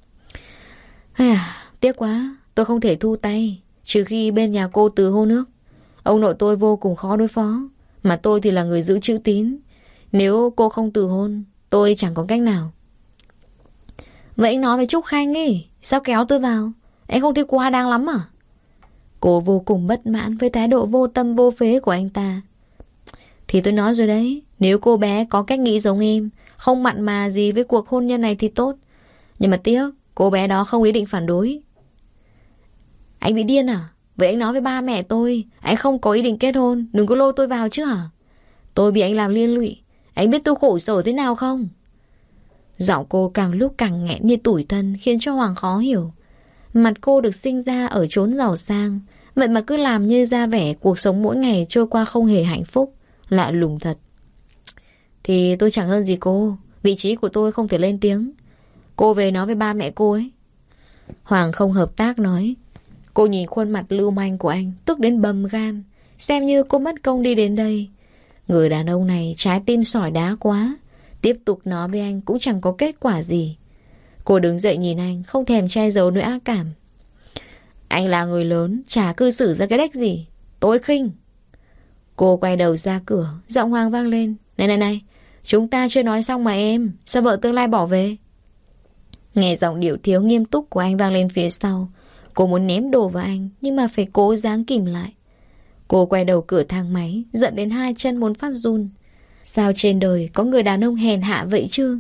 Tiếc quá, tôi không thể thu tay, trừ khi bên nhà cô từ hôn nước. Ông nội tôi vô cùng khó đối phó, mà tôi thì là người giữ chữ tín. Nếu cô không từ hôn, tôi chẳng có cách nào. Vậy anh nói với Trúc Khanh ấy, sao kéo tôi vào? Anh không thấy quá đáng lắm à? Cô vô cùng bất mãn với thái độ vô tâm vô phế của anh ta. Thì tôi nói rồi đấy, nếu cô bé có cách nghĩ giống em, không mặn mà gì với cuộc hôn nhân này thì tốt. Nhưng mà tiếc, cô bé đó không ý định phản đối. Anh bị điên à? Vậy anh nói với ba mẹ tôi, anh không có ý định kết hôn, đừng có lôi tôi vào chứ hả? Tôi bị anh làm liên lụy, anh biết tôi khổ sở thế nào không? Giọng cô càng lúc càng nghẹn như tủi thân, khiến cho Hoàng khó hiểu. Mặt cô được sinh ra ở chốn giàu sang, vậy mà cứ làm như ra vẻ cuộc sống mỗi ngày trôi qua không hề hạnh phúc. Lạ lùng thật. Thì tôi chẳng hơn gì cô, vị trí của tôi không thể lên tiếng. Cô về nói với ba mẹ cô ấy. Hoàng không hợp tác nói. Cô nhìn khuôn mặt lưu manh của anh, tức đến bầm gan. Xem như cô mất công đi đến đây. Người đàn ông này trái tim sỏi đá quá. Tiếp tục nói với anh cũng chẳng có kết quả gì. Cô đứng dậy nhìn anh, không thèm che giấu nỗi ác cảm. Anh là người lớn, chả cư xử ra cái đếch gì. Tôi khinh. Cô quay đầu ra cửa, giọng Hoàng vang lên. Này, chúng ta chưa nói xong mà em. Sao vợ tương lai bỏ về? Nghe giọng điệu thiếu nghiêm túc của anh vang lên phía sau. Cô muốn ném đồ vào anh, nhưng mà phải cố gắng kìm lại. Cô quay đầu cửa thang máy, giận đến hai chân muốn phát run. Sao trên đời có người đàn ông hèn hạ vậy chứ?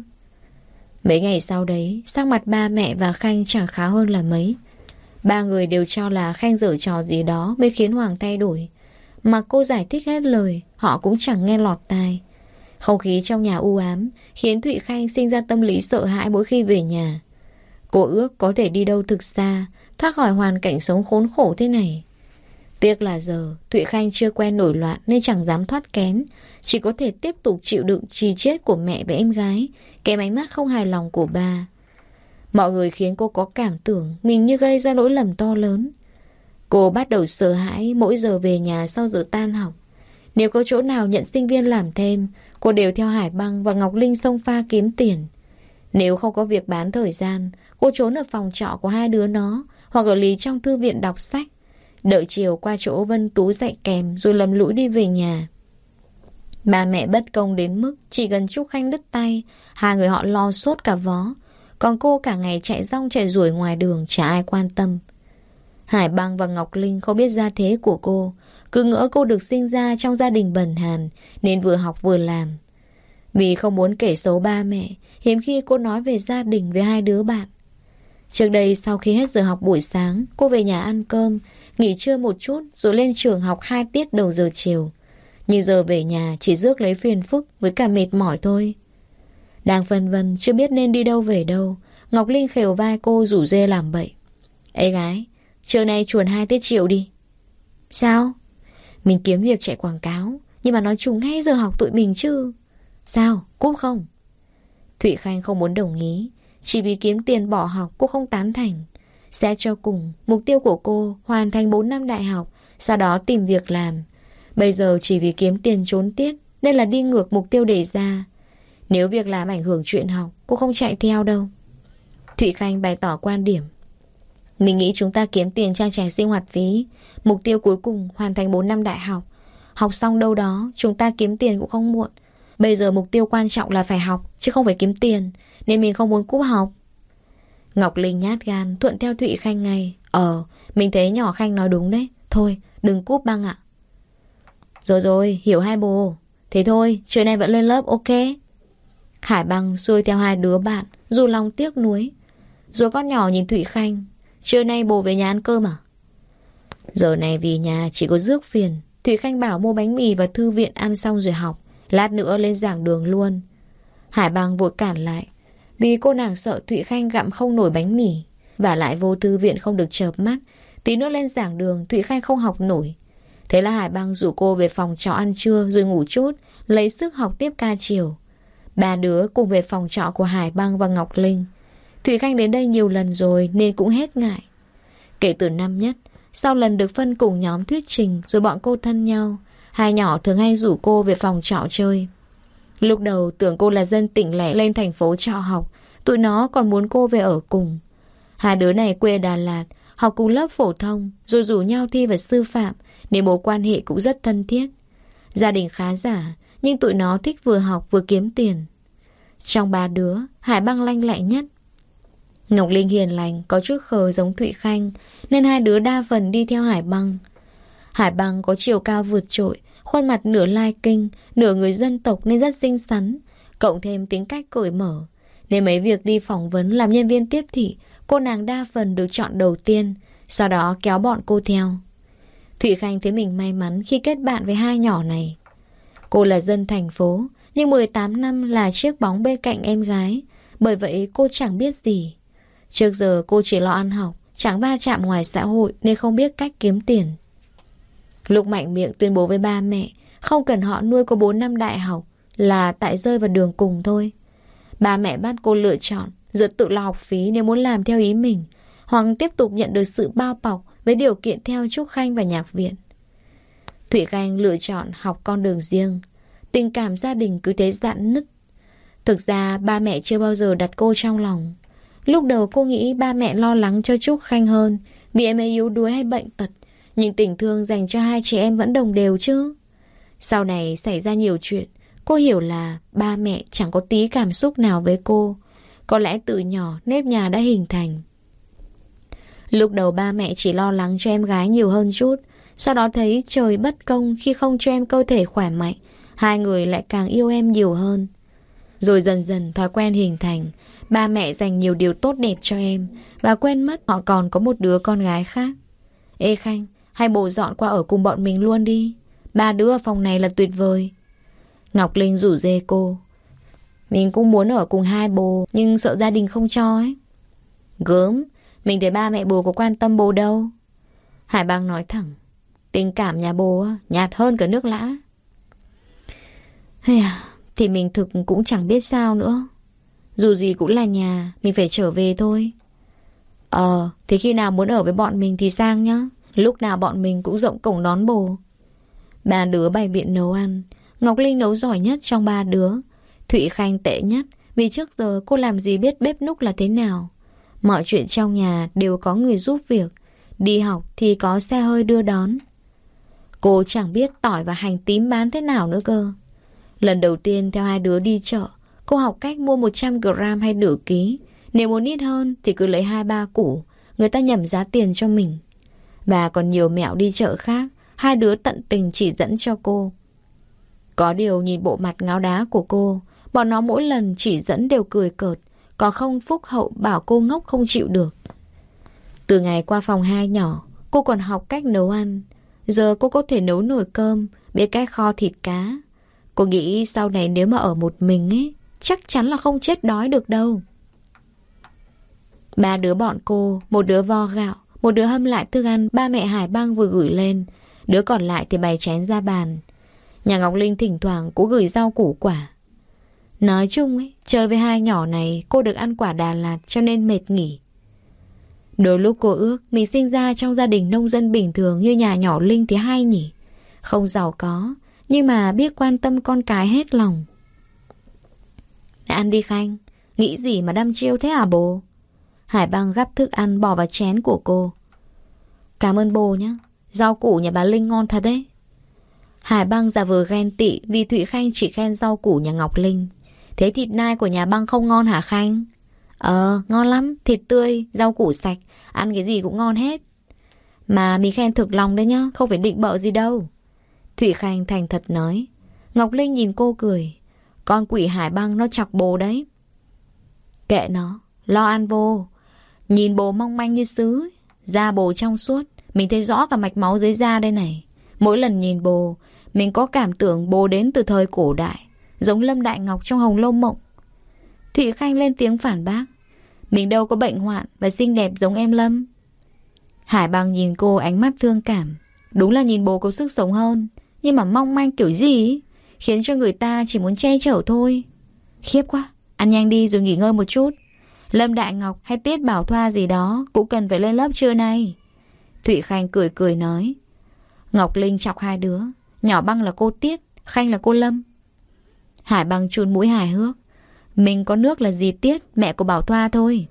Mấy ngày sau đấy, sắc mặt ba mẹ và Khanh chẳng khá hơn là mấy. Ba người đều cho là Khanh giở trò gì đó mới khiến Hoàng thay đổi. Mà cô giải thích hết lời, họ cũng chẳng nghe lọt tai. Không khí trong nhà u ám khiến Thụy Khanh sinh ra tâm lý sợ hãi mỗi khi về nhà. Cô ước có thể đi đâu thực xa, thoát khỏi hoàn cảnh sống khốn khổ thế này. Tiếc là giờ Thụy Khanh chưa quen nổi loạn nên chẳng dám thoát kén, chỉ có thể tiếp tục chịu đựng chi chết của mẹ và em gái, kèm ánh mắt không hài lòng của ba. Mọi người khiến cô có cảm tưởng mình như gây ra lỗi lầm to lớn. Cô bắt đầu sợ hãi mỗi giờ về nhà sau giờ tan học. Nếu có chỗ nào nhận sinh viên làm thêm, cô đều theo Hải Băng và Ngọc Linh xông pha kiếm tiền. Nếu không có việc bán thời gian, cô trốn ở phòng trọ của hai đứa nó hoặc ở lì trong thư viện đọc sách. Đợi chiều qua chỗ Vân Tú dạy kèm rồi lầm lũi đi về nhà. Ba mẹ bất công đến mức chỉ cần Trúc Khanh đứt tay, hai người họ lo sốt cả vó. Còn cô cả ngày chạy rong chạy ruổi ngoài đường, chả ai quan tâm. Hải Băng và Ngọc Linh không biết gia thế của cô, cứ ngỡ cô được sinh ra trong gia đình bần hàn nên vừa học vừa làm. Vì không muốn kể xấu ba mẹ, hiếm khi cô nói về gia đình với hai đứa bạn. Trước đây sau khi hết giờ học buổi sáng, cô về nhà ăn cơm, nghỉ trưa một chút rồi lên trường học 2 tiết đầu giờ chiều. Nhưng giờ về nhà chỉ rước lấy phiền phức với cả mệt mỏi thôi. Đang phân vân chưa biết nên đi đâu về đâu, Ngọc Linh khều vai cô rủ rê làm bậy. Ê gái, trưa nay chuồn 2 tiết chiều đi. Sao? Mình kiếm việc chạy quảng cáo, nhưng mà nói chung ngay giờ học tụi mình chứ. Sao? Cúp không? Thụy Khanh không muốn đồng ý. Chỉ vì kiếm tiền bỏ học cô không tán thành. Xét cho cùng, mục tiêu của cô hoàn thành 4 năm đại học, sau đó tìm việc làm. Bây giờ chỉ vì kiếm tiền trốn tiết nên là đi ngược mục tiêu đề ra. Nếu việc làm ảnh hưởng chuyện học, cô không chạy theo đâu. Thụy Khanh bày tỏ quan điểm. Mình nghĩ chúng ta kiếm tiền trang trải sinh hoạt phí. Mục tiêu cuối cùng hoàn thành 4 năm đại học. Học xong đâu đó chúng ta kiếm tiền cũng không muộn. Bây giờ mục tiêu quan trọng là phải học, chứ không phải kiếm tiền, nên mình không muốn cúp học. Ngọc Linh nhát gan thuận theo Thụy Khanh ngay. Mình thấy nhỏ Khanh nói đúng đấy. Thôi đừng cúp Băng ạ. Rồi hiểu hai bồ. Thế thôi trời nay vẫn lên lớp, ok. Hải Băng xuôi theo hai đứa bạn, dù lòng tiếc nuối. Rồi con nhỏ nhìn Thụy Khanh. Trưa nay bồ về nhà ăn cơm à? Giờ này vì nhà chỉ có rước phiền. Thụy Khanh bảo mua bánh mì và thư viện ăn xong rồi học. Lát nữa lên giảng đường luôn. Hải Băng vội cản lại, vì cô nàng sợ Thụy Khanh gặm không nổi bánh mì. Và lại vô thư viện không được chợp mắt. Tí nữa lên giảng đường Thụy Khanh không học nổi. Thế là Hải Băng rủ cô về phòng trọ ăn trưa rồi ngủ chút, lấy sức học tiếp ca chiều. Ba đứa cùng về phòng trọ của Hải Băng và Ngọc Linh. Thụy Khanh đến đây nhiều lần rồi nên cũng hết ngại. Kể từ năm nhất, sau lần được phân cùng nhóm thuyết trình rồi bọn cô thân nhau, hai nhỏ thường hay rủ cô về phòng trọ chơi. Lúc đầu tưởng cô là dân tỉnh lẻ lên thành phố trọ học, tụi nó còn muốn cô về ở cùng. Hai đứa này quê Đà Lạt, học cùng lớp phổ thông, rồi rủ nhau thi vào sư phạm, nên mối quan hệ cũng rất thân thiết. Gia đình khá giả, nhưng tụi nó thích vừa học vừa kiếm tiền. Trong ba đứa, Hải Băng lanh lẹ nhất. Ngọc Linh hiền lành, có chút khờ giống Thụy Khanh, nên hai đứa đa phần đi theo Hải Băng. Hải Băng có chiều cao vượt trội, khuôn mặt nửa lai kinh, nửa người dân tộc nên rất xinh xắn, cộng thêm tính cách cởi mở. Nên mấy việc đi phỏng vấn làm nhân viên tiếp thị, cô nàng đa phần được chọn đầu tiên, sau đó kéo bọn cô theo. Thụy Khanh thấy mình may mắn khi kết bạn với hai nhỏ này. Cô là dân thành phố, nhưng 18 năm là chiếc bóng bên cạnh em gái, bởi vậy cô chẳng biết gì. Trước giờ cô chỉ lo ăn học, chẳng va chạm ngoài xã hội nên không biết cách kiếm tiền. Lúc mạnh miệng tuyên bố với ba mẹ không cần họ nuôi cô 4 năm đại học là tại rơi vào đường cùng thôi. Ba mẹ bắt cô lựa chọn giữa tự lo học phí nếu muốn làm theo ý mình, hoặc tiếp tục nhận được sự bao bọc với điều kiện theo Trúc Khanh và nhạc viện. Thụy Khanh lựa chọn học con đường riêng. Tình cảm gia đình cứ thế rạn nứt. Thực ra ba mẹ chưa bao giờ đặt cô trong lòng. Lúc đầu cô nghĩ ba mẹ lo lắng cho Trúc Khanh hơn vì em ấy yếu đuối hay bệnh tật, nhưng tình thương dành cho hai chị em vẫn đồng đều chứ. Sau này xảy ra nhiều chuyện, cô hiểu là ba mẹ chẳng có tí cảm xúc nào với cô. Có lẽ từ nhỏ nếp nhà đã hình thành. Lúc đầu ba mẹ chỉ lo lắng cho em gái nhiều hơn chút. Sau đó thấy trời bất công khi không cho em cơ thể khỏe mạnh, hai người lại càng yêu em nhiều hơn. Rồi dần dần thói quen hình thành, ba mẹ dành nhiều điều tốt đẹp cho em và quên mất họ còn có một đứa con gái khác. Ê Khanh, hay bồ dọn qua ở cùng bọn mình luôn đi. Ba đứa ở phòng này là tuyệt vời. Ngọc Linh rủ rê cô. Mình cũng muốn ở cùng hai bồ, nhưng sợ gia đình không cho ấy. Gớm, mình thấy ba mẹ bồ có quan tâm bồ đâu. Hải Bang nói thẳng. Tình cảm nhà bồ nhạt hơn cả nước lã. Thì mình thực cũng chẳng biết sao nữa. Dù gì cũng là nhà, mình phải trở về thôi. Thì khi nào muốn ở với bọn mình thì sang nhá. Lúc nào bọn mình cũng rộng cổng đón bồ. Ba đứa bày biện nấu ăn. Ngọc Linh nấu giỏi nhất trong ba đứa. Thụy Khanh tệ nhất, vì trước giờ cô làm gì biết bếp núc là thế nào. Mọi chuyện trong nhà đều có người giúp việc. Đi học thì có xe hơi đưa đón. Cô chẳng biết tỏi và hành tím bán thế nào nữa cơ. Lần đầu tiên theo hai đứa đi chợ, cô học cách mua 100g hay nửa ký. Nếu muốn ít hơn thì cứ lấy 2-3 củ. Người ta nhẩm giá tiền cho mình. Và còn nhiều mẹo đi chợ khác. Hai đứa tận tình chỉ dẫn cho cô. Có điều nhìn bộ mặt ngáo đá của cô, bọn nó mỗi lần chỉ dẫn đều cười cợt, còn không phúc hậu bảo cô ngốc không chịu được. Từ ngày qua phòng 2 nhỏ, cô còn học cách nấu ăn. Giờ cô có thể nấu nồi cơm, biết cách kho thịt cá. Cô nghĩ sau này nếu mà ở một mình ấy, chắc chắn là không chết đói được đâu. Ba đứa bọn cô, một đứa vo gạo, một đứa hâm lại thức ăn ba mẹ Hải Bang vừa gửi lên. Đứa còn lại thì bày chén ra bàn. Nhà Ngọc Linh thỉnh thoảng cũng gửi rau củ quả. Nói chung ấy, chơi với hai nhỏ này cô được ăn quả Đà Lạt cho nên mệt nghỉ. Đôi lúc cô ước mình sinh ra trong gia đình nông dân bình thường như nhà nhỏ Linh thì hay nhỉ. Không giàu có, nhưng mà biết quan tâm con cái hết lòng. Ăn đi Khanh, nghĩ gì mà đăm chiêu thế hả bố? Hải Bang gắp thức ăn bỏ vào chén của cô. Cảm ơn bố nhé, rau củ nhà bà Linh ngon thật đấy. Hải Bang giả vờ ghen tị vì Thụy Khanh chỉ khen rau củ nhà Ngọc Linh. Thế thịt nai của nhà Bang không ngon hả Khanh? Ngon lắm, thịt tươi, rau củ sạch, ăn cái gì cũng ngon hết. Mà mình khen thực lòng đấy nhá, không phải định bợ gì đâu. Thụy Khanh thành thật nói. Ngọc Linh nhìn cô cười. Con quỷ Hải Bang nó chọc bồ đấy. Kệ nó, lo ăn vô. Nhìn bồ mong manh như sứ, da bồ trong suốt, mình thấy rõ cả mạch máu dưới da đây này. Mỗi lần nhìn bồ, mình có cảm tưởng bồ đến từ thời cổ đại, giống Lâm Đại Ngọc trong Hồng Lâu Mộng. Thụy Khanh lên tiếng phản bác. Mình đâu có bệnh hoạn và xinh đẹp giống em Lâm. Hải Bang nhìn cô ánh mắt thương cảm. Đúng là nhìn bồ có sức sống hơn, nhưng mà mong manh kiểu gì ấy, khiến cho người ta chỉ muốn che chở thôi. Khiếp quá, ăn nhanh đi rồi nghỉ ngơi một chút. Lâm Đại Ngọc hay Tiết Bảo Thoa gì đó cũng cần phải lên lớp trưa nay. Thụy Khanh cười cười nói. Ngọc Linh chọc hai đứa. Nhỏ Băng là cô Tiết, Khanh là cô Lâm. Hải Bang chun mũi hài hước. Mình có nước là dì Tiết, mẹ của Bảo Thoa thôi.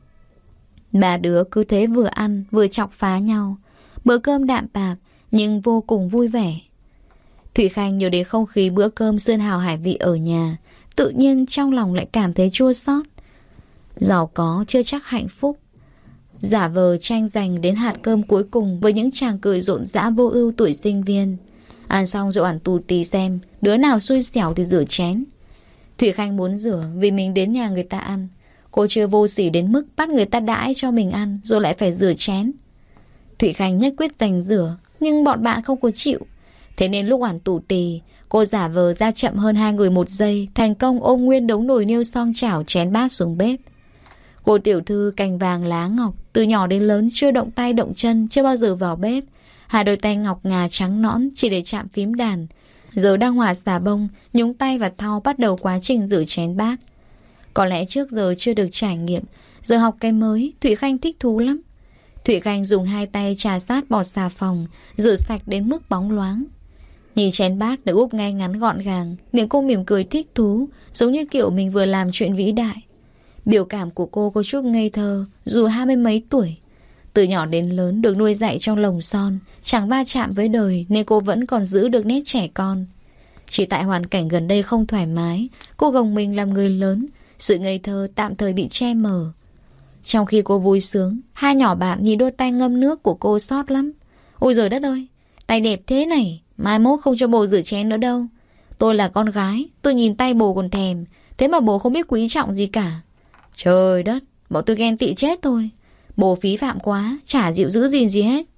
Ba đứa cứ thế vừa ăn vừa chọc phá nhau. Bữa cơm đạm bạc nhưng vô cùng vui vẻ. Thụy Khanh nhớ đến không khí bữa cơm sơn hào hải vị ở nhà, tự nhiên trong lòng lại cảm thấy chua xót. Giàu có chưa chắc hạnh phúc. Giả vờ tranh giành đến hạt cơm cuối cùng với những chàng cười rộn rã vô ưu tuổi sinh viên. Ăn xong rồi ẩn tù tì xem đứa nào xui xẻo thì rửa chén. Thụy Khanh muốn rửa vì mình đến nhà người ta ăn. Cô chưa vô sỉ đến mức bắt người ta đãi cho mình ăn rồi lại phải rửa chén. Thụy Khanh nhất quyết giành rửa, nhưng bọn bạn không có chịu. Thế nên lúc ẩn tù tì, cô giả vờ ra chậm hơn hai người 1 giây, thành công ôm nguyên đống nồi niêu son chảo chén bát xuống bếp. Cô tiểu thư cành vàng lá ngọc, từ nhỏ đến lớn chưa động tay động chân, chưa bao giờ vào bếp. Hai đôi tay ngọc ngà trắng nõn chỉ để chạm phím đàn. Giờ đang hòa xà bông, nhúng tay và thau bắt đầu quá trình rửa chén bát. Có lẽ trước giờ chưa được trải nghiệm, giờ học cái mới, Thụy Khanh thích thú lắm. Thụy Khanh dùng 2 tay trà sát bọt xà phòng, rửa sạch đến mức bóng loáng. Nhìn chén bát được úp ngay ngắn gọn gàng, miệng cô mỉm cười thích thú, giống như kiểu mình vừa làm chuyện vĩ đại. Biểu cảm của cô có chút ngây thơ, dù 20 mấy tuổi. Từ nhỏ đến lớn được nuôi dạy trong lồng son, chẳng va chạm với đời nên cô vẫn còn giữ được nét trẻ con. Chỉ tại hoàn cảnh gần đây không thoải mái, cô gồng mình làm người lớn, sự ngây thơ tạm thời bị che mờ. Trong khi cô vui sướng, hai nhỏ bạn nhìn đôi tay ngâm nước của cô xót lắm. Ôi giời đất ơi, tay đẹp thế này, mai mốt không cho bồ rửa chén nữa đâu. Tôi là con gái, tôi nhìn tay bồ còn thèm, thế mà bồ không biết quý trọng gì cả. Trời đất, bọn tôi ghen tị chết thôi. Bồ phí phạm quá, chả chịu giữ gìn gì hết.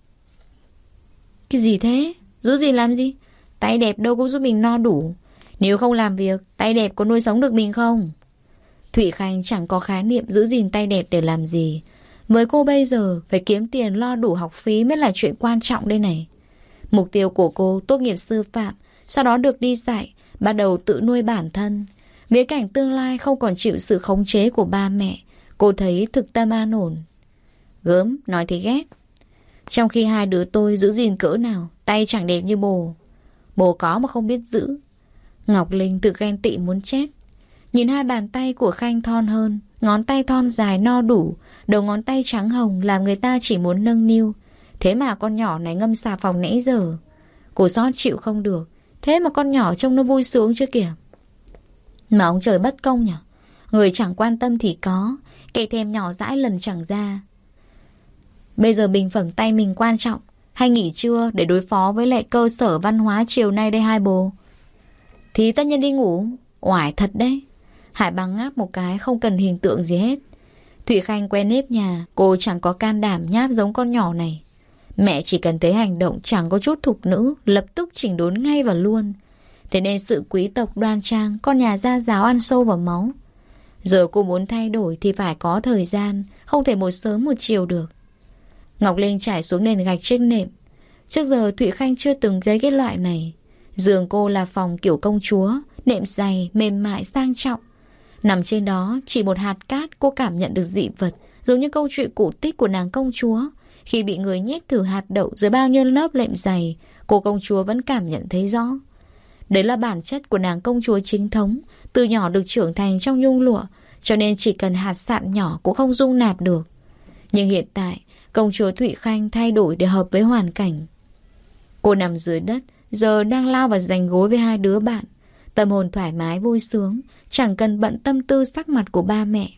Cái gì thế? Giữ gìn làm gì? Tay đẹp đâu có giúp mình no đủ. Nếu không làm việc, tay đẹp có nuôi sống được mình không? Thụy Khanh chẳng có khái niệm giữ gìn tay đẹp để làm gì. Với cô bây giờ, phải kiếm tiền lo đủ học phí mới là chuyện quan trọng đây này. Mục tiêu của cô tốt nghiệp sư phạm, sau đó được đi dạy, bắt đầu tự nuôi bản thân. Viễn cảnh tương lai không còn chịu sự khống chế của ba mẹ, cô thấy thực tâm an ổn. Gớm, nói thì ghét. Trong khi hai đứa tôi giữ gìn cỡ nào, tay chẳng đẹp như bồ. Bồ có mà không biết giữ. Ngọc Linh tự ghen tị muốn chết. Nhìn hai bàn tay của Khanh thon hơn, ngón tay thon dài no đủ, đầu ngón tay trắng hồng làm người ta chỉ muốn nâng niu. Thế mà con nhỏ này ngâm xà phòng nãy giờ. Cô xót chịu không được. Thế mà con nhỏ trông nó vui sướng chưa kìa. Mà ông trời bất công nhỉ. Người chẳng quan tâm thì có, kẻ thèm nhỏ dãi lần chẳng ra. Bây giờ bình phẩm tay mình quan trọng, hay nghỉ trưa để đối phó với lại cơ sở văn hóa chiều nay đây hai bồ? Thì tất nhiên đi ngủ. Oải thật đấy. Hải Bằng ngáp một cái không cần hình tượng gì hết. Thụy Khanh quen nếp nhà, cô chẳng có can đảm nháp giống con nhỏ này. Mẹ chỉ cần thấy hành động chẳng có chút thục nữ, lập tức chỉnh đốn ngay và luôn. Thế nên sự quý tộc đoan trang, con nhà gia giáo ăn sâu vào máu. Giờ cô muốn thay đổi thì phải có thời gian, không thể một sớm một chiều được. Ngọc Linh trải xuống nền gạch trên nệm. Trước giờ Thụy Khanh chưa từng thấy cái loại này. Giường cô là phòng kiểu công chúa, nệm dày, mềm mại, sang trọng. Nằm trên đó, chỉ một hạt cát cô cảm nhận được dị vật, giống như câu chuyện cổ tích của nàng công chúa. Khi bị người nhét thử hạt đậu dưới bao nhiêu lớp nệm dày, cô công chúa vẫn cảm nhận thấy rõ. Đấy là bản chất của nàng công chúa chính thống, từ nhỏ được trưởng thành trong nhung lụa, cho nên chỉ cần hạt sạn nhỏ cũng không dung nạp được. Nhưng hiện tại, công chúa Thụy Khanh thay đổi để hợp với hoàn cảnh. Cô nằm dưới đất, giờ đang lao vào giành gối với hai đứa bạn. Tâm hồn thoải mái vui sướng, chẳng cần bận tâm tư sắc mặt của ba mẹ.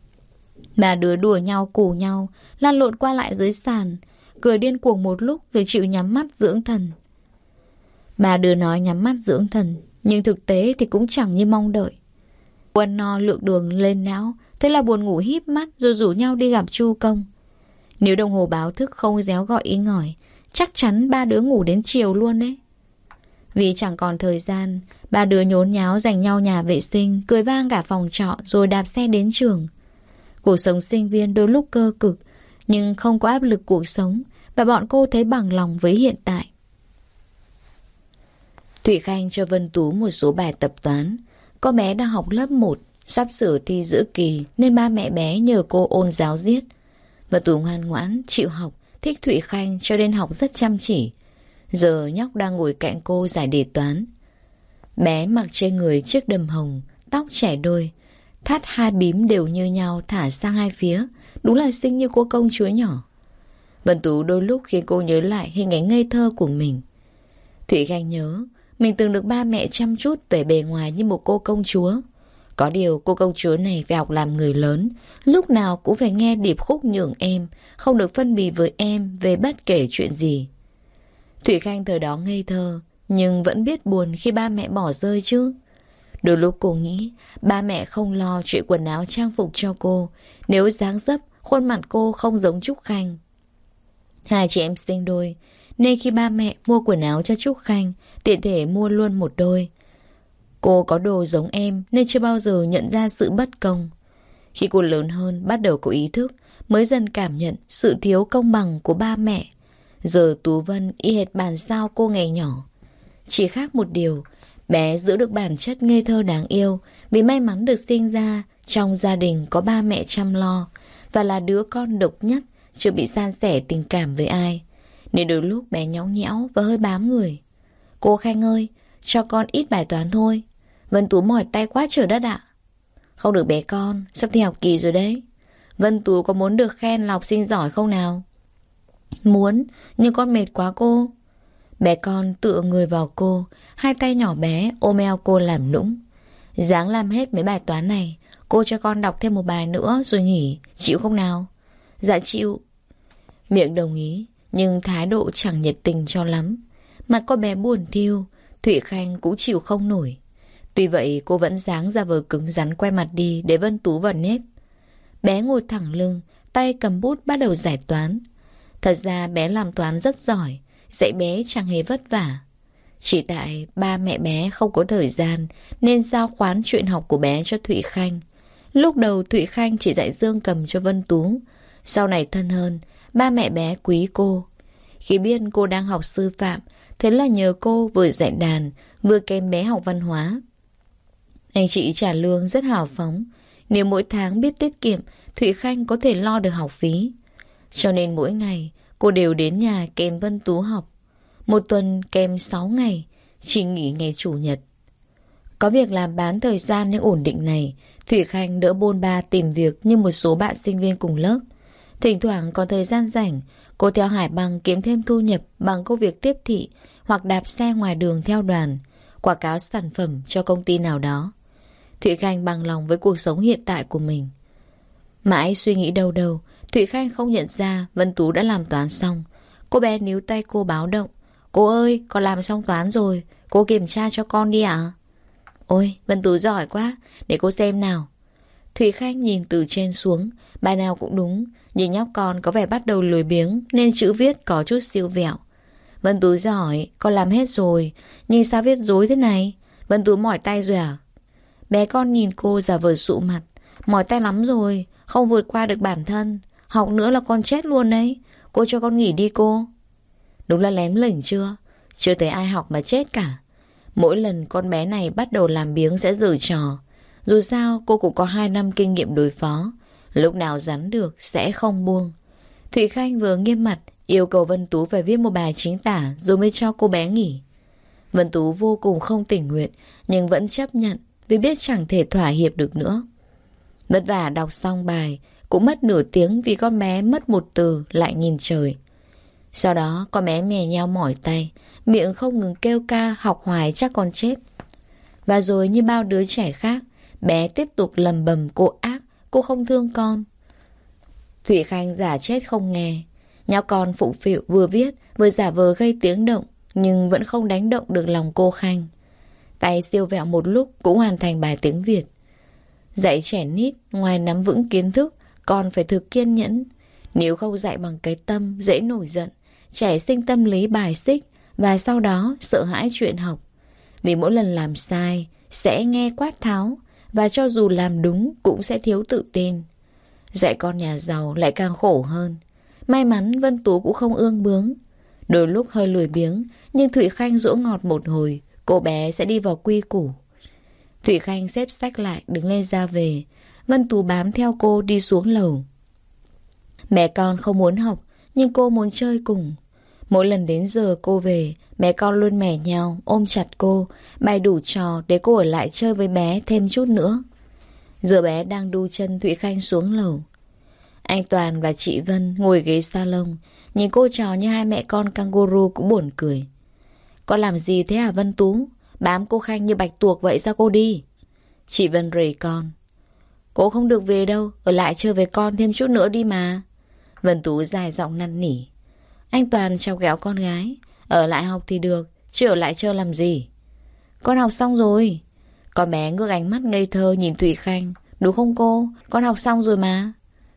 Ba đứa đùa nhau cù nhau, lăn lộn qua lại dưới sàn, cười điên cuồng một lúc rồi chịu nhắm mắt dưỡng thần. Ba đứa nói nhắm mắt dưỡng thần, nhưng thực tế thì cũng chẳng như mong đợi. Quân no lượng đường lên não, thế là buồn ngủ híp mắt rồi rủ nhau đi gặp Chu Công. Nếu đồng hồ báo thức không réo gọi ý ngỏi, chắc chắn ba đứa ngủ đến chiều luôn đấy. Vì chẳng còn thời gian, ba đứa nhốn nháo giành nhau nhà vệ sinh, cười vang cả phòng trọ rồi đạp xe đến trường. Cuộc sống sinh viên đôi lúc cơ cực, nhưng không có áp lực cuộc sống, và bọn cô thấy bằng lòng với hiện tại. Thụy Khanh cho Vân Tú một số bài tập toán. Con bé đang học lớp 1, sắp sửa thi giữa kỳ nên ba mẹ bé nhờ cô ôn giáo diết. Vân Tú ngoan ngoãn, chịu học, thích Thụy Khanh cho nên học rất chăm chỉ. Giờ nhóc đang ngồi cạnh cô giải đề toán. Bé mặc trên người chiếc đầm hồng, tóc chẻ đôi, thắt hai bím đều như nhau thả sang hai phía, đúng là xinh như cô công chúa nhỏ. Vân Tú đôi lúc khiến cô nhớ lại hình ảnh ngây thơ của mình. Thụy Khanh nhớ mình từng được ba mẹ chăm chút về bề ngoài như một cô công chúa. Có điều cô công chúa này phải học làm người lớn, lúc nào cũng phải nghe điệp khúc nhường em, không được phân bì với em về bất kể chuyện gì. Thụy Khanh thời đó ngây thơ, nhưng vẫn biết buồn khi ba mẹ bỏ rơi chứ. Đôi lúc cô nghĩ ba mẹ không lo chuyện quần áo trang phục cho cô, nếu dáng dấp, khuôn mặt cô không giống Trúc Khanh. Hai chị em sinh đôi, nên khi ba mẹ mua quần áo cho Trúc Khanh, tiện thể mua luôn một đôi. Cô có đồ giống em nên chưa bao giờ nhận ra sự bất công. Khi cô lớn hơn bắt đầu có ý thức, mới dần cảm nhận sự thiếu công bằng của ba mẹ. Giờ Tú Vân y hệt bản sao cô ngày nhỏ. Chỉ khác một điều, bé giữ được bản chất ngây thơ đáng yêu vì may mắn được sinh ra trong gia đình có ba mẹ chăm lo và là đứa con độc nhất, chưa bị san sẻ tình cảm với ai. Nên đôi lúc bé nhõng nhẽo và hơi bám người. Cô Khanh ơi, cho con ít bài toán thôi. Vân Tú mỏi tay quá trời đất ạ. Không được bé con, sắp thi học kỳ rồi đấy. Vân Tú có muốn được khen là học sinh giỏi không nào? Muốn, nhưng con mệt quá cô. Bé con tựa người vào cô, hai tay nhỏ bé ôm eo cô làm nũng. Ráng làm hết mấy bài toán này, cô cho con đọc thêm một bài nữa rồi nghỉ, chịu không nào? Dạ chịu. Miệng đồng ý, nhưng thái độ chẳng nhiệt tình cho lắm. Mặt cô bé buồn thiu, Thụy Khanh cũng chịu không nổi. Tuy vậy cô vẫn dáng ra vờ cứng rắn quay mặt đi để Vân Tú vào nếp. Bé ngồi thẳng lưng, tay cầm bút bắt đầu giải toán. Thật ra bé làm toán rất giỏi, dạy bé chẳng hề vất vả. Chỉ tại ba mẹ bé không có thời gian nên giao khoán chuyện học của bé cho Thụy Khanh. Lúc đầu Thụy Khanh chỉ dạy dương cầm cho Vân Tú. Sau này thân hơn, ba mẹ bé quý cô. Khi biết cô đang học sư phạm, thế là nhờ cô vừa dạy đàn, vừa kèm bé học văn hóa. Anh chị trả lương rất hào phóng. Nếu mỗi tháng biết tiết kiệm, Thụy Khanh có thể lo được học phí. Cho nên mỗi ngày, cô đều đến nhà kèm Vân Tú học. Một tuần kèm 6 ngày, chỉ nghỉ ngày chủ nhật. Có việc làm bán thời gian những ổn định này, Thụy Khanh đỡ bôn ba tìm việc như một số bạn sinh viên cùng lớp. Thỉnh thoảng còn thời gian rảnh, cô theo Hải Bằng kiếm thêm thu nhập bằng công việc tiếp thị hoặc đạp xe ngoài đường theo đoàn, quảng cáo sản phẩm cho công ty nào đó. Thụy Khanh bằng lòng với cuộc sống hiện tại của mình. Mãi suy nghĩ đâu đâu, Thụy Khanh không nhận ra Vân Tú đã làm toán xong. Cô bé níu tay cô báo động. Cô ơi, con làm xong toán rồi, cô kiểm tra cho con đi ạ. Ôi, Vân Tú giỏi quá, để cô xem nào. Thụy Khanh nhìn từ trên xuống, bài nào cũng đúng, nhưng nhóc con có vẻ bắt đầu lười biếng nên chữ viết có chút siêu vẹo. Vân Tú giỏi, con làm hết rồi, nhưng sao viết rối thế này? Vân Tú mỏi tay rồi à? Bé con nhìn cô giả vờ sụ mặt. Mỏi tay lắm rồi, không vượt qua được bản thân. Học nữa là con chết luôn đấy. Cô cho con nghỉ đi cô. Đúng là lém lỉnh chưa? Chưa thấy ai học mà chết cả. Mỗi lần con bé này bắt đầu làm biếng sẽ giở trò. Dù sao cô cũng có 2 năm kinh nghiệm đối phó. Lúc nào rắn được sẽ không buông. Thụy Khanh vừa nghiêm mặt yêu cầu Vân Tú phải viết một bài chính tả rồi mới cho cô bé nghỉ. Vân Tú vô cùng không tình nguyện nhưng vẫn chấp nhận vì biết chẳng thể thỏa hiệp được nữa. Vất vả đọc xong bài, cũng mất nửa tiếng vì con bé mất một từ lại nhìn trời. Sau đó con bé mè nheo mỏi tay, miệng không ngừng kêu ca học hoài chắc con chết. Và rồi như bao đứa trẻ khác, bé tiếp tục lầm bầm cô ác, cô không thương con. Thụy Khanh giả chết không nghe. Nhóc con phụng phịu vừa viết vừa giả vờ gây tiếng động, nhưng vẫn không đánh động được lòng cô Khanh. Tay siêu vẹo một lúc cũng hoàn thành bài tiếng Việt. Dạy trẻ nít, ngoài nắm vững kiến thức, còn phải thực kiên nhẫn. Nếu không dạy bằng cái tâm, dễ nổi giận, trẻ sinh tâm lý bài xích và sau đó sợ hãi chuyện học. Vì mỗi lần làm sai, sẽ nghe quát tháo và cho dù làm đúng cũng sẽ thiếu tự tin. Dạy con nhà giàu lại càng khổ hơn. May mắn Vân Tú cũng không ương bướng. Đôi lúc hơi lười biếng, nhưng Thụy Khanh dỗ ngọt một hồi, cô bé sẽ đi vào quy củ. Thụy Khanh xếp sách lại đứng lên ra về. Vân Tú bám theo cô đi xuống lầu. Mẹ con không muốn học, nhưng cô muốn chơi cùng. Mỗi lần đến giờ cô về, mẹ con luôn mẻ nhau, ôm chặt cô, bày đủ trò để cô ở lại chơi với bé thêm chút nữa. Giờ bé đang đu chân Thụy Khanh xuống lầu. Anh Toàn và chị Vân ngồi ghế salon, nhìn cô trò như hai mẹ con kangaroo cũng buồn cười. Con làm gì thế hả Vân Tú? Bám cô Khanh như bạch tuộc vậy sao cô đi? Chị Vân rầy con. Cô không được về đâu, ở lại chơi với con thêm chút nữa đi mà. Vân Tú dài giọng năn nỉ. Anh Toàn chọc ghẹo con gái. Ở lại học thì được, chứ ở lại chơi làm gì? Con học xong rồi. Con bé ngước ánh mắt ngây thơ nhìn Thụy Khanh. Đúng không cô? Con học xong rồi mà.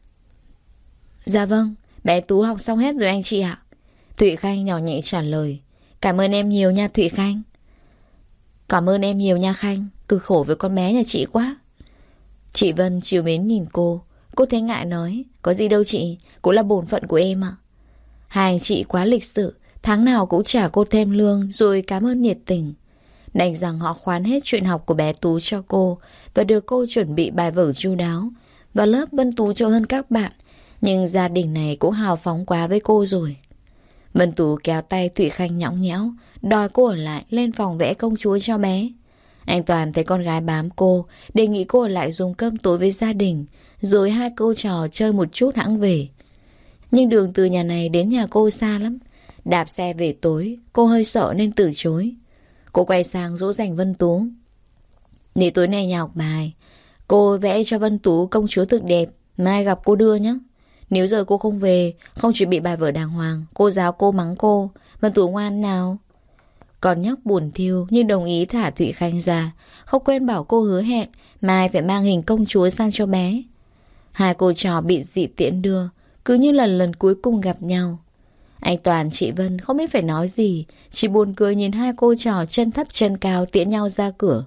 Dạ vâng, bé Tú học xong hết rồi anh chị ạ. Thụy Khanh nhỏ nhẹ trả lời. Cảm ơn em nhiều nha Thụy Khanh. Cảm ơn em nhiều nha Khanh. Cực khổ với con bé nhà chị quá. Chị Vân trìu mến nhìn cô. Cô thấy ngại nói. Có gì đâu chị, cũng là bổn phận của em ạ. Hai anh chị quá lịch sự, tháng nào cũng trả cô thêm lương rồi cảm ơn nhiệt tình. Đành rằng họ khoán hết chuyện học của bé Tú cho cô và được cô chuẩn bị bài vở chu đáo. Vào lớp Vân Tú trội hơn các bạn, nhưng gia đình này cũng hào phóng quá với cô rồi. Vân Tú kéo tay Thụy Khanh nhõng nhẽo, đòi cô ở lại lên phòng vẽ công chúa cho bé. Anh Toàn thấy con gái bám cô, đề nghị cô ở lại dùng cơm tối với gia đình, rồi hai cô trò chơi một chút hẵng về. Nhưng đường từ nhà này đến nhà cô xa lắm. Đạp xe về tối, cô hơi sợ nên từ chối. Cô quay sang dỗ dành Vân Tú. Để tối nay nhà học bài, cô vẽ cho Vân Tú công chúa thực đẹp, mai gặp cô đưa nhé. Nếu giờ cô không về, không chuẩn bị bài vở đàng hoàng, cô giáo cô mắng cô. Vân Tú ngoan nào. Con nhóc buồn thiêu nhưng đồng ý thả Thụy Khanh ra, không quên bảo cô hứa hẹn mai phải mang hình công chúa sang cho bé. Hai cô trò bị dị tiễn đưa, cứ như là lần cuối cùng gặp nhau. Anh Toàn, chị Vân không biết phải nói gì, chỉ buồn cười nhìn hai cô trò chân thấp chân cao tiễn nhau ra cửa.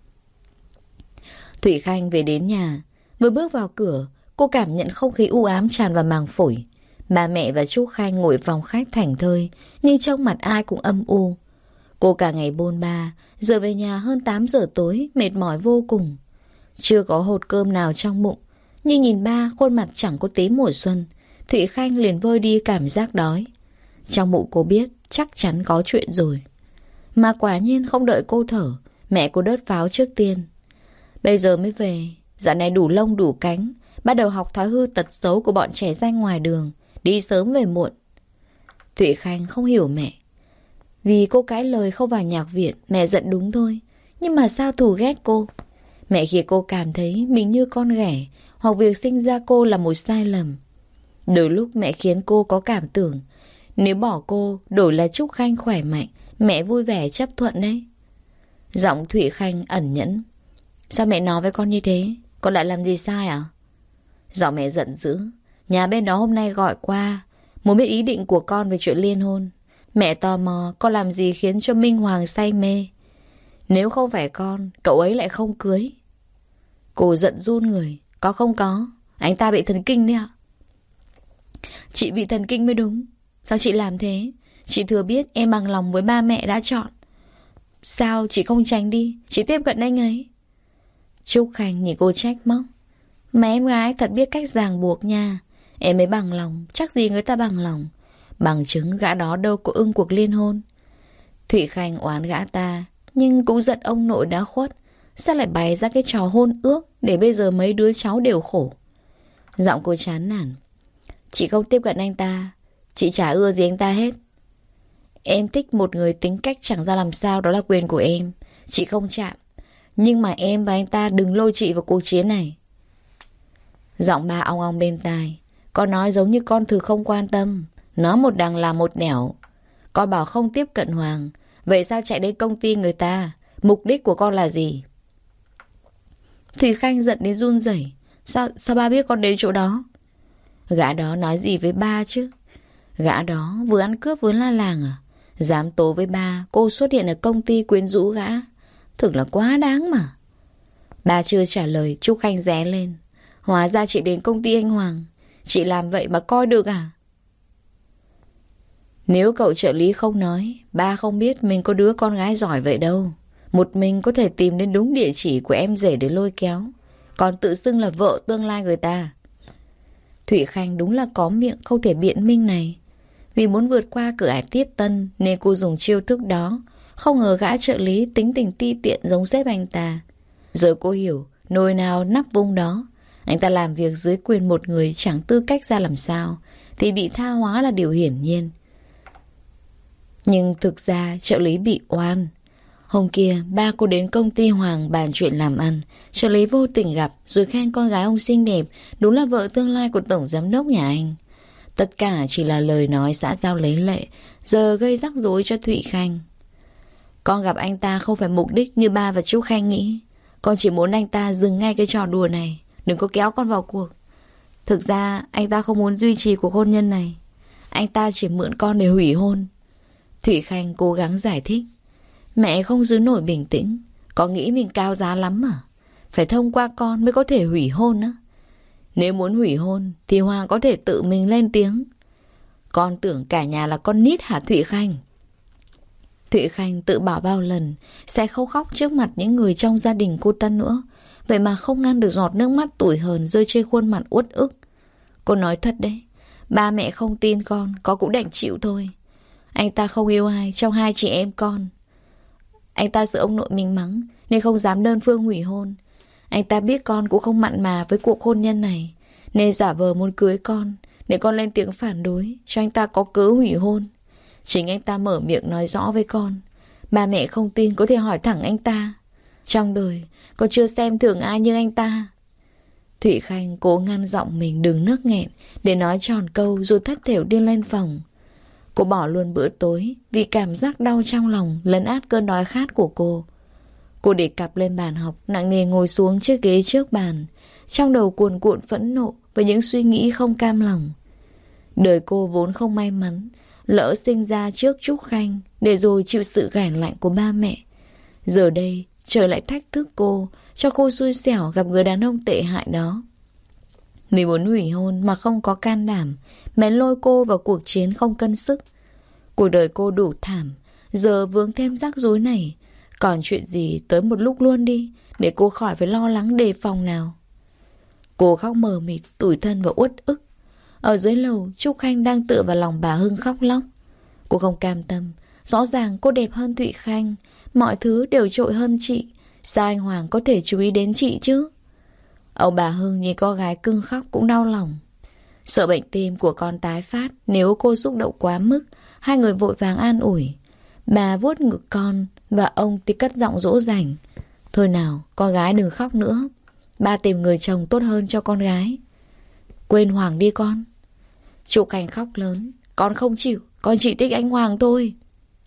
Thụy Khanh về đến nhà, vừa bước vào cửa, cô cảm nhận không khí u ám tràn vào màng phổi. Ba mẹ và Trúc Khanh ngồi phòng khách thảnh thơi, nhưng trong mặt ai cũng âm u. Cô cả ngày bôn ba, giờ về nhà hơn 8 giờ tối, mệt mỏi vô cùng. Chưa có hột cơm nào trong bụng, nhưng nhìn ba khuôn mặt chẳng có tí mùa xuân, Thụy Khanh liền vơi đi cảm giác đói. Trong bụng cô biết chắc chắn có chuyện rồi. Mà quả nhiên không đợi cô thở, mẹ cô đớt pháo trước tiên. Bây giờ mới về, dạo này đủ lông đủ cánh, bắt đầu học thói hư tật xấu của bọn trẻ danh ngoài đường, đi sớm về muộn. Thụy Khanh không hiểu mẹ. Vì cô cãi lời không vào nhạc viện, mẹ giận đúng thôi. Nhưng mà sao thù ghét cô? Mẹ khiến cô cảm thấy mình như con ghẻ, hoặc việc sinh ra cô là một sai lầm. Đôi lúc mẹ khiến cô có cảm tưởng nếu bỏ cô đổi là Trúc Khanh khỏe mạnh, mẹ vui vẻ chấp thuận đấy. Giọng Thụy Khanh ẩn nhẫn. Sao mẹ nói với con như thế? Con lại làm gì sai à? Giọng mẹ giận dữ. Nhà bên đó hôm nay gọi qua, muốn biết ý định của con về chuyện liên hôn. Mẹ tò mò con làm gì khiến cho Minh Hoàng say mê. Nếu không phải con, cậu ấy lại không cưới. Cô giận run người. Có không có? Anh ta bị thần kinh đấy ạ. Chị bị thần kinh mới đúng. Sao chị làm thế? Chị thừa biết em bằng lòng với ba mẹ đã chọn. Sao chị không tránh đi? Chị tiếp cận anh ấy. Trúc Khanh nhìn cô trách móc. Mà em gái thật biết cách ràng buộc nha. Em mới bằng lòng, chắc gì người ta bằng lòng. Bằng chứng gã đó đâu có ưng cuộc liên hôn. Thụy Khanh oán gã ta, nhưng cũng giận ông nội đã khuất. Sao lại bày ra cái trò hôn ước để bây giờ mấy đứa cháu đều khổ. Giọng cô chán nản. Chị không tiếp cận anh ta, chị chả ưa gì anh ta hết. Em thích một người tính cách chẳng ra làm sao, đó là quyền của em. Chị không chạm. Nhưng mà em và anh ta đừng lôi chị vào cuộc chiến này. Giọng ba ong ong bên tai. Con nói giống như con thử không quan tâm. Nó một đằng làm một nẻo. Con bảo không tiếp cận Hoàng, vậy sao chạy đến công ty người ta? Mục đích của con là gì? Thùy Khanh giận đến run rẩy. Sao ba biết con đến chỗ đó? Gã đó nói gì với ba chứ? Gã đó vừa ăn cướp vừa la làng à? Dám tố với ba cô xuất hiện ở công ty quyến rũ gã. Thực là quá đáng mà. Ba chưa trả lời, Trúc Khanh ré lên. Hóa ra chị đến công ty anh Hoàng. Chị làm vậy mà coi được à? Nếu cậu trợ lý không nói, ba không biết mình có đứa con gái giỏi vậy đâu. Một mình có thể tìm đến đúng địa chỉ của em rể để lôi kéo, còn tự xưng là vợ tương lai người ta. Thụy Khanh đúng là có miệng không thể biện minh này. Vì muốn vượt qua cửa ải tiếp tân nên cô dùng chiêu thức đó. Không ngờ gã trợ lý tính tình ti tiện giống sếp anh ta. Giờ cô hiểu nồi nào nắp vung đó. Anh ta làm việc dưới quyền một người chẳng tư cách ra làm sao, thì bị tha hóa là điều hiển nhiên. Nhưng thực ra trợ lý bị oan. Hôm kia ba cô đến công ty Hoàng bàn chuyện làm ăn. Trợ lý vô tình gặp rồi khen con gái ông xinh đẹp, đúng là vợ tương lai của tổng giám đốc nhà anh. Tất cả chỉ là lời nói xã giao lấy lệ, giờ gây rắc rối cho Thụy Khanh. Con gặp anh ta không phải mục đích như ba và Trúc Khanh nghĩ. Con chỉ muốn anh ta dừng ngay cái trò đùa này, đừng có kéo con vào cuộc. Thực ra anh ta không muốn duy trì cuộc hôn nhân này. Anh ta chỉ mượn con để hủy hôn. Thụy Khanh cố gắng giải thích. Mẹ không giữ nổi bình tĩnh. Có nghĩ mình cao giá lắm à? Phải thông qua con mới có thể hủy hôn á. Nếu muốn hủy hôn thì Hoàng có thể tự mình lên tiếng. Con tưởng cả nhà là con nít hả Thụy Khanh? Thụy Khanh tự bảo bao lần sẽ không khóc trước mặt những người trong gia đình cô ta nữa. Vậy mà không ngăn được giọt nước mắt tủi hờn rơi trên khuôn mặt uất ức. Cô nói thật đấy, ba mẹ không tin con cũng đành chịu thôi. Anh ta không yêu ai trong hai chị em con. Anh ta sợ ông nội mình mắng nên không dám đơn phương hủy hôn. Anh ta biết con cũng không mặn mà với cuộc hôn nhân này nên giả vờ muốn cưới con để con lên tiếng phản đối cho anh ta có cớ hủy hôn. Chính anh ta mở miệng nói rõ với con. Ba mẹ không tin có thể hỏi thẳng anh ta. Trong đời con chưa xem thường ai như anh ta. Thụy Khanh cố ngăn giọng mình đừng nức nghẹn để nói tròn câu rồi thất thểu đi lên phòng. Cô bỏ luôn bữa tối vì cảm giác đau trong lòng lấn át cơn đói khát của cô. Cô để cặp lên bàn học, nặng nề ngồi xuống chiếc ghế trước bàn, trong đầu cuồn cuộn phẫn nộ với những suy nghĩ không cam lòng. Đời cô vốn không may mắn, lỡ sinh ra trước Trúc Khanh để rồi chịu sự ghẻ lạnh của ba mẹ. Giờ đây trời lại thách thức cô, cho cô xui xẻo gặp người đàn ông tệ hại đó. Vì muốn hủy hôn mà không có can đảm, mẹ lôi cô vào cuộc chiến không cân sức. Cuộc đời cô đủ thảm, giờ vướng thêm rắc rối này. Còn chuyện gì tới một lúc luôn đi, để cô khỏi phải lo lắng đề phòng nào. Cô khóc mờ mịt, tủi thân và uất ức. Ở dưới lầu, Trúc Khanh đang tựa vào lòng bà Hưng khóc lóc. Cô không cam tâm. Rõ ràng cô đẹp hơn Thụy Khanh, mọi thứ đều trội hơn chị. Sao anh Hoàng có thể chú ý đến chị chứ? Ông bà Hưng nhìn con gái cưng khóc cũng đau lòng. Sợ bệnh tim của con tái phát nếu cô xúc động quá mức. Hai người vội vàng an ủi. Bà vuốt ngực con và ông thì cất giọng dỗ dành. Thôi nào, con gái đừng khóc nữa. Ba tìm người chồng tốt hơn cho con gái. Quên Hoàng đi con. Trúc Khanh khóc lớn. Con không chịu, con chỉ thích anh Hoàng thôi.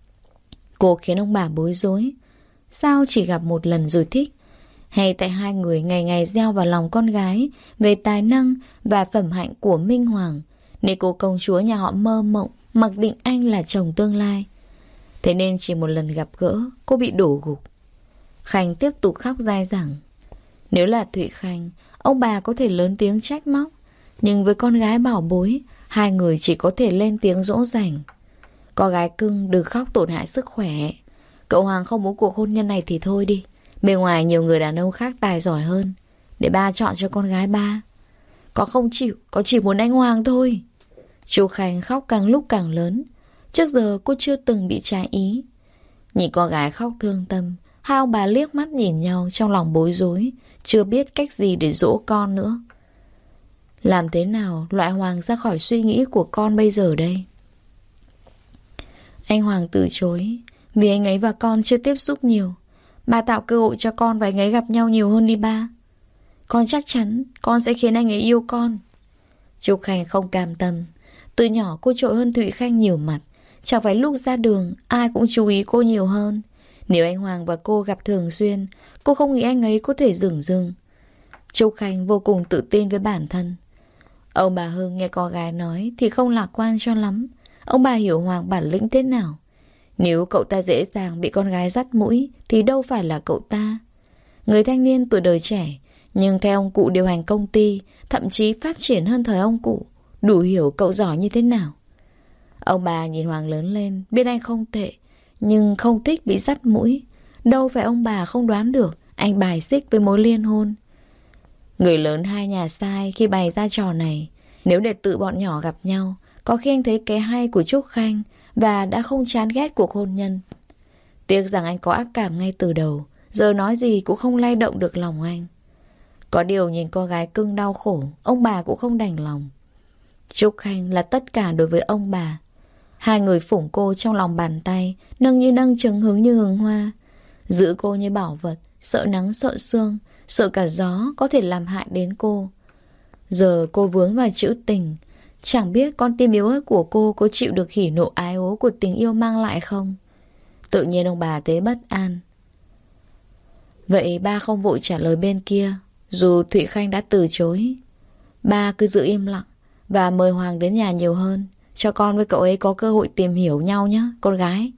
Cô khiến ông bà bối rối. Sao chỉ gặp một lần rồi thích? Hay tại hai người ngày ngày gieo vào lòng con gái về tài năng và phẩm hạnh của Minh Hoàng, nên cô công chúa nhà họ mơ mộng mặc định anh là chồng tương lai. Thế nên chỉ một lần gặp gỡ, cô bị đổ gục. Khanh tiếp tục khóc dai dẳng. Nếu là Thụy Khanh, ông bà có thể lớn tiếng trách móc, nhưng với con gái bảo bối, hai người chỉ có thể lên tiếng dỗ dành. Con gái cưng đừng khóc tổn hại sức khỏe. Cậu Hoàng không muốn cuộc hôn nhân này thì thôi đi. Bên ngoài nhiều người đàn ông khác tài giỏi hơn, để ba chọn cho con gái ba. Con không chịu, con chỉ muốn anh Hoàng thôi. Chú Khanh khóc càng lúc càng lớn. Trước giờ cô chưa từng bị trái ý. Nhìn con gái khóc thương tâm, hai ông bà liếc mắt nhìn nhau trong lòng bối rối, chưa biết cách gì để dỗ con nữa. Làm thế nào loại Hoàng ra khỏi suy nghĩ của con bây giờ đây? Anh Hoàng từ chối, vì anh ấy và con chưa tiếp xúc nhiều. Ba tạo cơ hội cho con và anh ấy gặp nhau nhiều hơn đi ba. Con chắc chắn con sẽ khiến anh ấy yêu con. Trúc Khanh không cam tâm. Từ nhỏ cô trội hơn Thụy Khanh nhiều mặt. Chẳng phải lúc ra đường ai cũng chú ý cô nhiều hơn. Nếu anh Hoàng và cô gặp thường xuyên, cô không nghĩ anh ấy có thể dửng dưng. Trúc Khanh vô cùng tự tin với bản thân. Ông bà Hưng nghe con gái nói thì không lạc quan cho lắm. Ông bà hiểu Hoàng bản lĩnh thế nào. Nếu cậu ta dễ dàng bị con gái dắt mũi thì đâu phải là cậu ta. Người thanh niên tuổi đời trẻ, nhưng theo ông cụ điều hành công ty, thậm chí phát triển hơn thời ông cụ. Đủ hiểu cậu giỏi như thế nào. Ông bà nhìn Hoàng lớn lên, biết anh không tệ, nhưng không thích bị dắt mũi. Đâu phải ông bà không đoán được anh bài xích với mối liên hôn. Người lớn hai nhà sai khi bày ra trò này. Nếu để tự bọn nhỏ gặp nhau, có khi anh thấy cái hay của Trúc Khanh và đã không chán ghét cuộc hôn nhân. Tiếc rằng anh có ác cảm ngay từ đầu, giờ nói gì cũng không lay động được lòng anh. Có điều nhìn con gái cưng đau khổ, ông bà cũng không đành lòng. Trúc Khanh là tất cả đối với ông bà. Hai người phủng cô trong lòng bàn tay, nâng như nâng trứng, hứng như hứng hoa. Giữ cô như bảo vật, sợ nắng sợ sương, sợ cả gió có thể làm hại đến cô. Giờ cô vướng vào chữ tình. Chẳng biết con tim yếu ớt của cô có chịu được hỉ nộ ái ố của tình yêu mang lại không? Tự nhiên ông bà thấy bất an. Vậy ba không vội trả lời bên kia, dù Thụy Khanh đã từ chối. Ba cứ giữ im lặng và mời Hoàng đến nhà nhiều hơn, cho con với cậu ấy có cơ hội tìm hiểu nhau nhé, con gái.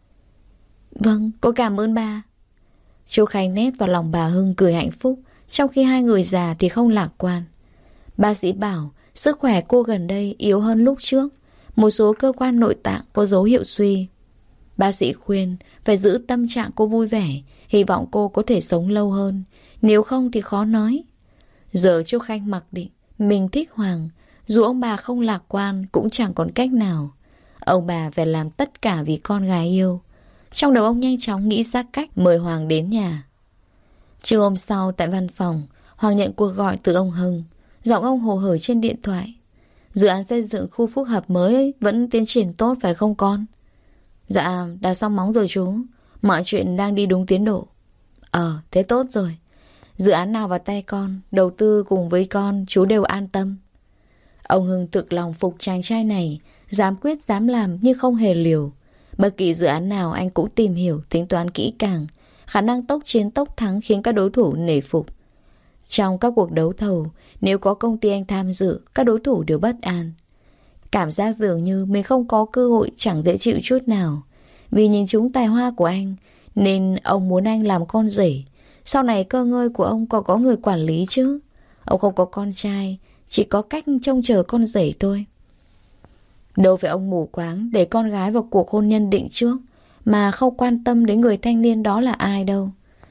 Vâng, cô cảm ơn ba. Chú Khanh nép vào lòng bà Hưng cười hạnh phúc, trong khi hai người già thì không lạc quan. Bác sĩ bảo sức khỏe cô gần đây yếu hơn lúc trước, một số cơ quan nội tạng có dấu hiệu suy. Bác sĩ khuyên phải giữ tâm trạng cô vui vẻ, hy vọng cô có thể sống lâu hơn, nếu không thì khó nói. Giờ Trúc Khanh mặc định mình thích Hoàng, dù ông bà không lạc quan cũng chẳng còn cách nào. Ông bà phải làm tất cả vì con gái yêu. Trong đầu ông nhanh chóng nghĩ ra cách mời Hoàng đến nhà. Chiều hôm sau tại văn phòng, Hoàng nhận cuộc gọi từ ông Hưng. Giọng ông hồ hởi trên điện thoại. Dự án xây dựng khu phức hợp mới vẫn tiến triển tốt phải không con? Dạ, đã xong móng rồi chú. Mọi chuyện đang đi đúng tiến độ. Thế tốt rồi. Dự án nào vào tay con, đầu tư cùng với con, chú đều an tâm. Ông Hưng thực lòng phục chàng trai này, dám quyết dám làm nhưng không hề liều. Bất kỳ dự án nào anh cũng tìm hiểu, tính toán kỹ càng. Khả năng tốc chiến tốc thắng khiến các đối thủ nể phục. Trong các cuộc đấu thầu, nếu có công ty anh tham dự, các đối thủ đều bất an. Cảm giác dường như mình không có cơ hội chẳng dễ chịu chút nào. Vì nhìn trúng tài hoa của anh, nên ông muốn anh làm con rể. Sau này cơ ngơi của ông còn có người quản lý chứ. Ông không có con trai, chỉ có cách trông chờ con rể thôi. Đâu phải ông mù quáng để con gái vào cuộc hôn nhân định trước, mà không quan tâm đến người thanh niên đó là ai đâu.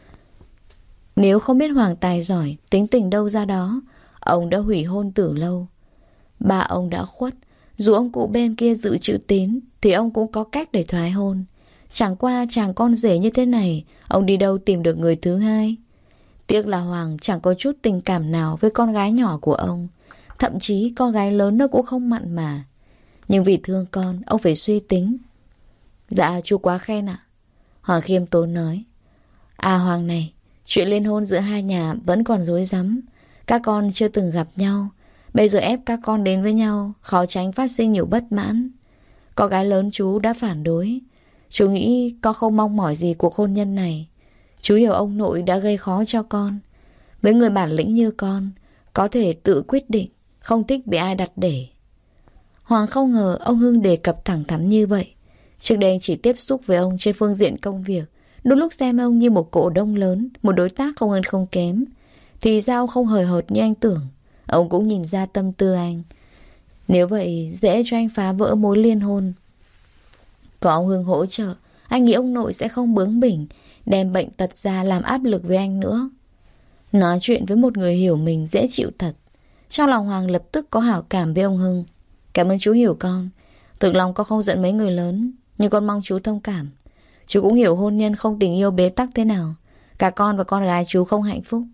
Nếu không biết Hoàng tài giỏi, tính tình đâu ra đó, ông đã hủy hôn từ lâu. Ba ông đã khuất, dù ông cụ bên kia giữ chữ tín thì ông cũng có cách để thoái hôn. Chẳng qua chàng con rể như thế này, ông đi đâu tìm được người thứ hai. Tiếc là Hoàng chẳng có chút tình cảm nào với con gái nhỏ của ông. Thậm chí con gái lớn nó cũng không mặn mà. Nhưng vì thương con, ông phải suy tính. Dạ chú quá khen ạ. Hoàng khiêm tốn nói. Hoàng này, chuyện liên hôn giữa hai nhà vẫn còn rối rắm. Các con chưa từng gặp nhau, bây giờ ép các con đến với nhau, khó tránh phát sinh nhiều bất mãn. Con gái lớn chú đã phản đối. Chú nghĩ con không mong mỏi gì cuộc hôn nhân này. Chú hiểu ông nội đã gây khó cho con. Với người bản lĩnh như con, có thể tự quyết định, không thích bị ai đặt để. Hoàng không ngờ ông Hưng đề cập thẳng thắn như vậy. Trước đây chỉ tiếp xúc với ông trên phương diện công việc, đôi lúc xem ông như một cổ đông lớn, một đối tác không hơn không kém. Thì sao không hời hợt như anh tưởng. Ông cũng nhìn ra tâm tư anh. Nếu vậy dễ cho anh phá vỡ mối liên hôn. Có ông Hưng hỗ trợ, anh nghĩ ông nội sẽ không bướng bỉnh, đem bệnh tật ra làm áp lực với anh nữa. Nói chuyện với một người hiểu mình dễ chịu thật. Trong lòng Hoàng lập tức có hảo cảm với ông Hưng. Cảm ơn chú hiểu con. Thực lòng con không giận mấy người lớn, nhưng con mong chú thông cảm. Chú cũng hiểu hôn nhân không tình yêu bế tắc thế nào. Cả con và con gái chú không hạnh phúc.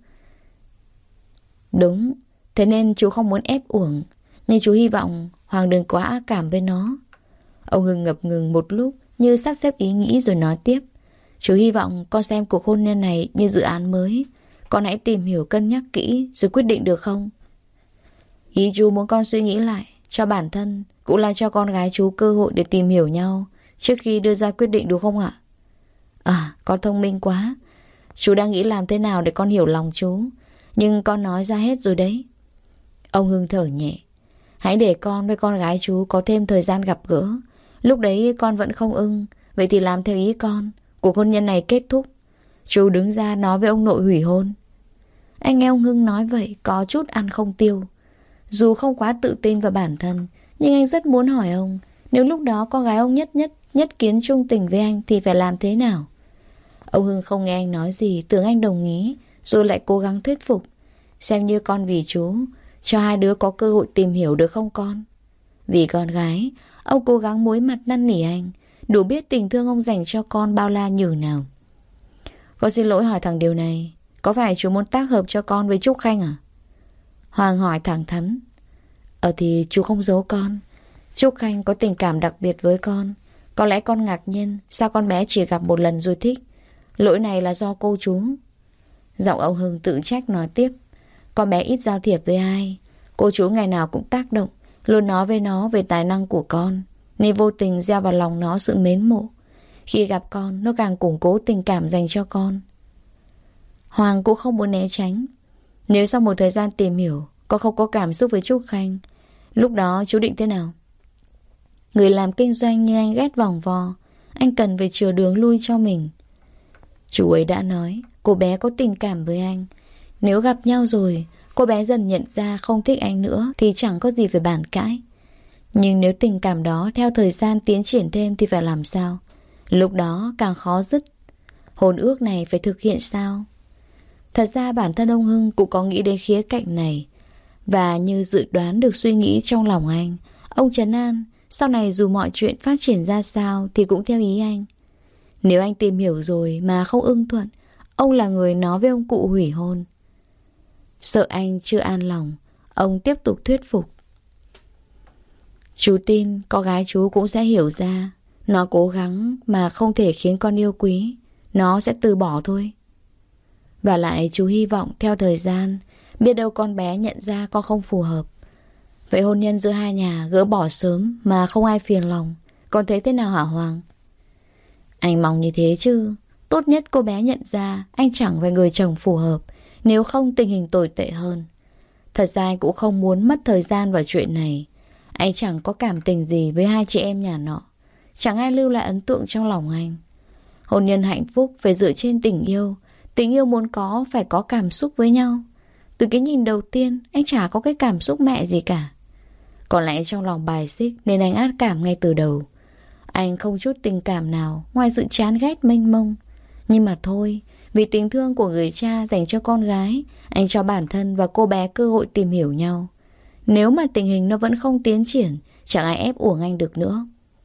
Đúng, thế nên chú không muốn ép uổng. Nhưng chú hy vọng Hoàng đừng quá ác cảm với nó. Ông Hưng ngập ngừng một lúc, như sắp xếp ý nghĩ rồi nói tiếp. Chú hy vọng con xem cuộc hôn nhân này như dự án mới. Con hãy tìm hiểu cân nhắc kỹ rồi quyết định được không? Ý chú muốn con suy nghĩ lại, cho bản thân cũng là cho con gái chú cơ hội để tìm hiểu nhau trước khi đưa ra quyết định đúng không ạ? Con thông minh quá. Chú đang nghĩ làm thế nào để con hiểu lòng chú, nhưng con nói ra hết rồi đấy. Ông Hưng thở nhẹ. Hãy để con với con gái chú có thêm thời gian gặp gỡ. Lúc đấy con vẫn không ưng, vậy thì làm theo ý con. Cuộc hôn nhân này kết thúc, chú đứng ra nói với ông nội hủy hôn. Anh nghe ông Hưng nói vậy có chút ăn không tiêu. Dù không quá tự tin vào bản thân, nhưng anh rất muốn hỏi ông, nếu lúc đó con gái ông nhất kiến chung tình với anh thì phải làm thế nào? Ông Hưng không nghe anh nói gì, tưởng anh đồng ý, rồi lại cố gắng thuyết phục. Xem như con vì chú, cho hai đứa có cơ hội tìm hiểu được không con? Vì con gái, ông cố gắng muối mặt năn nỉ anh, đủ biết tình thương ông dành cho con bao la nhừ nào. Con xin lỗi hỏi thẳng điều này, có phải chú muốn tác hợp cho con với Trúc Khanh à? Hoàng hỏi thẳng thắn. Thì chú không giấu con. Trúc Khanh có tình cảm đặc biệt với con. Có lẽ con ngạc nhiên sao con bé chỉ gặp một lần rồi thích. Lỗi này là do cô chú. Giọng ông Hưng tự trách nói tiếp. Con bé ít giao thiệp với ai. Cô chú ngày nào cũng tác động, luôn nói với nó về tài năng của con, nên vô tình gieo vào lòng nó sự mến mộ. Khi gặp con, nó càng củng cố tình cảm dành cho con. Hoàng cũng không muốn né tránh. Nếu sau một thời gian tìm hiểu con không có cảm xúc với Trúc Khanh, lúc đó chú định thế nào? Người làm kinh doanh như anh ghét vòng vo. Anh cần phải chừa đường lui cho mình. Chú ấy đã nói cô bé có tình cảm với anh. Nếu gặp nhau rồi cô bé dần nhận ra không thích anh nữa thì chẳng có gì phải bàn cãi. Nhưng nếu tình cảm đó theo thời gian tiến triển thêm thì phải làm sao? Lúc đó càng khó dứt. Hôn ước này phải thực hiện sao? Thật ra bản thân ông Hưng cũng có nghĩ đến khía cạnh này. Và như dự đoán được suy nghĩ trong lòng anh, ông trấn an, sau này dù mọi chuyện phát triển ra sao thì cũng theo ý anh. Nếu anh tìm hiểu rồi mà không ưng thuận, ông là người nói với ông cụ hủy hôn. Sợ anh chưa an lòng, ông tiếp tục thuyết phục. Chú tin con gái chú cũng sẽ hiểu ra. Nó cố gắng mà không thể khiến con yêu quý, nó sẽ từ bỏ thôi. Và lại chú hy vọng theo thời gian, biết đâu con bé nhận ra con không phù hợp. Vậy hôn nhân giữa hai nhà gỡ bỏ sớm mà không ai phiền lòng, con thấy thế nào hả Hoàng? Anh mong như thế chứ. Tốt nhất cô bé nhận ra anh chẳng phải người chồng phù hợp, nếu không tình hình tồi tệ hơn. Thật ra anh cũng không muốn mất thời gian vào chuyện này. Anh chẳng có cảm tình gì với hai chị em nhà nọ. Chẳng ai lưu lại ấn tượng trong lòng anh. Hôn nhân hạnh phúc phải dựa trên tình yêu. Tình yêu muốn có phải có cảm xúc với nhau. Từ cái nhìn đầu tiên anh chả có cái cảm xúc mẹ gì cả. Có lẽ trong lòng bài xích nên anh ác cảm ngay từ đầu. Anh không chút tình cảm nào ngoài sự chán ghét mênh mông. Nhưng mà thôi, vì tình thương của người cha dành cho con gái, anh cho bản thân và cô bé cơ hội tìm hiểu nhau. Nếu mà tình hình nó vẫn không tiến triển, chẳng ai ép uổng anh được nữa.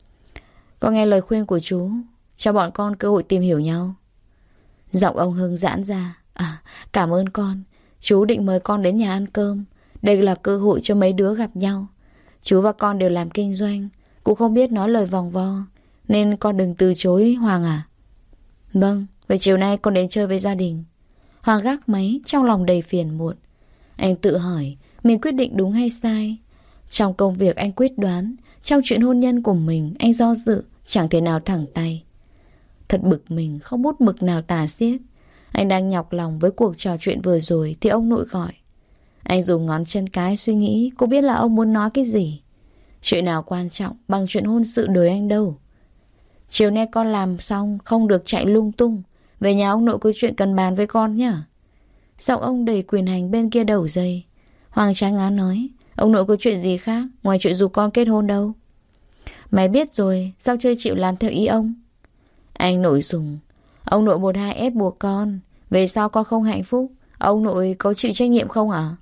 Con nghe lời khuyên của chú, cho bọn con cơ hội tìm hiểu nhau. Giọng ông Hưng giãn ra. Cảm ơn con. Chú định mời con đến nhà ăn cơm. Đây là cơ hội cho mấy đứa gặp nhau. Chú và con đều làm kinh doanh, cũng không biết nói lời vòng vo, nên con đừng từ chối Hoàng à. Vâng, vậy chiều nay con đến chơi với gia đình. Hoàng gác máy, trong lòng đầy phiền muộn. Anh tự hỏi mình quyết định đúng hay sai. Trong công việc anh quyết đoán, trong chuyện hôn nhân của mình anh do dự, chẳng thể nào thẳng tay. Thật bực mình, không bút mực nào tả xiết. Anh đang nhọc lòng với cuộc trò chuyện vừa rồi thì ông nội gọi. Anh dùng ngón chân cái suy nghĩ, cũng biết là ông muốn nói cái gì. Chuyện nào quan trọng bằng chuyện hôn sự đời anh đâu. Chiều nay con làm xong không được chạy lung tung. Về nhà ông nội có chuyện cần bàn với con nhá. Giọng ông đầy quyền hành bên kia đầu dây. Hoàng trái ngán nói, ông nội có chuyện gì khác ngoài chuyện dù con kết hôn đâu. Mày biết rồi, sao chưa chịu làm theo ý ông? Anh nổi sùng. Ông nội một hai ép buộc con, về sau con không hạnh phúc, ông nội có chịu trách nhiệm không hả?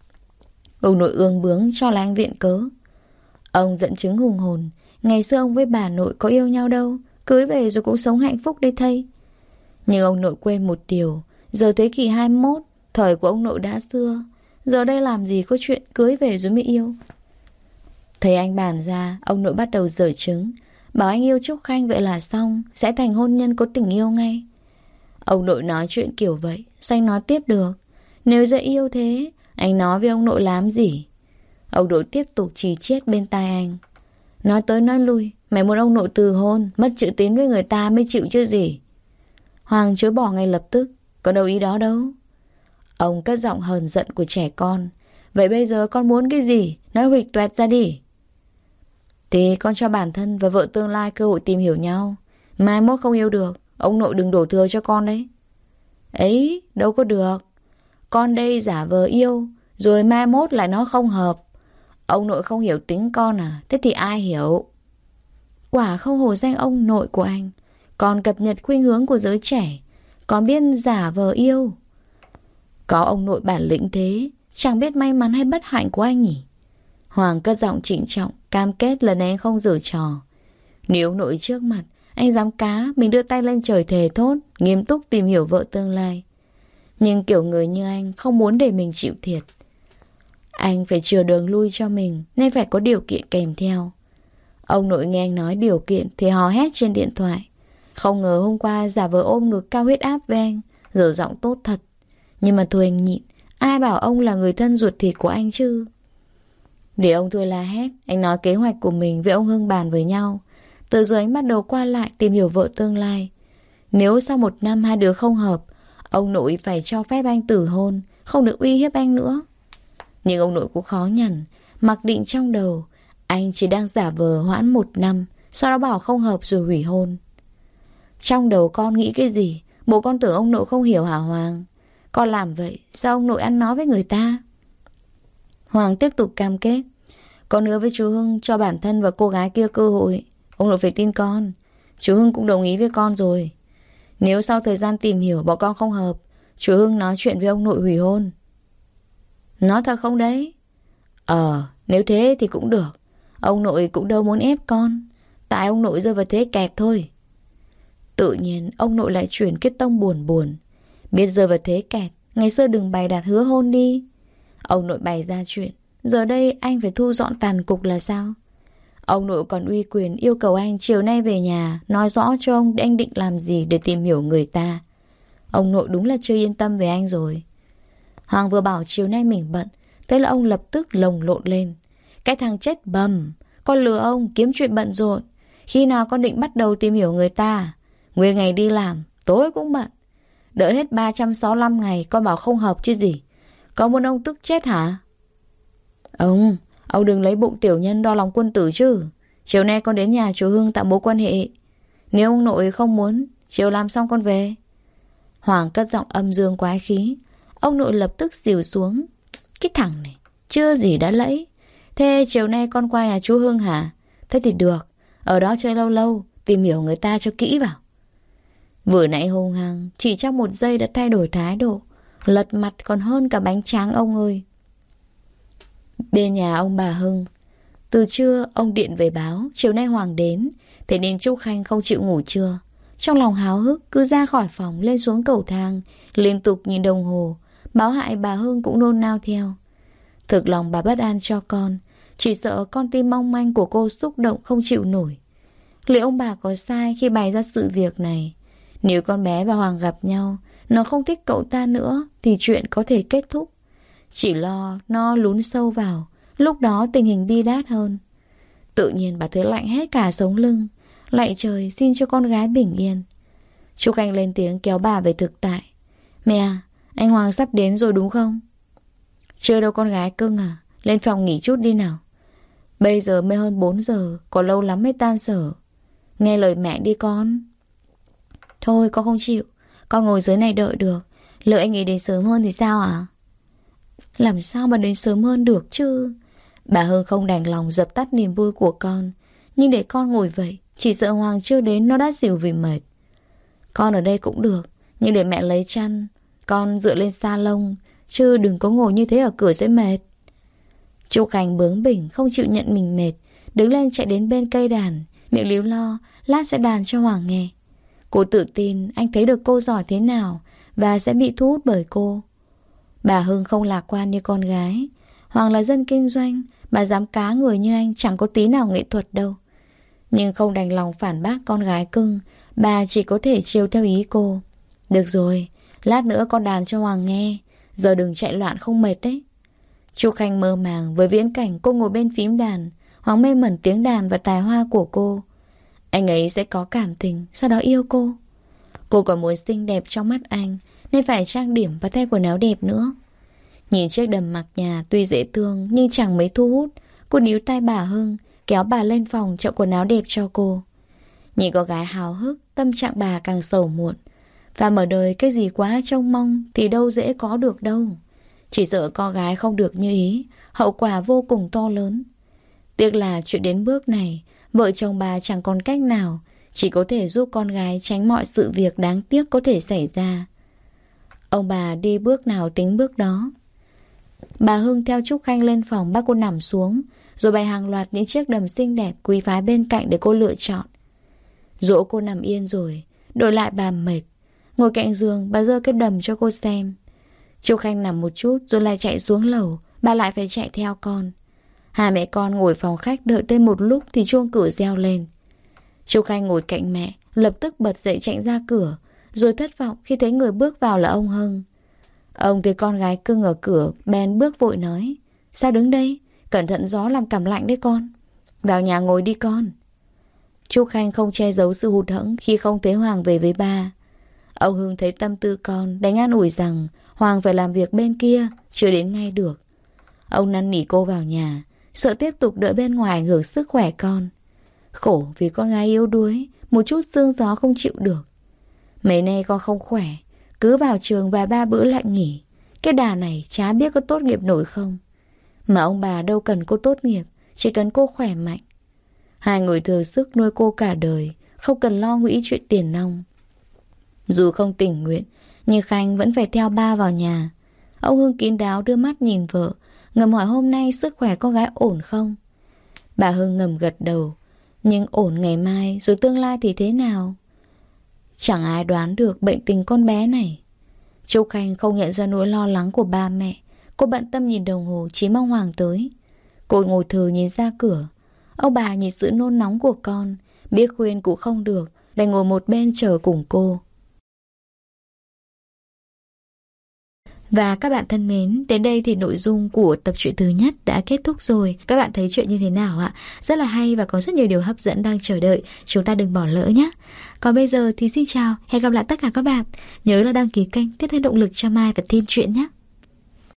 Ông nội ương bướng cho là anh viện cớ. Ông dẫn chứng hùng hồn. Ngày xưa ông với bà nội có yêu nhau đâu, cưới về rồi cũng sống hạnh phúc đấy thây. Nhưng ông nội quên một điều. Giờ thế kỷ 21, thời của ông nội đã xưa. Giờ đây làm gì có chuyện cưới về rồi mới yêu. Thấy anh bàn ra, ông nội bắt đầu giở trứng. Bảo anh yêu Trúc Khanh vậy là xong, sẽ thành hôn nhân có tình yêu ngay. Ông nội nói chuyện kiểu vậy, sao anh nói tiếp được? Nếu dễ yêu thế, anh nói với ông nội làm gì? Ông nội tiếp tục chì chiết bên tai anh. Nói tới nói lui, mày muốn ông nội từ hôn, mất chữ tín với người ta mới chịu chứ gì. Hoàng chối bỏ ngay lập tức. Có đâu ý đó đâu. Ông cất giọng hờn giận của trẻ con. Vậy bây giờ con muốn cái gì? Nói huỵch toẹt ra đi. Thì con cho bản thân và vợ tương lai cơ hội tìm hiểu nhau. Mai mốt không yêu được, ông nội đừng đổ thừa cho con đấy. Ấy, đâu có được. Con đây giả vờ yêu, rồi mai mốt lại nó không hợp. Ông nội không hiểu tính con à? Thế thì ai hiểu? Quả không hổ danh ông nội của anh. Còn cập nhật khuynh hướng của giới trẻ, còn biết giả vờ yêu. Có ông nội bản lĩnh thế, chẳng biết may mắn hay bất hạnh của anh nhỉ? Hoàng cất giọng trịnh trọng, cam kết lần này anh không giở trò. Nếu ông nội trước mặt, anh dám cá mình đưa tay lên trời thề thốt, nghiêm túc tìm hiểu vợ tương lai. Nhưng kiểu người như anh không muốn để mình chịu thiệt. Anh phải chừa đường lui cho mình, nên phải có điều kiện kèm theo. Ông nội nghe anh nói điều kiện thì hò hét trên điện thoại. Không ngờ hôm qua giả vờ ôm ngực cao huyết áp với anh, giờ giọng tốt thật. Nhưng mà thôi anh nhịn, ai bảo ông là người thân ruột thịt của anh chứ. Để ông thôi la hét, anh nói kế hoạch của mình với ông Hưng bàn với nhau. Từ giờ anh bắt đầu qua lại tìm hiểu vợ tương lai. Nếu sau 1 năm hai đứa không hợp, ông nội phải cho phép anh tử hôn, không được uy hiếp anh nữa. Nhưng ông nội cũng khó nhằn, mặc định trong đầu anh chỉ đang giả vờ hoãn 1 năm, sau đó bảo không hợp rồi hủy hôn. Trong đầu con nghĩ cái gì? Bố con tưởng ông nội không hiểu hả Hoàng? Con làm vậy, sao ông nội ăn nói với người ta? Hoàng tiếp tục cam kết. Con hứa với chú Hưng cho bản thân và cô gái kia cơ hội. Ông nội phải tin con. Chú Hưng cũng đồng ý với con rồi. Nếu sau thời gian tìm hiểu bọn con không hợp, chú Hưng nói chuyện với ông nội hủy hôn. Nói thật không đấy? Nếu thế thì cũng được. Ông nội cũng đâu muốn ép con, tại ông nội rơi vào thế kẹt thôi. Tự nhiên ông nội lại chuyển cái tông buồn buồn. Biết rơi vào thế kẹt, ngày xưa đừng bày đặt hứa hôn đi. Ông nội bày ra chuyện, giờ đây anh phải thu dọn tàn cục là sao? Ông nội còn uy quyền yêu cầu anh chiều nay về nhà nói rõ cho ông anh định làm gì để tìm hiểu người ta. Ông nội đúng là chưa yên tâm về anh rồi. Hoàng vừa bảo chiều nay mình bận, thế là ông lập tức lồng lộn lên. Cái thằng chết bầm, con lừa ông kiếm chuyện bận rộn. Khi nào con định bắt đầu tìm hiểu người ta? Nguyên ngày đi làm, tối cũng bận. Đợi hết 365 ngày con bảo không hợp chứ gì. Con muốn ông tức chết hả? Ông đừng lấy bụng tiểu nhân đo lòng quân tử chứ. Chiều nay con đến nhà chú Hưng tạo mối quan hệ. Nếu ông nội không muốn, chiều làm xong con về. Hoàng cất giọng âm dương quái khí. Ông nội lập tức xỉu xuống. Cái thằng này, chưa gì đã lẫy. Thế chiều nay con qua nhà chú Hưng hả? Thế thì được, ở đó chơi lâu lâu, tìm hiểu người ta cho kỹ vào. Vừa nãy hung hăng, chỉ trong 1 giây đã thay đổi thái độ. Lật mặt còn hơn cả bánh tráng ông ơi. Bên nhà ông bà Hưng, từ trưa ông điện về báo chiều nay Hoàng đến. Thế nên Trúc Khanh không chịu ngủ trưa. Trong lòng háo hức cứ ra khỏi phòng lên xuống cầu thang, liên tục nhìn đồng hồ. Báo hại bà Hưng cũng nôn nao theo. Thực lòng bà bất an cho con, chỉ sợ con tim mong manh của cô xúc động không chịu nổi. Liệu ông bà có sai khi bày ra sự việc này? Nếu con bé và Hoàng gặp nhau, nó không thích cậu ta nữa thì chuyện có thể kết thúc. Chỉ lo nó lún sâu vào, lúc đó tình hình bi đát hơn. Tự nhiên bà thấy lạnh hết cả sống lưng. Lạy trời, xin cho con gái bình yên. Trúc Anh lên tiếng kéo bà về thực tại. Mẹ à, anh Hoàng sắp đến rồi đúng không? Chưa đâu con gái cưng à. Lên phòng nghỉ chút đi nào. Bây giờ mới hơn 4 giờ, còn lâu lắm mới tan sở. Nghe lời mẹ đi con. Thôi con không chịu, con ngồi dưới này đợi được. Lỡ anh ấy đến sớm hơn thì sao ạ? Làm sao mà đến sớm hơn được chứ? Bà Hương không đành lòng dập tắt niềm vui của con. Nhưng để con ngồi vậy, chỉ sợ Hoàng chưa đến nó đã xỉu vì mệt. Con ở đây cũng được, nhưng để mẹ lấy chăn, con dựa lên salon, chứ đừng có ngồi như thế ở cửa sẽ mệt. Trúc Khánh bướng bỉnh không chịu nhận mình mệt, đứng lên chạy đến bên cây đàn, miệng líu lo, lát sẽ đàn cho Hoàng nghe. Cô tự tin anh thấy được cô giỏi thế nào và sẽ bị thu hút bởi cô. Bà Hưng không lạc quan như con gái. Hoàng là dân kinh doanh, bà dám cá người như anh chẳng có tí nào nghệ thuật đâu. Nhưng không đành lòng phản bác con gái cưng, bà chỉ có thể chiều theo ý cô. Được rồi, lát nữa con đàn cho Hoàng nghe, giờ đừng chạy loạn không mệt đấy. Trúc Khanh mơ màng với viễn cảnh cô ngồi bên phím đàn. Hoàng mê mẩn tiếng đàn và tài hoa của cô. Anh ấy sẽ có cảm tình, sau đó yêu cô. Cô còn muốn xinh đẹp trong mắt anh, nên phải trang điểm và thay quần áo đẹp nữa. Nhìn chiếc đầm mặc nhà tuy dễ thương nhưng chẳng mấy thu hút. Cô níu tay bà Hưng, kéo bà lên phòng chọn quần áo đẹp cho cô. Nhìn cô gái háo hức, tâm trạng bà càng sầu muộn. Và mở đời cái gì quá trông mong thì đâu dễ có được đâu. Chỉ sợ con gái không được như ý, hậu quả vô cùng to lớn. Tiếc là chuyện đến bước này, vợ chồng bà chẳng còn cách nào, chỉ có thể giúp con gái tránh mọi sự việc đáng tiếc có thể xảy ra. Ông bà đi bước nào tính bước đó. Bà Hưng theo Trúc Khanh lên phòng bắt cô nằm xuống, rồi bày hàng loạt những chiếc đầm xinh đẹp quý phái bên cạnh để cô lựa chọn. Dỗ cô nằm yên rồi, đổi lại bà mệt. Ngồi cạnh giường, bà giơ cái đầm cho cô xem. Trúc Khanh nằm một chút rồi lại chạy xuống lầu, bà lại phải chạy theo con. Hai mẹ con ngồi phòng khách đợi thêm một lúc thì chuông cửa reo lên. Trúc Khanh ngồi cạnh mẹ, lập tức bật dậy chạy ra cửa, rồi thất vọng khi thấy người bước vào là ông Hưng. Ông thấy con gái cưng ở cửa, bèn bước vội nói: Sao đứng đây? Cẩn thận gió làm cảm lạnh đấy con. Vào nhà ngồi đi con. Trúc Khanh không che giấu sự hụt hẫng khi không thấy Hoàng về với ba. Ông Hưng thấy tâm tư con, đánh an ủi rằng Hoàng phải làm việc bên kia, chưa đến ngay được. Ông năn nỉ cô vào nhà, sợ tiếp tục đợi bên ngoài ảnh hưởng sức khỏe con. Khổ vì con gái yếu đuối, một chút sương gió không chịu được. Mấy nay con không khỏe, cứ vào trường vài 3 bữa lại nghỉ. Cái đà này chả biết có tốt nghiệp nổi không. Mà ông bà đâu cần cô tốt nghiệp, chỉ cần cô khỏe mạnh. Hai người thừa sức nuôi cô cả đời, không cần lo nghĩ chuyện tiền nong. Dù không tình nguyện, nhưng Khanh vẫn phải theo ba vào nhà. Ông Hưng kín đáo đưa mắt nhìn vợ, ngầm hỏi hôm nay sức khỏe con gái ổn không. Bà Hưng ngầm gật đầu. Nhưng ổn ngày mai rồi tương lai thì thế nào? Chẳng ai đoán được bệnh tình con bé này. Trúc Khanh không nhận ra nỗi lo lắng của ba mẹ. Cô bận tâm nhìn đồng hồ, chỉ mong Hoàng tới. Cô ngồi thừ nhìn ra cửa. Ông bà nhìn sự nôn nóng của con, biết khuyên cũng không được, đành ngồi một bên chờ cùng cô. Và các bạn thân mến, đến đây thì nội dung của tập truyện thứ nhất đã kết thúc rồi. Các bạn thấy chuyện như thế nào ạ? Rất là hay và có rất nhiều điều hấp dẫn đang chờ đợi. Chúng ta đừng bỏ lỡ nhé. Còn bây giờ thì xin chào, hẹn gặp lại tất cả các bạn. Nhớ là đăng ký kênh tiếp thêm động lực cho Mai và team truyện nhé.